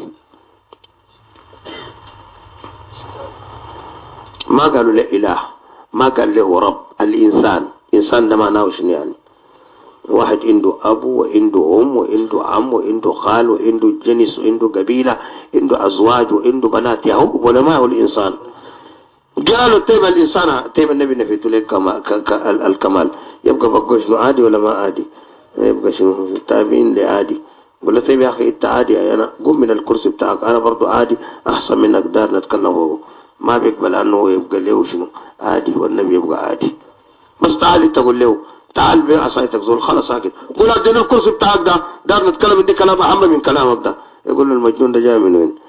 ما قالوا له إله ما قال له رب. الإنسان إنسان ده معناه شنو يعني؟ واحد عنده أبو وعنده أم وعنده عم وعنده خال وعنده جنس وعنده قبيلة عنده أزواج وعنده بنات يا هو ولا ما هو الإنسان؟ قالوا طيب الإنسان طيب النبي نفيته لك الكمال يبقى بقى شنو عادي ولا ما عادي؟ يبقى شنو تابعين لعادي. قل له طيب يا أخي أنت عادي أنا قم من الكرسي بتاعك أنا برضو عادي أحسن منك دار نتكلم هو ما بيقبل أنه يبقى له شنو عادي والنبي يبقى عادي. بس تعال تقول له تعال بعصايتك زول خلاص ساكت قول ادينا الكرسي بتاعك ده دار نتكلم دي كلام اهم من كلامك ده. يقول له المجنون ده جاي من وين؟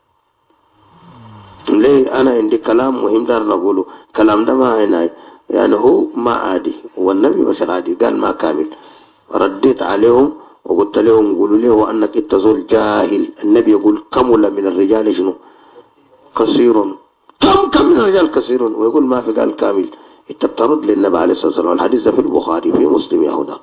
ليه انا عندي كلام مهم دار نقوله كلام ده ما هنا يعني هو ما عادي والنبي بشر عادي قال ما كامل. رديت عليهم وقلت لهم قولوا له انك انت زول جاهل. النبي يقول كمل من الرجال شنو كثير كم من الرجال كثير ويقول ما في قال كامل. انت بترد للنبي عليه الصلاه والسلام. الحديث ده في البخاري في مسلم يا هدى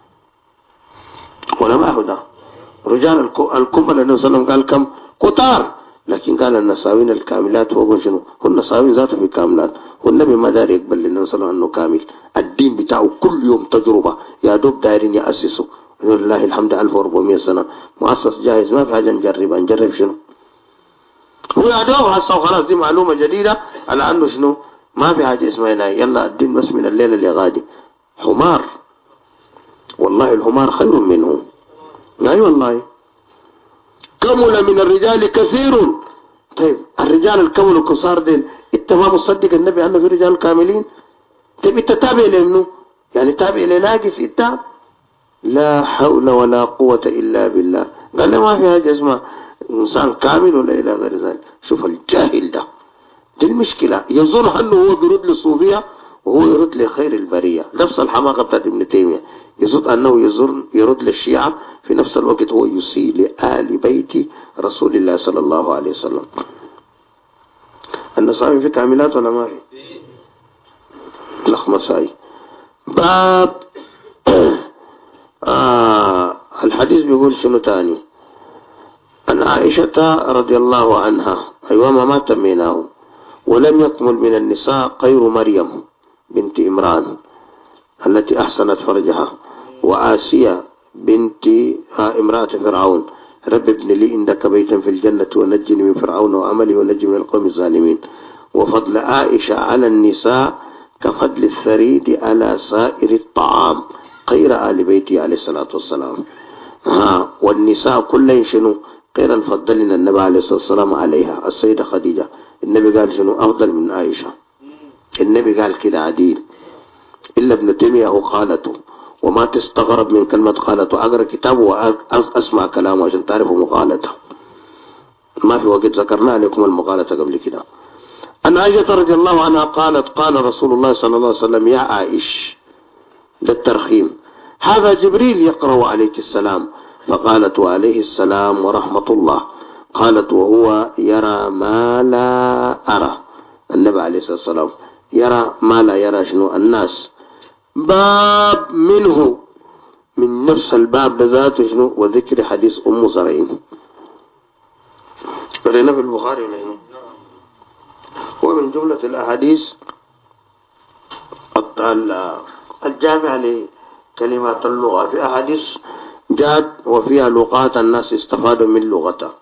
ولا ما هدى. رجال الكمل النبي صلى الله عليه وسلم قال كم كتار لكن قال النساوين الكاملات وهو شنو هو النساوين ذاته في كاملات. والنبي ما داري يقبل للنبي صلى الله عليه وسلم انه كامل. الدين بتاعه كل يوم تجربه يا دوب دايرين ياسسوا لله الحمد 1400 سنه مؤسس جاهز ما في حاجه نجرب شنو هو يا دوب هسه وخلاص. دي معلومه جديده على انه شنو ما في حاجة اسمها هنا يلا الدين بس من الليلة اللي غادي. حمار والله الحمار خير منه. لا والله كمل من الرجال كثير. طيب الرجال الكمل الكسار دين انت ما مصدق النبي انه في رجال كاملين؟ طيب انت تابع لمنه يعني تابع لناقص انت؟ لا حول ولا قوة الا بالله. قال ما في حاجة اسمها انسان كامل ولا الى غير ذلك. شوف الجاهل ده دي المشكلة يظن أنه هو بيرد للصوفية وهو يرد لخير البرية. نفس الحماقة بتاعت ابن تيمية يظن أنه يرد للشيعة في نفس الوقت هو يسيء لآل بيت رسول الله صلى الله عليه وسلم. النصارى في كاملات ولا ما في؟ الأخمسائي باب الحديث بيقول شنو تاني أن عائشة رضي الله عنها أيوة ما تميناه ولم يكمل من النساء غير مريم بنت إمران التي أحسنت فرجها وآسيا بنت امرأة فرعون رب ابن لي عندك بيتا في الجنة ونجني من فرعون وعمله ونجني من القوم الظالمين. وفضل عائشة على النساء كفضل الثريد على سائر الطعام غير آل بيتي عليه الصلاة والسلام. والنساء كلهم شنو غير الفضلين النبي عليه الصلاة والسلام عليها السيدة خديجة. النبي قال شنو أفضل من عائشة. النبي قال كده عديل إلا ابن تيمية هو قالته. وما تستغرب من كلمة قالته أقرأ كتابه وأسمع كلامه عشان تعرفوا مقالته. ما في وقت ذكرنا لكم المقالة قبل كده. أن عائشة رضي الله عنها قالت قال رسول الله صلى الله عليه وسلم يا عائش ده الترخيم هذا جبريل يقرأ عليك السلام. فقالت وعليه السلام ورحمة الله. قالت وهو يرى ما لا أرى. النبي عليه الصلاة والسلام يرى ما لا يرى شنو الناس. باب منه من نفس الباب بذاته شنو وذكر حديث أم زرعين قرينا في البخاري ولا هنا هو من جملة الأحاديث الجامعة لكلمات اللغة. في أحاديث جاءت وفيها لغات الناس استفادوا من لغتها.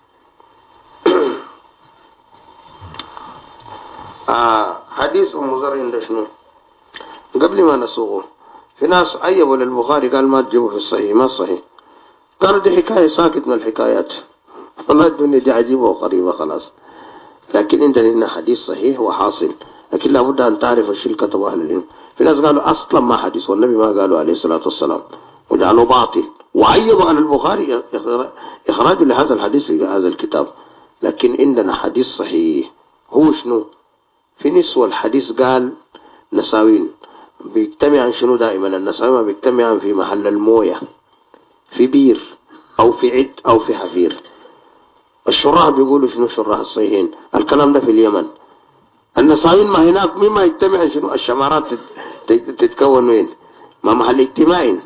حديث أم زرعين ده شنو قبل ما نسوقه في ناس عيبوا للبخاري قال ما تجيبه في الصحيح ما صحيح. قالوا دي حكاية ساكت من الحكايات فما الدنيا دي عجيبة وقريبة خلاص. لكن عندنا هنا حديث صحيح وحاصل لكن لابد أن تعرف الشيء كتبه أهل العلم. في ناس قالوا أصلا ما حديث والنبي ما قالوا عليه الصلاة والسلام وجعلوا باطل وعيبوا على البخاري إخراج لهذا الحديث في هذا الكتاب. لكن عندنا حديث صحيح هو شنو في نسوة الحديث قال نساوين بيجتمعن شنو دائما النساوين بيجتمعن في محل الموية في بير أو في عد أو في حفير. الشراح بيقولوا شنو شراح الصحيحين الكلام ده في اليمن. النصابين ما هناك مما يجتمع شنو الشمارات تتكون وين؟ ما محل اجتماعي.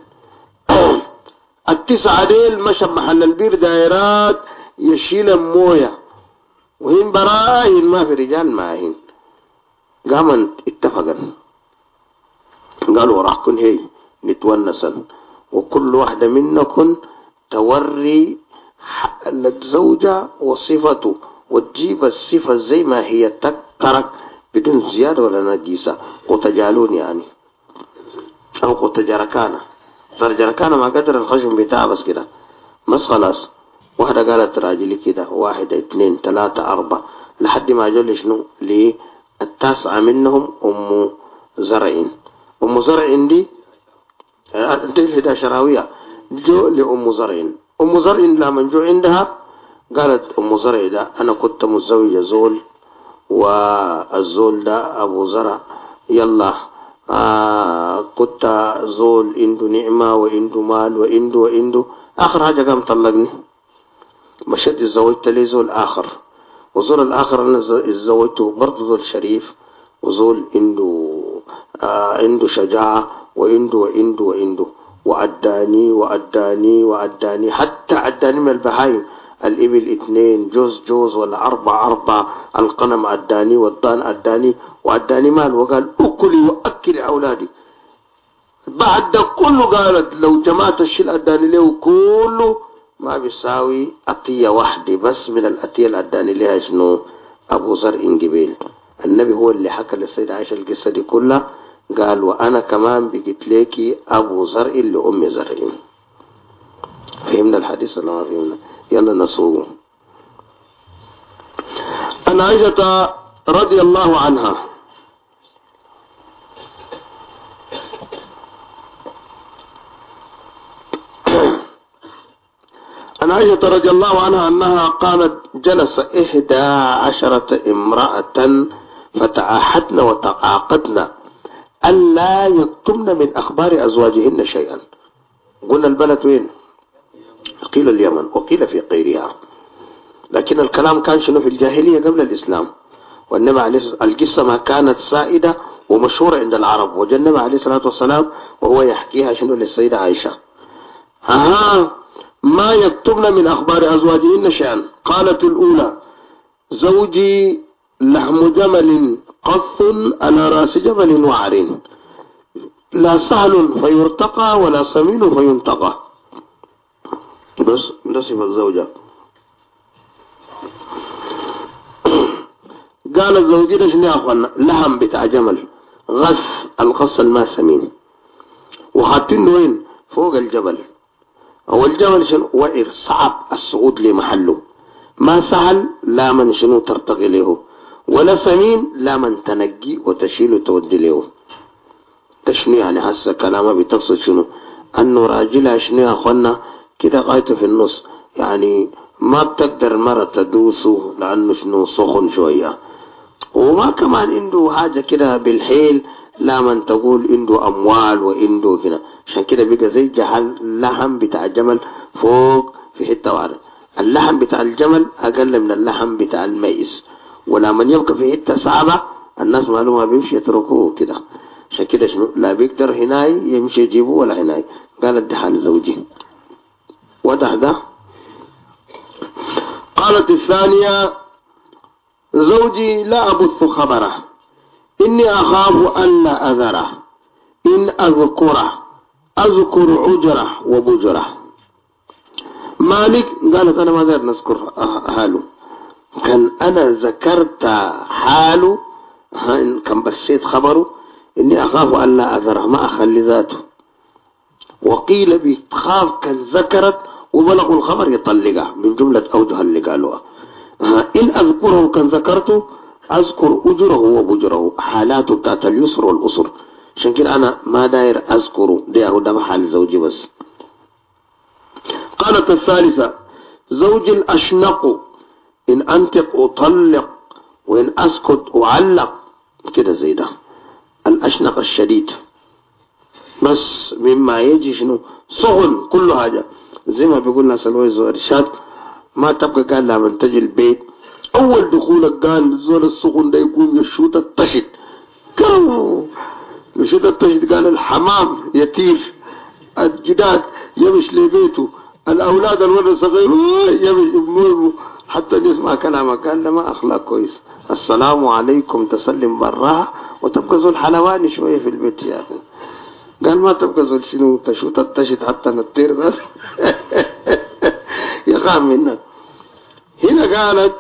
التسعة ديل مشى محل البير دائرات يشيل مويه وهين براهين ما في رجال معهين. قامن اتفقن قالوا راح كن هي نتونسن وكل واحدة منكم توري الزوجة وصفته وتجيب الصفة زي ما هي تترك بدون زيادة ولا نجيسة. وتجالون يعني أو قتجركانا جركانا ما قدر الخشم بتاعه بس كده بس خلاص. واحدة قالت راجلي كده 1 2 3 4 لحد ما جل شنو للتاسعة منهم أم زرعين. أم زرعين دي الهدا شراوية جو لأم زرعين. أم زرعين لما جو عندها قالت أم زرع ده أنا كنت متزوجة زول والزول ده أبو زرع يلا كنت زول عنده نعمة وعنده مال وعنده آخر حاجة قام طلقني. مشيت اتزوجت لي زول آخر وزول الآخر أنا اتزوجته برضه زول شريف وزول عنده شجاعة وعنده وأداني حتى أداني من البهايم. الإبل 2 جوز ولا 4 القنم أداني والضان أداني وأداني مال وقال أكلي وأكل أولادي. بعد ده كله قالت لو جماعة الشيء أداني له كله ما بيساوي أطية واحدة بس من الأطية اللي أداني لها شنو أبو زرع جبيل. النبي هو اللي حكى للسيدة عائشة القصة دي كلها قال وأنا كمان بقيت لك أبو زرع لأم زرع. فهمنا الحديث ولا ما فهمنا؟ يلا نصوغ. عن عائشة رضي الله عنها عن عائشة رضي الله عنها أنها قالت جلس 11 امرأة فتعاهدن وتعاقدن ألا يكتمن من أخبار أزواجهن شيئا. قلنا البلد وين؟ قيل اليمن وقيل في غيرها. لكن الكلام كان شنو في الجاهلية قبل الإسلام. والنبي عليه القصة ما كانت سائدة ومشهورة عند العرب وجاء النبي عليه الصلاة والسلام وهو يحكيها شنو للسيدة عائشة. ما يكتبن من أخبار أزواجهن شيئا. قالت الأولى زوجي لحم جمل قص على راس جبل وعر لا سهل فيرتقى ولا سمين فينتقى. بس صفة الزوجة. قال الزوجي ده شنو يا اخوانا؟ لحم بتاع جمل غص القص الماء سمين وحاطين وين؟ فوق الجبل. او الجبل شنو وعر صعب الصعود لمحله ما سهل لا من شنو ترتقي له ولا سمين لا من تنقي وتشيل وتودي له. تشنو يعني هسه كلامه بتقصد شنو؟ انه راجلها شنو يا اخوانا كده قايته في النص يعني ما بتقدر مرة تدوسه لانه شنو سخن شوية وما كمان عنده حاجة كده بالحيل لا من تقول عنده اموال وعنده كده. عشان كده بقى زي جعل اللحم بتاع الجمل فوق في حتة واحدة. اللحم بتاع الجمل اقل من اللحم بتاع الميز ولا من يبقى في حتة صعبة الناس معلومة بيمشي يتركوه كده. عشان كده شنو لا بيقدر هناي يمشي يجيبه ولا هناي. قالت ده حال زوجي وضح ده. قالت الثانية زوجي لا أبث خبره إني أخاف أن لا أذره إن أذكره أذكر عجره وبجره. مالك قالت أنا ما دار نذكر حاله كان أنا ذكرت حاله كان بسيت خبره إني أخاف أن لا أذره ما أخلي ذاته. وقيل بتخاف كان ذكرت وبلغوا الخبر يطلقها من جملة أوجه اللي قالوها. إن أذكره كان ذكرته أذكر أجره وبجره حالاته بتاعت اليسر والأسر. عشان كده أنا ما داير أذكره ده حال زوجي بس. قالت الثالثة زوجي الأشنق إن أنطق أطلق وإن أسكت أعلق كده زي ده. الأشنق الشديد بس مما يجي شنو صغن كل حاجة زي ما بيقول ناس الويز وإرشاد ما تبقى قال لها من تجي البيت أول دخولك قال زول السخن ده يقوم يشوت التشت كم يشوت التشت، قال الحمام يطير، الجداد يمش لبيته، الأولاد الولد الصغير يمش حتى نسمع كلامك. قال ما أخلاق كويس، السلام عليكم تسلم براها وتبقى زول حلواني شوية في البيت يا أخي. قال ما تبقى زول شنو تشوت التشت حتى نطير ذا يخاف منك. هنا قالت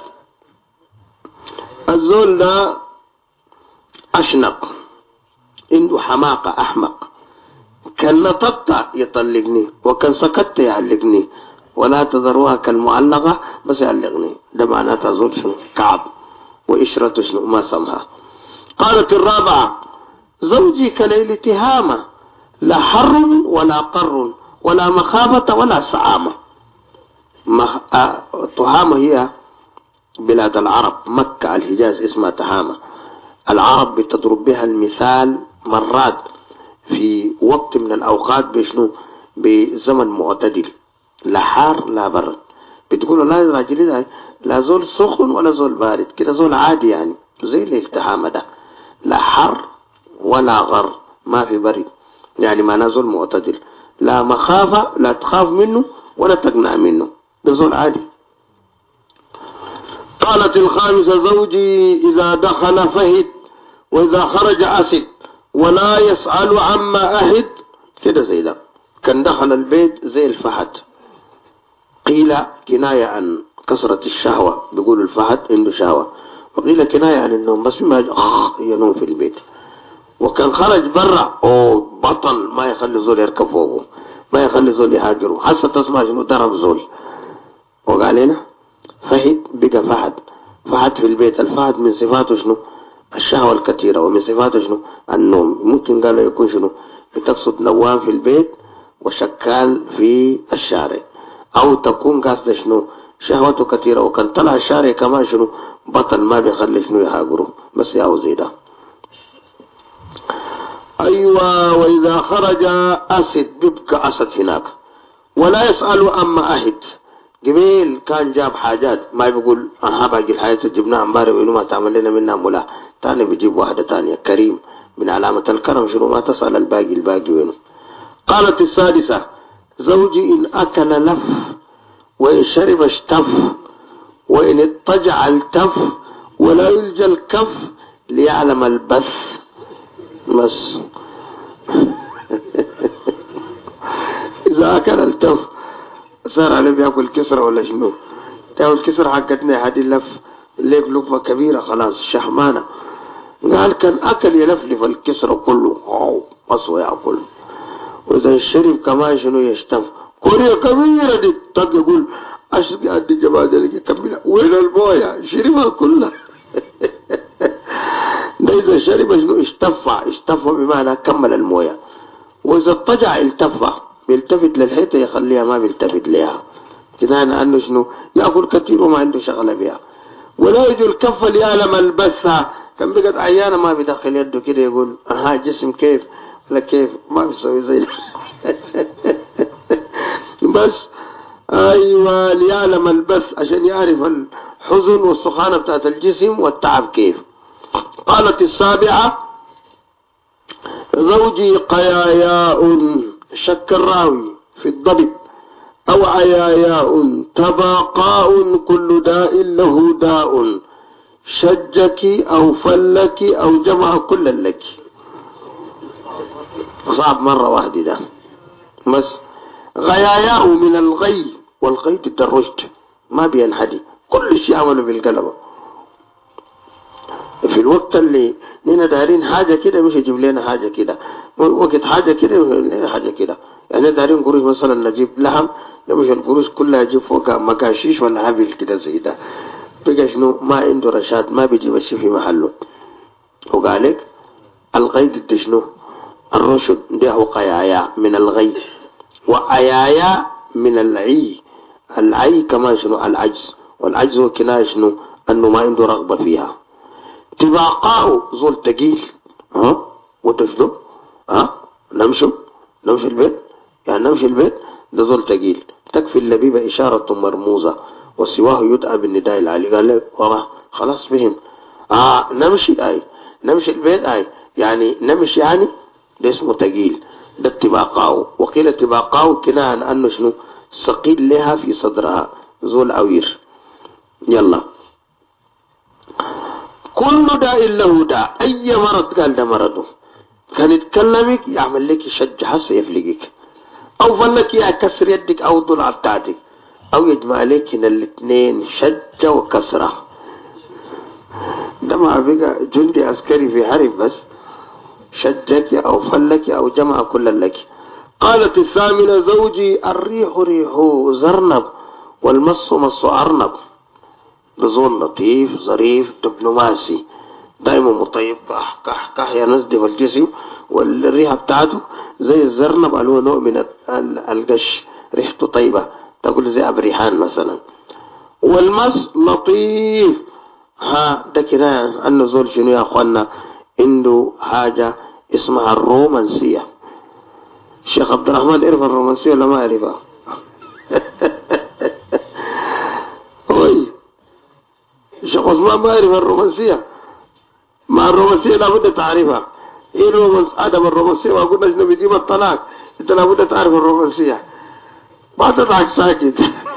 الزول ده أشنق، عنده حماقة، أحمق، كان نطقت يطلقني وكان سكت يعلقني، ولا تذروها كالمعلقة بس يعلقني. ده معناتها زول شنو كعب، وإشرة شنو ما سمها. قالت الرابعة زوجي كليل تهامة، لا حر ولا قر ولا مخافة ولا سعامة. تهامة هي بلاد العرب، مكة الحجاز اسمها تهامة. العرب بتضرب بها المثال مرات في وقت من الأوقات بشنو بزمن معتدل، لا حار لا برد. بتقولوا لا يا راجل ده لا زول سخن ولا زول بارد، كده زول عادي يعني زي الالتحامة ده، لا حر ولا غر، ما في برد، يعني ما نزول معتدل، لا مخافة لا تخاف منه ولا تقنع منه، ده زول عادي. قالت الخامسة زوجي إذا دخل فهد وإذا خرج أسد ولا يسأل عما أهد. كده زي ده، كان دخل البيت زي الفهد، قيل كناية عن كسرة الشهوة، بيقول الفهد عنده شهوة، وقيل كناية عن النوم، بس ما ينوم في البيت. وكان خرج برا بطل، ما يخلي زول يركب فوقه، ما يخلي زول يهاجره، حتى تسمع شنو ضرب زول. وقال لنا فهد بقى فهد، فهد في البيت. الفهد من صفاته شنو الشهوة الكثيرة، ومن صفاته شنو النوم. ممكن قالوا يكون شنو بتقصد نوام في البيت وشكال في الشارع، او تكون قصد شنو شهوته كثيرة وكان طلع الشارع كمان شنو بطل، ما بيخلي شنو يهاجره، بس ياو زي ده. أيوة، وإذا خرج أسد بيبقى أسد هناك، ولا يسأل أما أهد. جميل كان جاب حاجات ما بيقول باقي الحاجات اللي جبناها امبارح وإنه ما تعمل لنا منها ملا، تاني بيجيب واحدة تانية. كريم من علامة الكرم شنو ما تسأل الباقي وينه. قالت السادسة زوجي إن أكل لف وإن شرب اشتف وإن اضطجع التف ولا يلجى الكف ليعلم البث. بس إذا أكل التف صار عليه بياكل كسرة ولا شنو، تاكل كسرة حقتنا هذه اللف ليك لقمة كبيرة خلاص شحمانة. قال كان أكل يلفلف الكسرة كله أصوى يأكل. وإذا الشرب كمان شنو يشتف كوريا كبيرة دي طب يقول أشرب قد جبادة لك كملها وين الموية شربها كلها ده إذا شرب شنو اشتفى بمعنى كمل الموية. وإذا اضطجع التفى بيلتفت للحيطة يخليها ما بيلتفت لها كده، أنه شنو يأكل كثير وما عنده شغلة بها. ولا يجو الكف ليعلم البثة، كان بقت عيانة ما بيدخل يده كده يقول جسم كيف ولا كيف، ما بيسوي زي بس أيوة ليعلم البث عشان يعرف الحزن والسخانة بتاعت الجسم والتعب كيف. قالت السابعة زوجي قياياء، شك الراوي في الضبط، أو عياياء تباقاء كل داء له داء، شجك أو فلك أو جمع كل لك. صعب مرة واحدة ده. بس غياياء من الغي، والغي ضد الرشد ما بينحدي، كل شيء عمله بالقلبة. في الوقت اللي نحن دارين حاجة كده مش يجيب لنا حاجة كده، وقت حاجة كده يجيب حاجة كده. يعني دارين قروش مثلا نجيب لحم، مش القروش كلها يجيب فوقها مكاشيش ولا هبل كده زي ده، بقى شنو ما عنده رشاد، ما بيجيب الشيء في محله. وقالك الغي ضد شنو الرشد، ده هو قيايا من الغي، وعيايا من العي. العي كمان شنو العجز، والعجز هو كناية شنو انه ما عنده رغبة فيها. تباقاء زول تقيل وتشنو نمشي البيت، يعني نمشي البيت ده زول تقيل. تكفي اللبيبة إشارة مرموزة وسواه يدعى بالنداء العالي. قال له والله خلاص فهم. نمشي البيت يعني نمشي يعني ده اسمه تقيل، ده اتباقاو. وقيل اتباقاو كنا عن أنه شنو ثقيل لها في صدرها زول عوير. يلا كل داء له داء، أي مرض قال ده مرضه. كان يتكلمك يعمل لك يشجع سيفلقك، أو فلك يكسر يدك أو ضلع بتاعتك، أو يجمع لك من الاثنين شجة وكسرة. ده ما بقى جندي عسكري في حرب، بس شجك أو فلك أو جمع كل لك. قالت الثامنة زوجي الريح ريح زرنب والمص مص أرنب. بزول لطيف ظريف دبلوماسي دايما مطيب كح كح كح ينزدف الجسم، والريحة بتاعته زي الزرنب اللي هو نوع من القش، ريحته طيبة تقول زي أبريحان مثلا. والمص لطيف، ده كده أنه زول شنو يا أخوانا عنده حاجة اسمها الرومانسية. الشيخ عبد الرحمن عرف الرومانسية ولا ما عرفها؟ الشيخ عثمان ما عرف الرومانسية. مع الرومانسية لابد تعرفها. ايه الرومانس؟ ادب الرومانسية. ما قلنا انه بيجيب الطلاق، انت لابد تعرف الرومانسية. ما تضحك ساكت.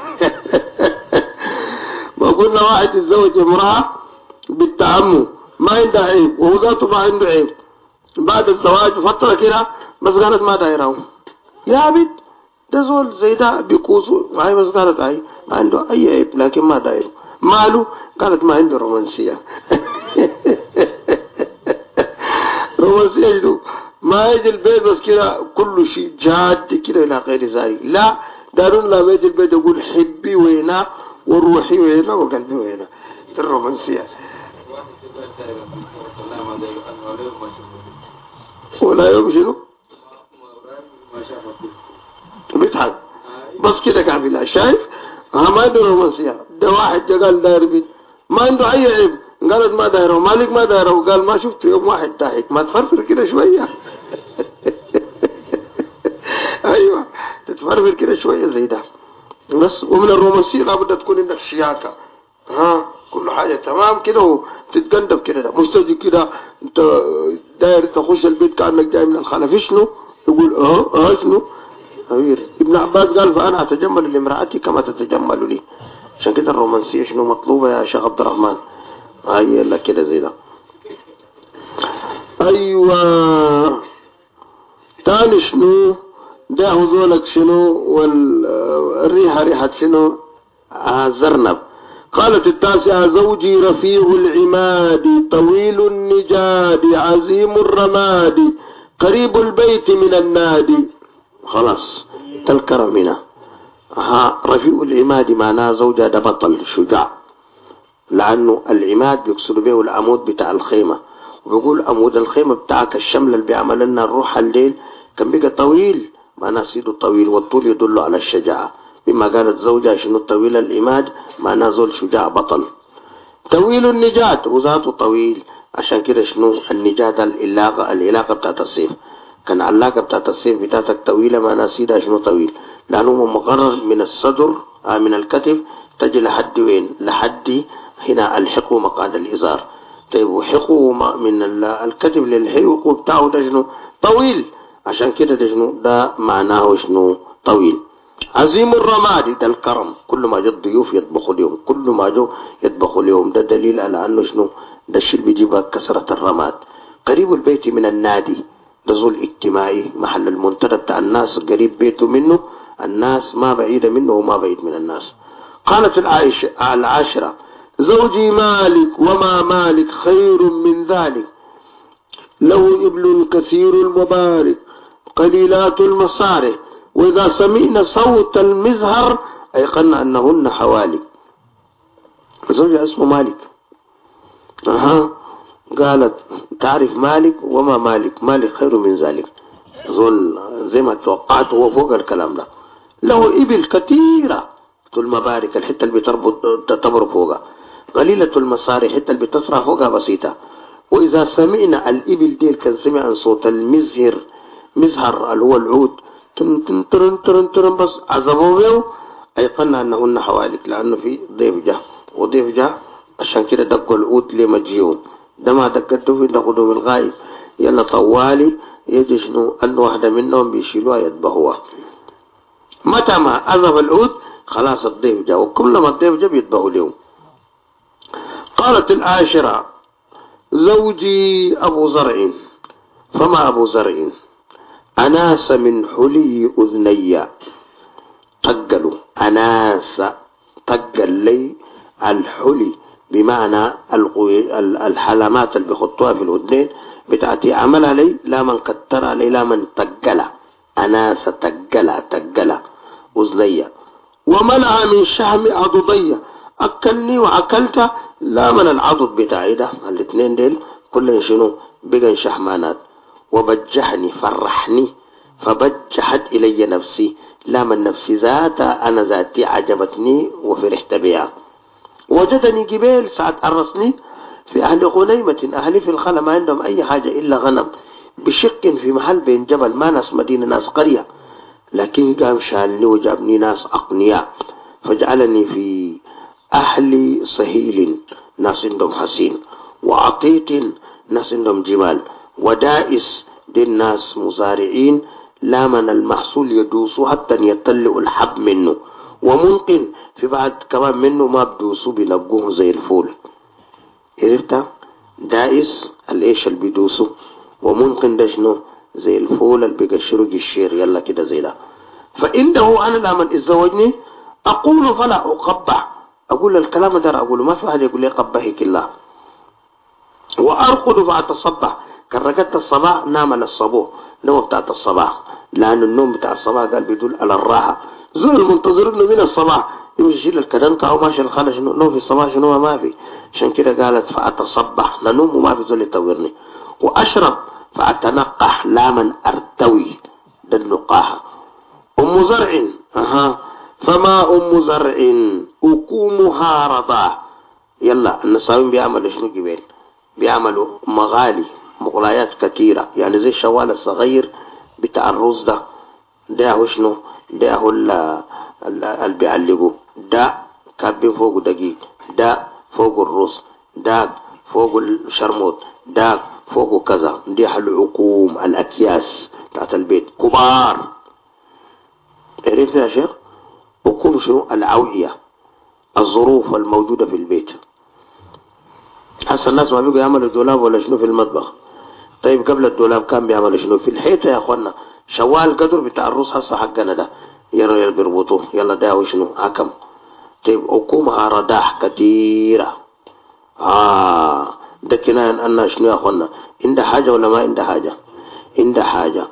ما قلنا واحد يتزوج امرأة بالتعمم ما عنده عيب، وهو ذاته ما عنده عيب. بعد الزواج فترة كده بس قالت ما دايره يا بنت، ده زول زي ده بيكوزوا معي، بس قالت ما عنده اي عيب لكن ما دايره. ماله؟ قالت ما عنده رومانسية. رومانسية شنو؟ ما يجي البيت بس كده كل شيء جاد كده الى غير ذلك. لا، دارون لا يجي البيت يقول حبي وينا وروحي وينا وقلبي وينا. الرومانسية ولا يوم شنو بيضحك بس كده قاعد. لا شايف ما عنده رومانسية. ده واحد قال داير بيت ما عنده اي عيب، قالت ما دايره، مالك ما دايره، وقال ما شفت يوم واحد ضاحك. ما تفرفر كده شويه. ايوه تتفرفر كده شويه زي ده بس. ومن الرومانسيه لابد تكون عندك شياكه، كل حاجه تمام كده وتتقندف كده. ده مش تجي كده انت داير تخش البيت كانك جاي من الخلف. شنو يقول شنو ابن عباس قال فانا اتجمل لامرأتي كما تتجمل لي. عشان كده الرومانسيه شنو مطلوبه يا شيخ عبد الرحمن؟ هاي لك كده زي ده. ايوه تاني شنو ده هذولك شنو؟ والريحة ريحة شنو؟ زرنب. قالت التاسعة زوجي رفيع العماد طويل النجاد عزيم الرماد قريب البيت من النادي. خلاص تذكر هنا. رفيع العماد معناه زوجة ده بطل شجاع، لأنه العماد بيقصد به العمود بتاع الخيمة، وبيقول عمود الخيمة بتاعك الشمل اللي بيعمل لنا الروح الليل كان بيقى طويل، معناه سيده طويل، والطول يدل على الشجاعة. بما قالت زوجها شنو طويل العماد معناه زول شجاع بطل. طويل النجاد وذاته طويل، عشان كده شنو النجاد العلاقة بتاعت السيف. كان علاقة بتاعت السيف بتاعتك طويلة معناه سيدها شنو طويل، لأنه مقرر من الصدر من الكتف تجي لحد وين؟ لحد هنا الحقو مقعد الإزار. طيب وحقو من الكتف للحقو بتاعه ده شنو طويل، عشان كده ده شنو ده معناه شنو طويل. عزيم الرماد ده الكرم، كل ما جاء الضيوف يطبخوا اليوم، كل ما جو يطبخوا اليوم. ده دليل على انه شنو ده الشيء اللي بيجيبها كسرة الرماد. قريب البيت من النادي ده زول اجتماعي، محل المنتدى بتاع الناس قريب بيته منه، الناس ما بعيدة منه وما بعيد من الناس. قالت العاشرة زوجي مالك وما مالك خير من ذلك، له إبل كثير المبارك قليلات المصاري، وإذا سمعنا صوت المزهر أيقنا أنهن حوالي. زوجها اسمه مالك. قالت تعرف مالك وما مالك، مالك خير من ذلك. زول زي ما توقعت هو فوق الكلام ده. له إبل كثيرة المبارك، الحتة اللي بتبر فوقها، قليلة المصاري، حتة اللي بتصرف فوقها بسيطة. وإذا سمعنا الإبل ديل كان سمع صوت المزهر، مزهر اللي هو العود، تن تن ترن ترن ترن، بس عزبوا بيه أيقنا أنهن حوالك، لأنه في ضيف جاء وضيف جاء عشان كده دقوا الأوت لمجيهم، ده ما دقته في قدوم الغايب. يلا طوالي يجي شنو أن واحدة منهم بيشيلوها يذبحوها. متى ما أذب العود خلاص الضيف جاء، وكل ما الضيف جاء بيذبحوا لهم. قالت العاشرة زوجي أبو زرع. فما أبو زرع؟ أناس من حلي أذني. تقلوا أناس، تقل لي الحلي بمعنى الحلمات اللي بيخطوها في الأذنين بتاعتي عملها لي، لا من كتر علي لا من تقلها. أناس تقلها أذني. وملأ من شحم عضدي، أكلني وأكلت لا من العضد بتاعي ده الاثنين ديل كلهم شنو بقى شحمانات. وبجحني فرحني، فبجحت إلي نفسي لا من نفسي ذاتها أنا ذاتي عجبتني وفرحت بها. وجدني جبال ساعة أرسني في أهل غنيمة، أهلي في الخلا ما عندهم أي حاجة إلا غنم، بشق في محل بين جبل، ما ناس مدينة ناس قرية، لكن قام شالني وجابني ناس أقنياء، فجعلني في أهل سهيل ناس عندهم حسين، وعطيت ناس عندهم جمال، ودائس دي الناس مزارعين لا من المحصول يدوسوا حتى يطلعوا الحب منه، وممكن في بعد كمان منه ما بدوسوا بيلقوه زي الفول. عرفت؟ دائس الايش اللي بيدوسوا، وممكن ده شنو زي الفول اللي بيقشروا قشير يلا كده زي ده. فإنه أنا لمن اتزوجني أقول فلا أقبح، أقول الكلام ده أقوله ما في أحد يقول لي قبحك الله. وأرقد فأتصبح، كرقت الصباح نام للصبوح، نوم بتاعت الصباح، لأن النوم بتاع الصباح قال بيدل على الراحة. زول المنتظر انه من الصباح يمشي يشيل الكدنكة أو ماشي الخلا شنو نوم في الصباح شنو ما في. عشان كده قالت فأتصبح ننوم وما في زول يطورني. وأشرب فأتنقح لا من أرتوي، ده النقاحة. أم زرع فما أم زرع أكومها رضاع. يلا النساوين بيعملوا شنو جبال؟ بيعملوا مغلايات كثيرة، يعني زي الشوال الصغير بتاع الرز ده هو شنو ده هو اللي بيعلقوا، ده كابين فوق دقيق، ده فوق الرز، ده فوق الشرموط، ده فوق كذا، دي العقوم الأكياس بتاعت البيت كبار. عرفت يا شيخ؟ عقوم شنو؟ العوية، الظروف الموجودة في البيت. هسه الناس ما بيقوا يعملوا دولاب ولا شنو في المطبخ. طيب قبل الدولاب كان بيعملوا شنو في الحيطة يا اخوانا؟ شوال قدر بتاع الرز هسه حقنا ده يلا بيربطوه يلا ده وشنو حكم. طيب حكومة رداح كثيرة. ده كناية أن شنو يا اخوانا؟ عند حاجة ولا ما عند حاجة؟ عند حاجة.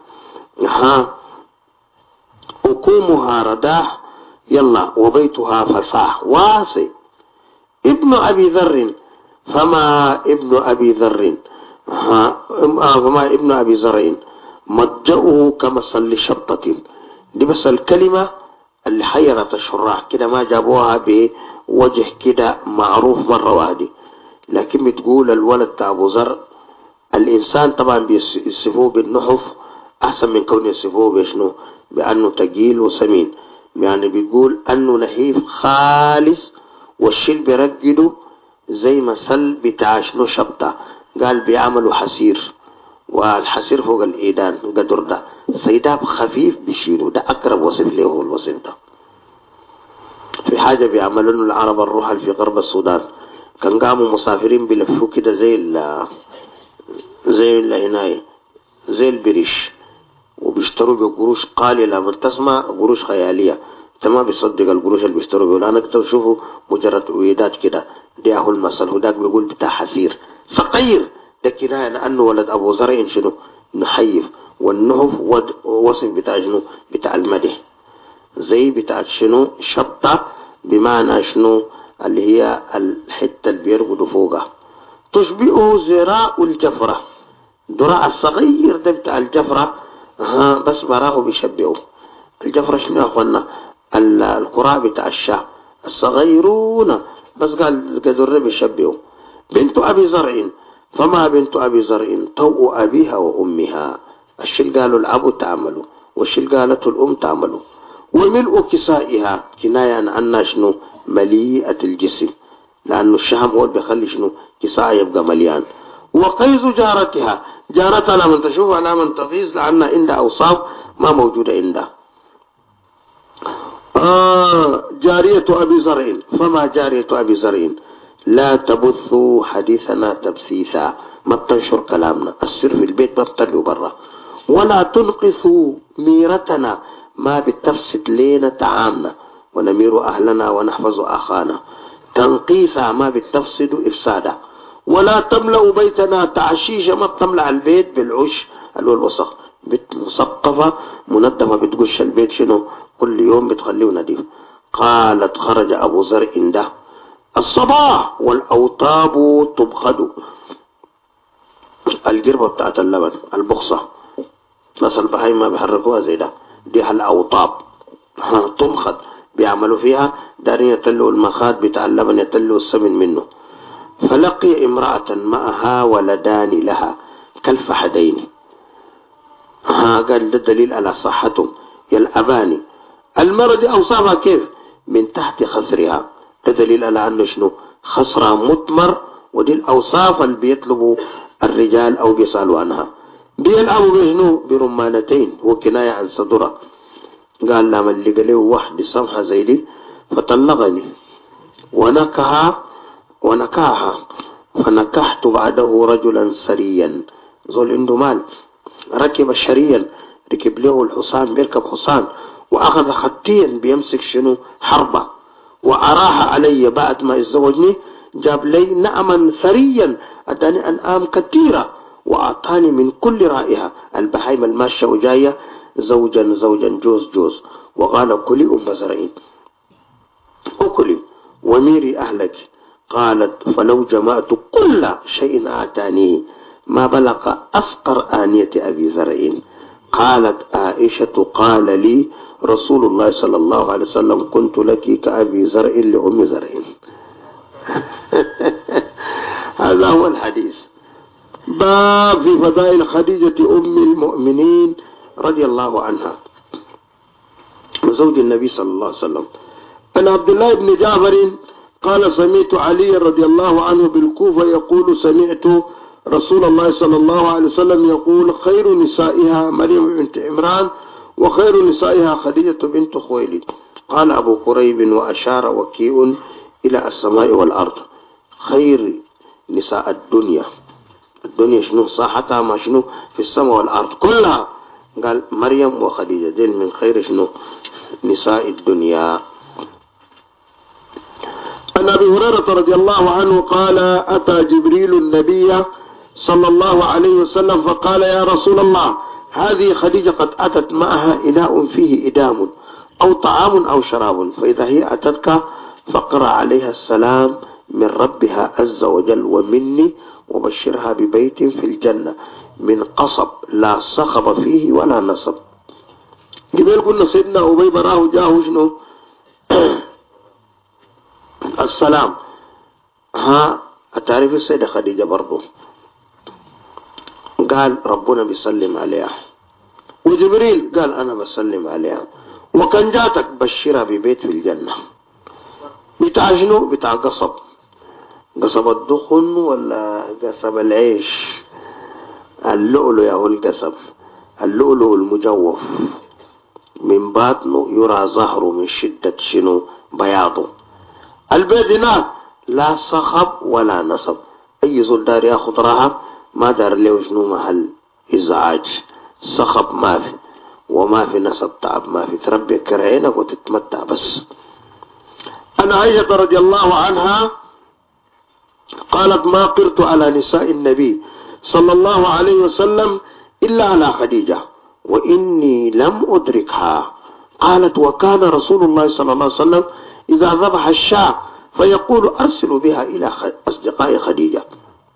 حكومها رداح يلا، وبيتها فصاح واسع. ابن أبي ذر فما ابن أبي ذر فما ابن أبي زرع مضجأه كمثل شطة. دي بس الكلمة اللي حيرت الشراح كده، ما جابوها بوجه كده معروف مرة واحدة، لكن بتقول الولد بتاع أبو زر الإنسان طبعا بيصفوه بالنحف أحسن من كون يصفوه بشنو بأنه تقيل وسمين. يعني بيقول أنه نحيف خالص، والشيل بيرقده زي مثل بتاع شنو شبطة. قال بيعملوا حسير، والحسير فوق الإيدان قدر ده سيداب خفيف بيشيلوا، ده أقرب وصف له هو الوصف ده. في حاجة بيعملون العرب الروح في غرب السودان، كان قاموا مسافرين بيلفوا كده زي هناي زي البريش، وبيشتروا بقروش قالية لما تسمع قروش خيالية تمام بيصدق القروش اللي بيشتروا بيقول أنا كنت بشوفه مجرد ويدات كده. ده هو المثل، هداك بيقول بتاع حسير صقير، ده كناية لأنه ولد أبو زرع شنو نحيف، والنهف وصف بتاع شنو بتاع المدح، زي بتاع شنو شبطة بمعنى شنو اللي هي الحتة اللي بيرقدوا فوقها. تشبهه زراء الجفرة، دراء الصغير ده بتاع الجفرة بس براه بيشبهه. الجفرة شنو يا أخوانا؟ القراء بتاع الشاه الصغيرون، بس قال قدر بيشبهه. بنت أبي زرع فما بنت أبي زرع طوء أبيها وأمها. الشيل قالوا الأب تعملوا، والشيل قالته الأم تعملوا. وملء كسائها كناية عن أنها شنو مليئة الجسم، لأنه الشهم هو اللي بيخلي شنو كساء يبقى مليان. وقيز جارتها لمن تشوف لمن تغيظ لأنها عندها أوصاف ما موجودة عندها. جارية أبي زرع، فما جارية أبي زرع لا تبث حديثنا تبثيثا، ما تنشر كلامنا، السر في البيت ما تطلعوا برا، ولا تنقص ميرتنا، ما بتفسد لنا طعامنا، ونمير أهلنا ونحفظ أخانا، تنقيثا ما بتفسد إفسادا، ولا تملأ بيتنا تعشيشا، ما بتملأ البيت بالعش الوسخ، بيت مثقفة منظمة بتقش البيت شنو كل يوم بتخليه نظيف. قالت خرج أبو زرع عنده الصباح والأوطاب تبخد، القربة بتاعت اللبن البخصة ناس البهايم ما بيحركوها زي ده، دي الأوطاب تبخد بيعملوا فيها دارين يتلوا المخاد بتاع اللبن يتلوا السمن منه. فلقي امرأة معها ولدان لها كالفحدين، قال ده دليل على صحتهم يلعبان. المرة دي أوصافها كيف؟ من تحت خصرها، ده دليل على أنه شنو خصرها مطمر، ودي الأوصاف اللي بيطلبوا الرجال أو بيسألوا عنها. بيلعبوا بشنو برمانتين وكناية عن صدرها. قال لما اللي قاله واحد سمحة زي دي فطلقني ونكاها فنكحت بعده رجلا سريا، زول عنده مال ركب شريا، ركب له الحصان بيركب حصان، وأخذ خطيا بيمسك شنو حربة، وأراها علي بعد ما يتزوجني جاب لي نعما ثريا، أداني أنعام كثيرة، وأعطاني من كل رائحة البهايم الماشية وجاية زوجا جوز، وقال كلي أم زرعين أكلي وميري أهلك. قالت فلو جمعت كل شيء أعطانيه ما بلغ أسقر آنية أبي زرعين. قالت عائشة قال لي رسول الله صلى الله عليه وسلم كنت لك كأبي زرع لأم زرعين. هذا هو الحديث. باب في فضائل خديجة أم المؤمنين رضي الله عنها وزوج النبي صلى الله عليه وسلم. عن عبد الله بن جعفر قال سمعت علي رضي الله عنه بالكوفة يقول سمعت رسول الله صلى الله عليه وسلم يقول خير نسائها مريم بنت عمران وخير نسائها خديجة بنت خويلد. قال أبو قريب وأشار وكيء إلى السماء والأرض. خير نساء الدنيا شنو صاحتها ما شنو في السماء والأرض كلها، قال مريم وخديجة دين من خير شنو نساء الدنيا. عن أبي هريرة رضي الله عنه قال أتى جبريل النبي صلى الله عليه وسلم فقال يا رسول الله هذه خديجة قد أتت معها إناء فيه إدام أو طعام أو شراب، فإذا هي أتتك فقرأ عليها السلام من ربها عز وجل ومني، وبشرها ببيت في الجنة من قصب لا صخب فيه ولا نصب. قبل قلنا سيدنا أبي براه جاه شنو السلام، تعرف السيدة خديجة برضو قال ربنا بيسلم عليها، وجبريل قال أنا بسلم عليها، وكان جاتك بشرها ببيت في الجنة بتاع شنو بتاع قصب الدخن ولا قصب العيش، اللؤلؤ يا هو القصب، اللؤلؤ المجوف من باطنه يرى ظهره من شدة شنو بياضه. البيت هناك لا صخب ولا نصب، أي زول دار ياخذ راحة ما دار له شنو محل إزعاج، صخب ما في وما في نصب تعب ما في، تربي كرعينك وتتمتع بس. أنا عائشة رضي الله عنها قالت ما قرت على نساء النبي صلى الله عليه وسلم إلا على خديجة وإني لم أدركها. قالت وكان رسول الله صلى الله عليه وسلم إذا ذبح الشاة فيقول أرسل بها إلى أصدقاء خديجة.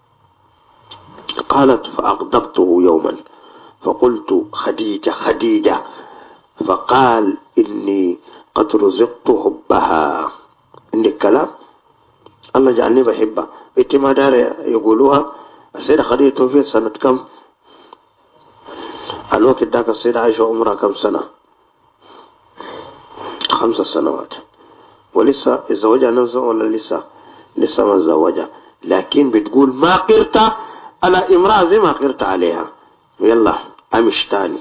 قالت فأغضبته يوما فقلت خديجة، فقال إني قد رزقت حبها. إني الكلام الله جعلني بحبها، إنت ما دار يقولوها. السيدة خديجة توفيت سنة كم؟ الوقت ذاك السيدة عائشة عمرها كم سنة؟ 5 سنوات، ولسه اتزوجها نفسه ولا لسه ما اتزوجها، لكن بتقول ما قرت على امرأة زي ما قرت عليها، يلا امش تاني.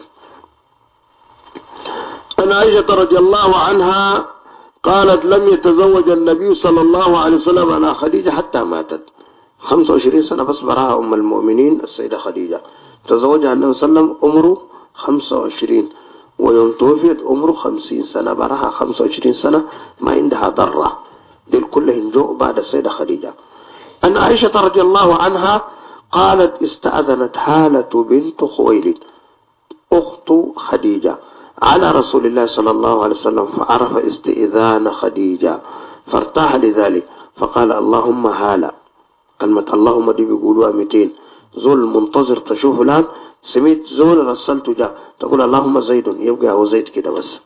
عن عائشة رضي الله عنها قالت لم يتزوج النبي صلى الله عليه وسلم على خديجة حتى ماتت. 25 سنة بس براها أم المؤمنين السيدة خديجة، تزوجها النبي صلى الله عليه وسلم عمره 25، ويوم توفيت عمره 50 سنة، براها 25 سنة ما عندها ضرة، دول كلهم جو بعد السيدة خديجة. أن عائشة رضي الله عنها قالت استأذنت هالة بنت خويلد أخت خديجة على رسول الله صلى الله عليه وسلم، فعرف استئذان خديجة فارتاح لذلك، فقال اللهم هالة. كلمة اللهم دي بيقولوها 200، زول منتظر تشوف الآن، سميت زول رسلته جاء تقول اللهم زيد، يبقى هو زيد كده بس.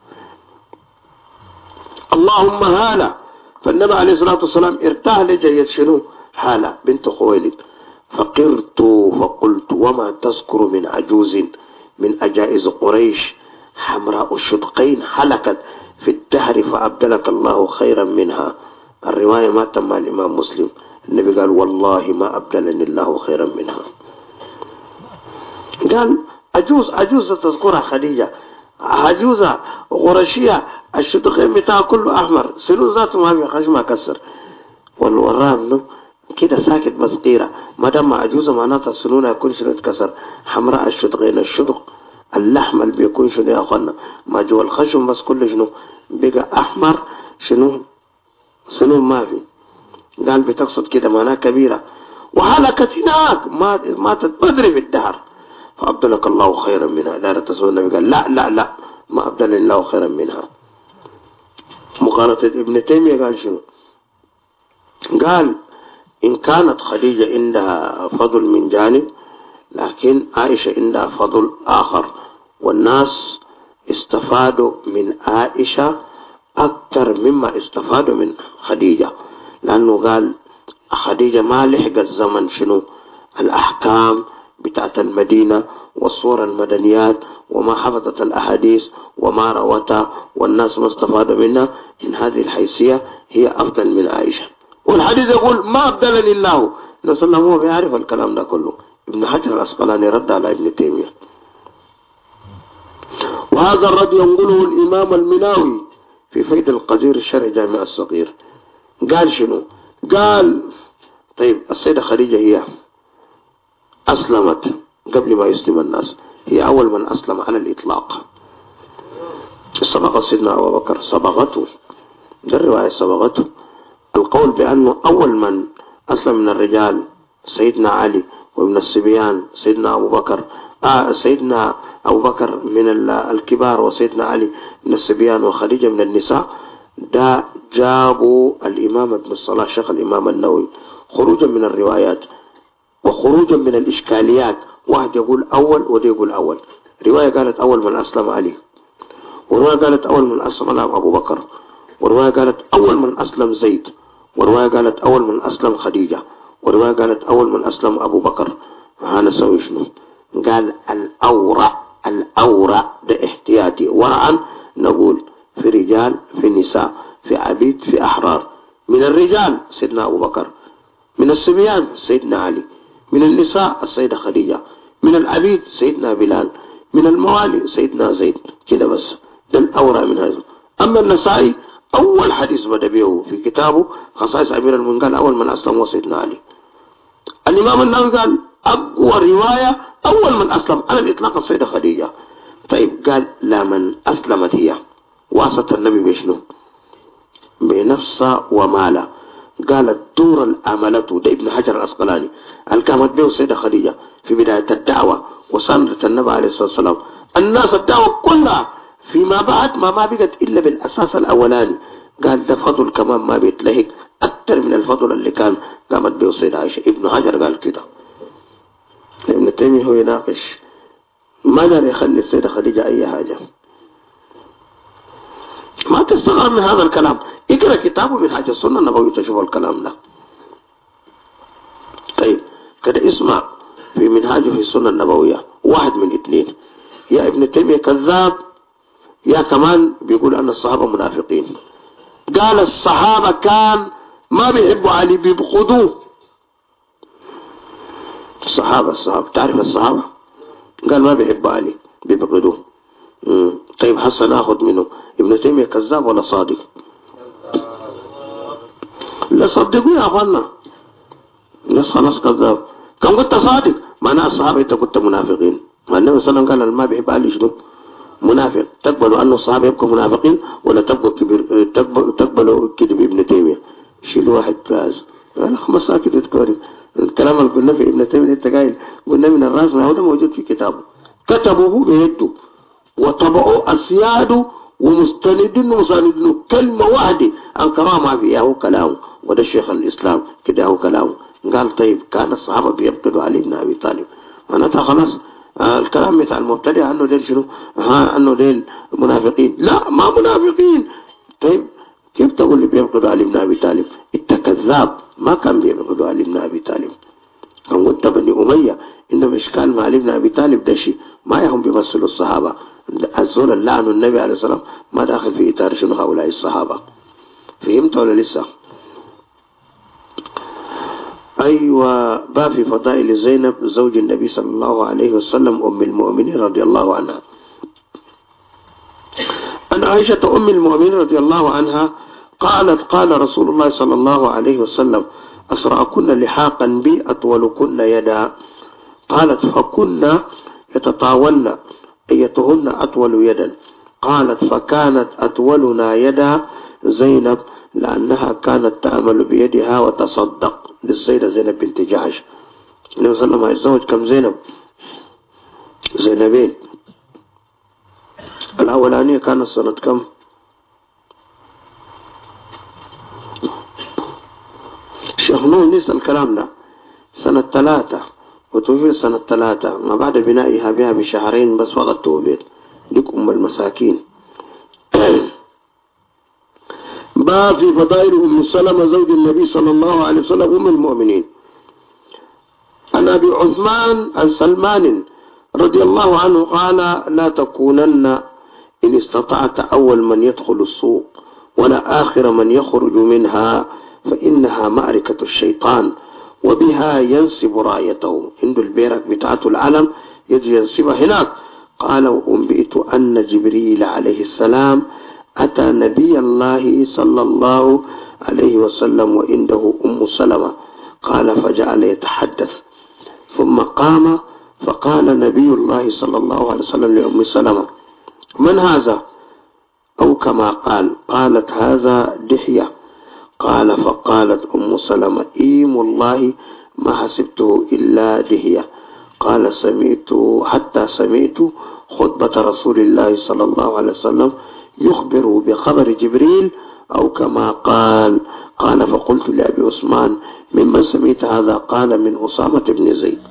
اللهم هالة، فالنبي عليه الصلاة والسلام ارتاح لجيد شنو هالة بنت خويلد. فقرت فقلت وما تذكر من عجوز من أجائز قريش حمراء الشدقين حلقت في الدهر فأبدلك الله خيرا منها. الرواية ما تم الإمام مسلم، النبي قال والله ما أبدلني الله خيرا منها. قال عجوزة تذكرها خديجة، عجوزة قرشية الشدقين بتاعها كله أحمر، سنو ذاته ما بيخش ما كسر، والورام كده ساكت بس قيرة، ما دام عجوزة معناتها سنونها كل شيء يتكسر. حمراء الشدقين، الشدق اللحم اللي بيكون شنو يا أخوانا ما جوا الخشم بس كله شنو بقى أحمر، شنو ما في. قال بتقصد كده معناها كبيرة، وهلكت هناك ما تدري في الدهر، فأبدلك الله خيرا منها. لا تسوى النبي قال لا لا لا ما أبدلني الله خيرا منها. مقارنة ابن تيمية قال شنو؟ قال إن كانت خديجة عندها فضل من جانب، لكن عائشة عندها فضل آخر، والناس استفادوا من عائشة أكثر مما استفادوا من خديجة، لأنه قال خديجة ما لحق الزمن شنو الأحكام بتاعت المدينة والصور المدنيات وما حفظت الأحاديث وما روتها، والناس ما استفادوا منها. إن هذه الحيثية هي أفضل من عائشة. والحديث يقول ما أبدلني الله، نسأل الله هو بيعرف الكلام ده كله. ابن حجر العسقلاني رد على ابن تيمية. وهذا الرد ينقله الإمام المناوي في فيد القدير الشرع جامع الصغير. قال شنو؟ قال طيب السيدة خديجة هي أسلمت قبل ما يسلم الناس، هي أول من أسلم على الإطلاق. سبق سيدنا أبو بكر، سبقته، ده الرواية سبقته. القول بأنه أول من أسلم من الرجال سيدنا علي، ومن الصبيان سيدنا أبو بكر، سيدنا أبو بكر من الكبار، وسيدنا علي من الصبيان، وخديجة من النساء. ده جابوا الإمام ابن الصلاح شيخ الإمام النووي خروجا من الروايات وخروجا من الإشكاليات. واحد يقول أول وده يقول أول. رواية قالت أول من أسلم علي، ورواية قالت أول من أسلم أبو بكر، ورواية قالت أول من أسلم زيد، ورواية قالت أول من أسلم خديجة، ورواية قالت أول من أسلم أبو بكر. هنا سوي شنو؟ قال الأورع ده احتياطي ورعا، نقول في رجال، في نساء، في عبيد، في أحرار. من الرجال سيدنا أبو بكر، من الصبيان سيدنا علي، من النساء السيدة خديجة، من العبيد سيدنا بلال، من الموالي سيدنا زيد. كده بس ده الأورع من هذا. أما النسائي أول حديث بدأ به في كتابه خصائص أمير المؤمنين قال أول من أسلم هو سيدنا علي. الإمام النووي قال أقوى رواية أول من أسلم على الإطلاق السيدة خديجة. طيب قال لا من أسلمت هي واسط النبي بشنو؟ بنفسها وماله. قالت دور الأملة، ده ابن حجر العسقلاني الكامت به السيدة خديجة في بداية الدعوة وصلت النبي عليه الصلاة والسلام. الناس الدعوة كلها فيما بعد ما بقت إلا بالأساس الأولاني. قال ده فضل كمان ما بيتلهك أكثر من الفضل اللي كان قامت به السيدة عائشة. ابن حجر قال كده. ابن تيمية هو يناقش ما دار يخلي السيدة خديجة أي حاجة. ما تستغرب من هذا الكلام، اقرأ كتابه من حاجة السنة النبوية تشوف الكلام ده. طيب كده اسمع في منهاجه في السنة النبوية 1 من 2. يا ابن تيمية كذاب يا كمان بيقول أن الصحابة منافقين. قال الصحابة كان ما بيحبوا علي بيبغضوه. الصحابة تعرف الصحابة قال ما بيحبوا علي بيبغضوه. طيب حسن ناخذ منه ابن تيمية كذاب ولا صادق؟ لا صدقوا يا أخوانا، الناس خلاص كذاب. كم قلت صادق معناه الصحابة انت كنت منافقين. ما النبي صلى الله عليه وسلم قال ما بيحب علي شنو؟ منافق. تقبلوا أن الصحابة يبقوا منافقين ولا تقبلوا كذب ابن تيمية؟ شيل واحد فاز خمسة كده تكوري الكلام اللي قلنا في ابن تيمية انت قايل قلنا من الراس ما هو ده موجود في كتابه، كتبوه بيده وطبعوا أسياده ومستندين ومساندين كلمة واحدة أنكرها ما فيها هو كلامه. وده شيخ الإسلام كده هو كلامه. قال طيب كان الصحابة بيبقوا علي بن أبي طالب معناتها خلاص الكلام بتاع المبتدع أنه ديل شنو؟ أنه ديل منافقين. لا ما منافقين. طيب كيف تقول لي بيبقوا علي بن أبي طالب؟ انت كذاب. ما كان بيبقوا علي بن أبي طالب. كان قلت بني أمية إنما إشكال مع علي بن أبي طالب ده شيء ما يهم بيمثلوا الصحابة. الزول اللي لعنوا النبي عليه الصلاة والسلام ما داخل في إطار شنو هؤلاء الصحابة. فهمت ولا لسه؟ أيوة. باب في فضائل زينب زوج النبي صلى الله عليه وسلم أم المؤمنين رضي الله عنها. أن عائشة أم المؤمنين رضي الله عنها قالت قال رسول الله صلى الله عليه وسلم أسرعكن لحاقا بي أطولكن يدا. قالت فكنا يتطاولن أيتهن أطول يدا. قالت فكانت أطولنا يدا زينب لأنها كانت تعمل بيدها وتصدق. للسيدة زينب بنت جحش النبي صلى الله عليه وسلم يتزوج كم زينب؟ زينبين. الأولانية كانت سنة كم؟ الشيخ نور نسأل الكلام ده سنة 3 وتوفي سنة 3 ما بعد بنائها بها بشهرين بس وقت توفيت. لك أم المساكين. باب في فضائل أم سلمة زوج النبي صلى الله عليه وسلم أم المؤمنين. عن أبي عثمان السلمان رضي الله عنه قال لا تكونن إن استطعت أول من يدخل السوق ولا آخر من يخرج منها فإنها معركة الشيطان وبها ينصب رايته. عنده البيرك بتاعته العلم يجي ينصبها هناك. قال وأنبئت أن جبريل عليه السلام أتى نبي الله صلى الله عليه وسلم وعنده أم سلمة. قال فجعل يتحدث ثم قام فقال نبي الله صلى الله عليه وسلم لأم سلمة من هذا؟ أو كما قالت هذا دحية. قال فقالت أم سلمة إيم الله ما حسبته إلا دحية. قال حتى سمعت خطبة رسول الله صلى الله عليه وسلم يخبر بخبر جبريل أو كما قال فقلت لأبي عثمان ممن سمعت هذا؟ قال من أسامة بن زيد.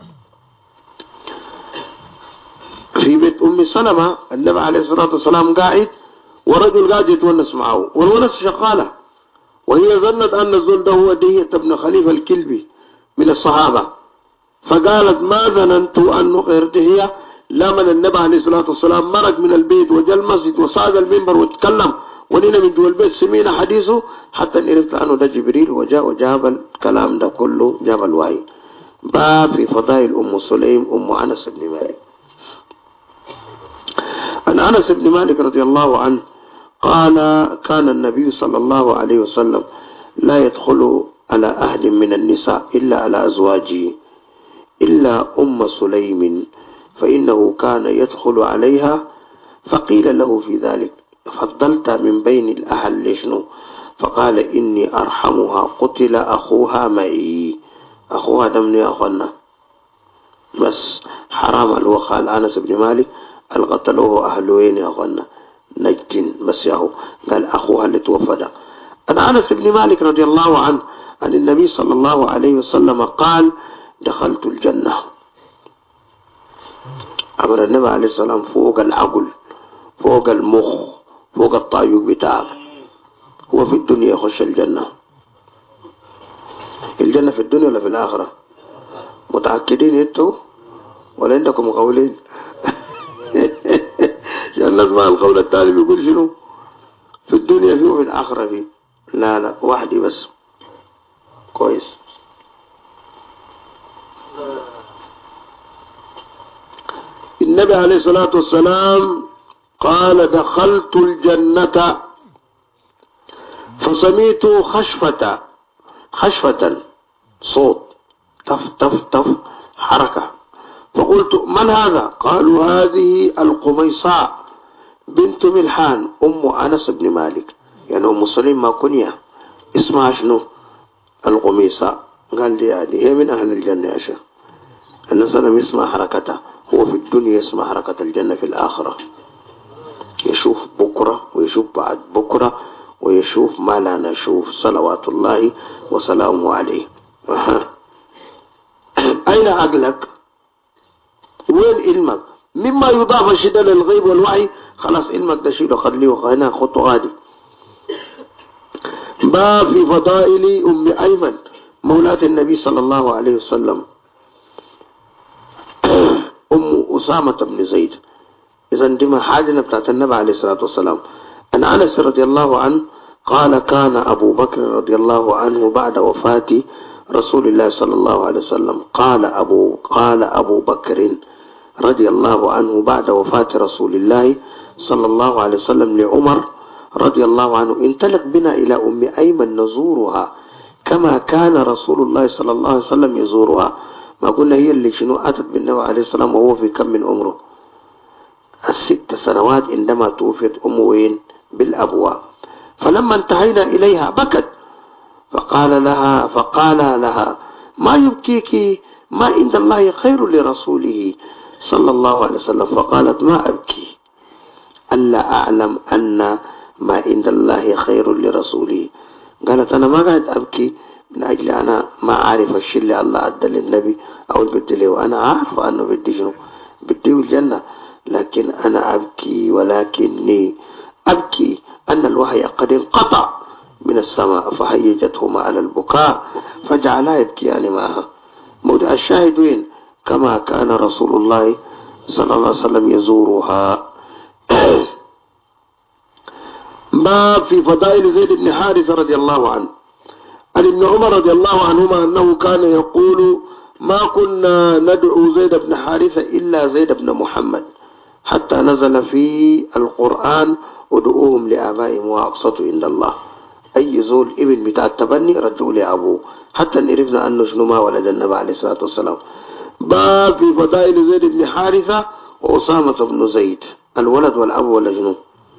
في بيت أم سلمة النبي عليه الصلاة والسلام قاعد ورجل قاعد يتونس معه والونس شغالة وهي ظنت أن الزول ده هو دية ابن خليفة الكلبي من الصحابة. فقالت ما ظننت أنه غير دهية لمن النبي عليه الصلاة والسلام مرق من البيت وجاء المسجد وصعد المنبر وتكلم ونينا من جوا البيت سمينا حديثه حتى عرفت أنه ده جبريل وجاء وجاب الكلام ده كله جاب الوحي. باب في فضائل أم سليم أم أنس بن مالك. عن أنس بن مالك رضي الله عنه قال كان النبي صلى الله عليه وسلم لا يدخل على أحد من النساء إلا على أزواجه إلا أم سليم فإنه كان يدخل عليها. فقيل له في ذلك فضلت من بين الأهل لشنو؟ فقال إني أرحمها قتل أخوها معي. أخوها دمني يا أخوانا بس حرام الوخال أنس بن مالك القتلوه أهلوين يا أخوانا نجد بس ياهو قال أخوها اللي توفى ده. عن أنس بن مالك رضي الله عنه عن النبي صلى الله عليه وسلم قال دخلت الجنة. أمر النبي عليه السلام فوق العقل فوق المخ فوق الطايوق بتاعك. هو في الدنيا يخش الجنة في الدنيا ولا في الآخرة؟ متأكدين انتوا ولا عندكم قولين؟ الناس مع القول التالي بيقول شنو في الدنيا فيه وفي الآخرة فيه. لا وحدي بس كويس. النبي عليه الصلاة والسلام قال دخلت الجنة فسمعت خشفة صوت تف تف تف حركة، فقلت من هذا؟ قالوا هذه القميصاء بنت ملحان أم أنس بن مالك، يعني أم سليم ما كنيا اسمها شنو؟ القميصاء. قال لي يعني هي من أهل الجنة يا شيخ. الناس أنا اسمها حركتها، هو في الدنيا اسمها حركة الجنة، في الآخرة يشوف بكرة ويشوف بعد بكرة ويشوف ما لا نشوف صلوات الله وسلامه عليه. أين عقلك؟ وين علمك؟ مما يضاف الشدة للغيب والوعي خلاص علمك ده شيله خليه وخينا خطوة هذه. باب في فضائل أم أيمن مولاة النبي صلى الله عليه وسلم أم أسامة بن زيد. إذا دي حاجة بتاعت النبي عليه الصلاة والسلام. أن أنس رضي الله عنه قال كان أبو بكر رضي الله عنه بعد وفاة رسول الله صلى الله عليه وسلم قال أبو بكر رضي الله عنه بعد وفاة رسول الله صلى الله عليه وسلم لعمر رضي الله عنه انطلق بنا إلى أم أيمن نزورها كما كان رسول الله صلى الله عليه وسلم يزورها. ما قلنا هي اللي شنو أتت بالنبي عليه السلام وهو في كم من عمره 6 سنوات عندما توفيت أم وين بالأبواء. فلما انتهينا إليها بكت فقال لها ما يبكيك؟ ما عند الله خير لرسوله صلى الله عليه وسلم. فقالت ما أبكي ألا أعلم أن ما عند الله خير لرسوله. قالت أنا ما قاعد أبكي من أجل أنا ما أعرف الشيء اللي الله أدى للنبي أو بدي له، أنا عارف أنه بدي شنو بدي الجنة، لكن أنا أبكي ولكني أبكي أن الوحي قد انقطع من السماء فهيجتهما على البكاء فجعلا يبكيان معها. موضع الشاهد وين؟ كما كان رسول الله صلى الله عليه وسلم يزورها. باب في فضائل زيد بن حارثة رضي الله عنه. عن ابن عمر رضي الله عنهما أنه كان يقول ما كنا ندعو زيد بن حارثة إلا زيد بن محمد حتى نزل في القرآن ودعوهم لآبائهم وأقسطوا عند الله. أي زول ابن بتاع التبني رجعوا لأبوه حتى نعرفنا أنه شنو ما ولد النبي عليه الصلاة والسلام. باب في فضائل زيد بن حارثة وأسامة بن زيد الولد والأب والجنوب.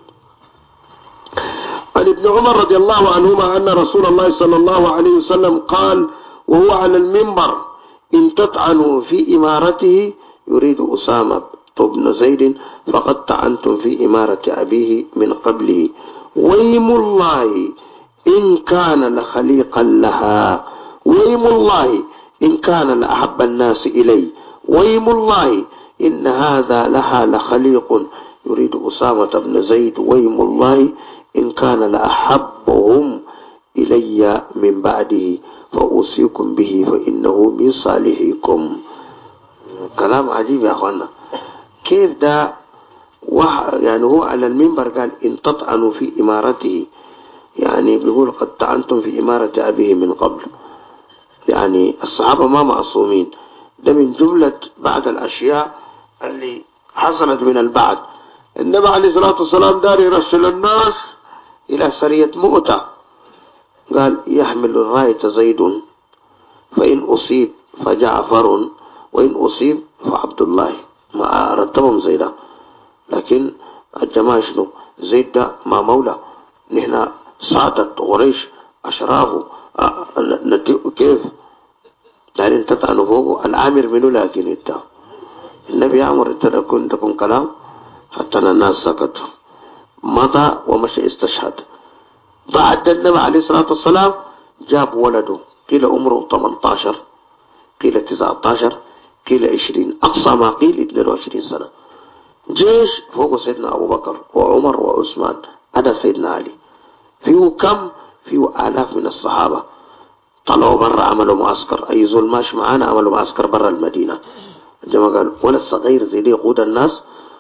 عن ابن عمر رضي الله عنهما أن رسول الله صلى الله عليه وسلم قال وهو على المنبر إن تطعنوا في إمارته يريد أسامة بن زيد فقد طعنتم في إمارة أبيه من قبله ويم الله إن كان لخليقا لها ويم الله إن كان لأحب الناس إلي ويم الله إن هذا لها لخليق يريد أسامة بن زيد ويم الله إن كان لأحبهم إلي من بعده فأوصيكم به فإنه من صالحكم. كلام عجيب يا أخوانا. كيف ده يعني هو على المنبر قال إن تطعنوا في إمارته، يعني بيقول قد طعنتم في إمارة أبيه من قبل. يعني الصحابة ما معصومين، ده من جملة بعض الأشياء اللي حصلت من البعد. النبي عليه الصلاة والسلام دار يرسل الناس إلى سرية مؤتة، قال يحمل الراية زيد فإن أصيب فجعفر وإن أصيب فعبد الله. ما رتبهم زيدا، لكن الجماعة شنو زيد ده ما مولى، نحن ساعدت قريش أشرافه كيف دارين تطعنوا فوقه العامر منه، لكن انت النبي عمر تكون كلام حتى الناس سكتوا. مضى ومشى استشهد. بعد النبي عليه الصلاة والسلام جاب ولده، قيل عمره 18 قيل 19 قيل 20 أقصى ما قيل 22 سنة. جيش فوق سيدنا أبو بكر وعمر وعثمان أنا سيدنا علي، فيه كم؟ فيه آلاف من الصحابة طلعوا برا عملوا معسكر. أي زول ماشي معانا عملوا معسكر برا المدينة. الجماعة قالوا ولا الصغير زي دي يقود الناس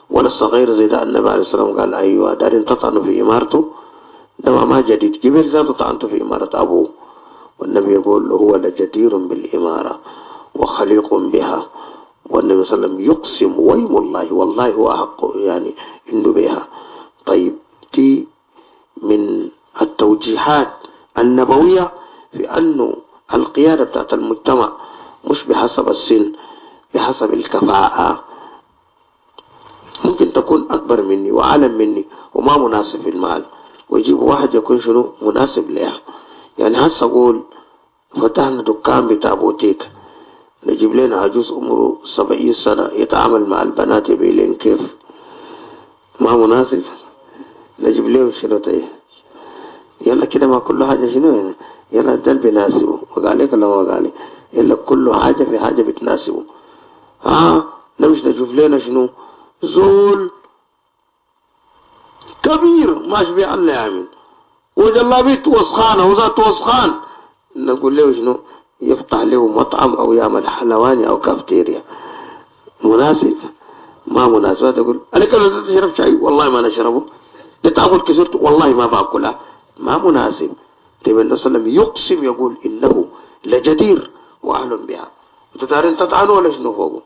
ولا الصغير زي ده. النبي عليه الصلاة والسلام قال أيوة دارين تطعنوا في إمارته، ده ما جديد. جبريل ذاته طعنته في إمارة أبوه، والنبي يقول هو لجدير بالإمارة وخليق بها، والنبي صلى الله عليه وسلم يقسم ويم الله والله هو أحق يعني إنه بها. طيب دي من التوجيهات النبوية في أنه القيادة بتاعت المجتمع مش بحسب السن، بحسب الكفاءة. ممكن تكون أكبر مني وأعلم مني وما مناسب في المال، ويجيب واحد يكون شنو مناسب لها. يعني هسه أقول فتحنا دكان بتاع بوتيك، نجيب لنا عجوز عمره 70 سنة يتعامل مع البنات يبيلين كيف؟ ما مناسب. نجيب لهم شنو طيب؟ يلا كده ما كل حاجة شنو يعني؟ يلا ده بيناسبه وقال لك ولا ما قال لك؟ يلا كل حاجة في حاجة بتناسبه. نمشي نشوف لنا شنو زول كبير ماشي بيه الله يعمل وجلابيته وسخانة وذات وسخان، نقول له شنو يفتح له مطعم أو يعمل حلواني أو كافتيريا. مناسب؟ ما مناسب. تقول أنا كلا تشرب شاي والله ما نشربه، تأكل كسرت والله ما باكلها، ما مناسب. طيب النبي صلى الله عليه وسلم يقسم يقول إنه لجدير وأهل بها، تتعرين تطعنوا ولا شنو فوقه؟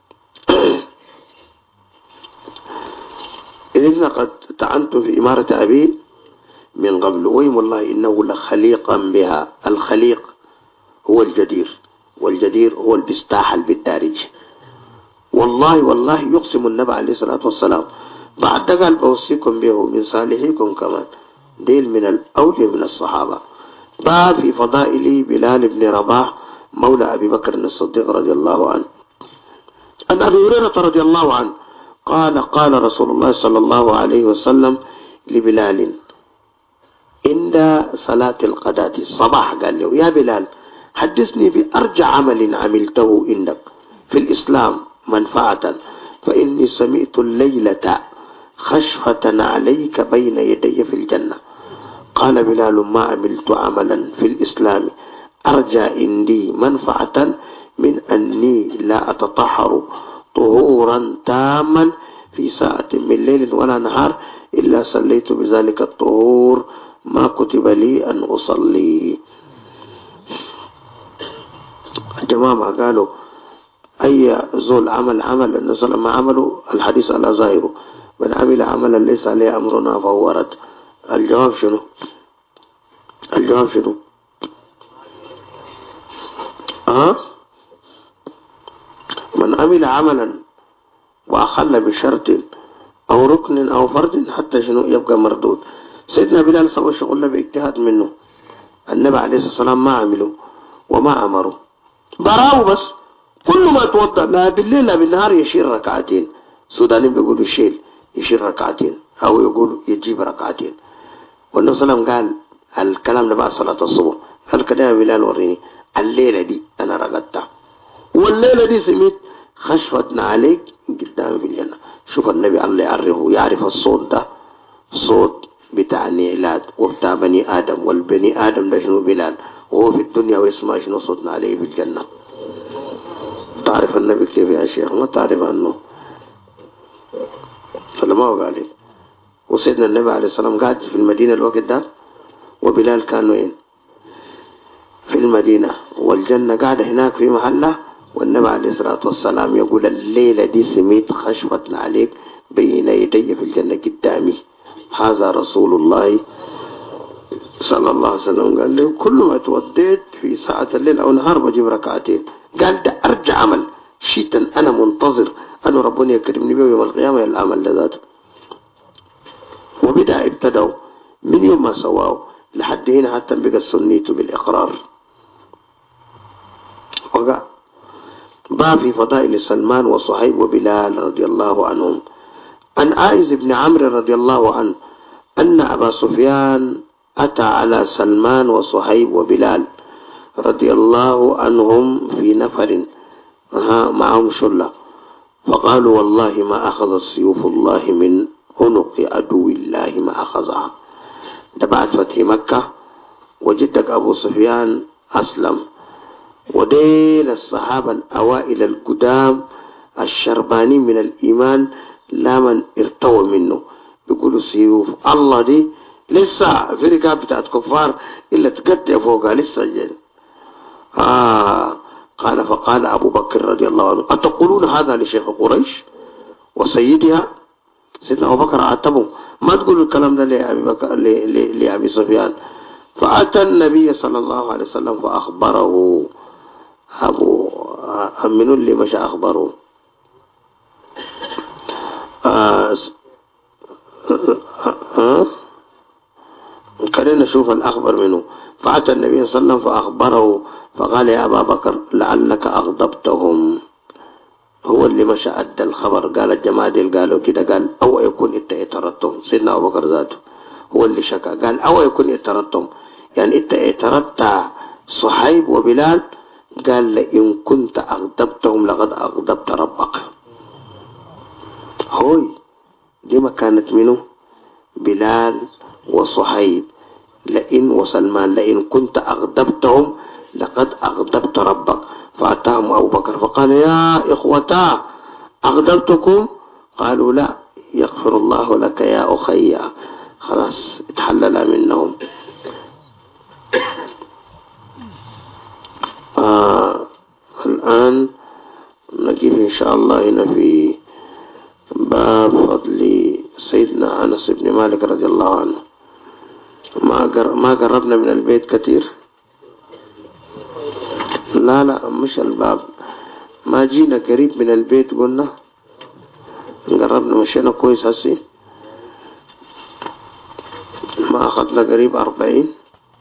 إذن قد طعنت في إمارة أبي من قبل ويم والله إنه لخليقا بها. الخليق هو الجدير، والجدير هو البستاحل بالدارج. والله والله يقسم النبي عليه الصلاة والسلام بعد قال بوصيكم به من صالحيكم كمان، ديل من الأولي من الصحابة. باب في فضائل بلال بن رباح مولى أبي بكر الصديق رضي الله عنه. أن أبي هريرة رضي الله عنه قال رسول الله صلى الله عليه وسلم لبلال عند صلاة الغداة الصباح، قال له يا بلال حدثني بأرجع عمل عملته عندك في الإسلام منفعة، فإني سمعت الليلة خشفة عليك بين يدي في الجنة. قال بلال ما عملت عملا في الإسلام أرجى عندي منفعة من أني لا أتطهر طهورا تاما في ساعة من ليل ولا نهار إلا صليت بذلك الطهور ما كتب لي أن أصلي. الجماعة قالوا أي زول عمل النبي ما عمله الحديث على ظاهره، من عمل عملا ليس عليه أمرنا فهو رد. الجواب شنو؟ من عمل عملا وأخل بشرط أو ركن أو فرد حتى شنو يبقى مردود. سيدنا بلال سوى شغلنا باجتهاد منه، النبي عليه الصلاة والسلام ما عمله وما أمره، براو بس كل ما توضأ لا بالليل لا بالنهار يشير ركعتين. السودانيين بيقولوا يشير ركعتين أو يقولوا يجيب ركعتين. والنبي صلى الله عليه وسلم قال الكلام ده بعد صلاة الصبح، قال كده يا بلال وريني الليلة دي أنا رقدتها والليلة دي سميت خشفتنا عليك قدامي في الجنة. شوف النبي الله يعرف الصوت ده صوت بتاع نيلات وبتاع بني آدم، والبني آدم ده شنو بلال، وهو في الدنيا ويسمع شنو صوتنا عليه في الجنة. تعرف النبي كيف يا شيخ؟ ما تعرف عنه. فلما هو قال وسيدنا النبي عليه الصلاة والسلام قاعد في المدينة الوقت ده، وبلال كان وين؟ في المدينة، والجنة قاعدة هناك في محله، والنبي عليه الصلاة والسلام يقول الليلة دي سميت خشفة عليك بين يدي في الجنة قدامي. هذا رسول الله صلى الله عليه وسلم قال له كل ما توديت في ساعة الليل أو نهار بجيب ركعتين. قال ده أرجع عمل شيئا أنا منتظر أن ربنا يكرمني به يوم القيامة العمل ذاته. وبدأ ابتدوا من يوم ما سواه لحد هنا حتى بقى السنيت بالإقرار. وقع باب في فضائل سلمان وصهيب وبلال رضي الله عنهم. عن عائز بن عمرو رضي الله عنه أن أبا سفيان أتى على سلمان وصهيب وبلال رضي الله عنهم في نفر معهم شلة، فقالوا والله ما أخذ سيوف الله من عنق عدو الله ما أخذها. ده بعد فتح مكة، وجدك أبو سفيان أسلم، وديل الصحابة الأوائل القدام الشرباني من الإيمان لا من ارتوى منه. بيقولوا سيوف الله دي لسه في رقاب بتاعت كفار إلا تقطع فوقها لسه جاي. قال فقال أبو بكر رضي الله عنه أتقولون هذا لشيخ قريش وسيدها؟ سيدنا أبو بكر عاتبه ما تقولوا الكلام ده لأبي بكر لأبي سفيان. فأتى النبي صلى الله عليه وسلم فأخبره من اللي مشى أخبره خلينا نشوف الأخبر منه. فأتى النبي صلى الله عليه وسلم فأخبره فقال يا أبا بكر لعلك أغضبتهم. هو اللي مشى أدى الخبر. قال الجماعة قالوا كده قال أو يكون إنت اعترضتهم. سيدنا أبو بكر ذاته هو اللي شكى قال أو يكون اعترضتهم يعني إنت اعترضت صحيب وبلال. قال لئن كنت أغضبتهم لقد أغضبت ربك. هوي دي ما كانت منه بلال وصحيب لئن وسلمان لئن كنت أغضبتهم لقد أغضبت ربك. فأتاهم أبو بكر فقال يا إخوتا أغضبتكم؟ قالوا لا. يغفر الله لك يا أخي. خلاص اتحلل منهم. الآن نجيب إن شاء الله هنا في باب فضل سيدنا أنس بن مالك رضي الله عنه. ما قربنا من البيت كتير. لا مش الباب ما جينا قريب من البيت قلنا قربنا مشينا كويس هسي ما أخذنا قريب 40.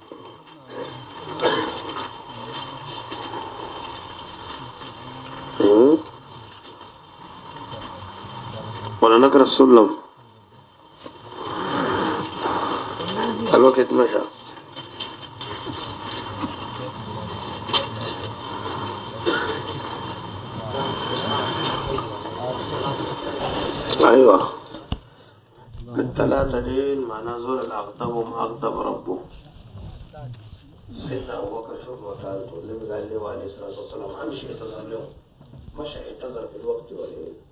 ولا نقرأ السلم الوقت مشى. أيوة الثلاثة دين معناه زول الأغضبهم أغضب ربه. سيدنا أبو بكر شوف وكالته النبي قال له عليه الصلاة والسلام أمشي اعتذر له. مشى اعتذر في الوقت والإيه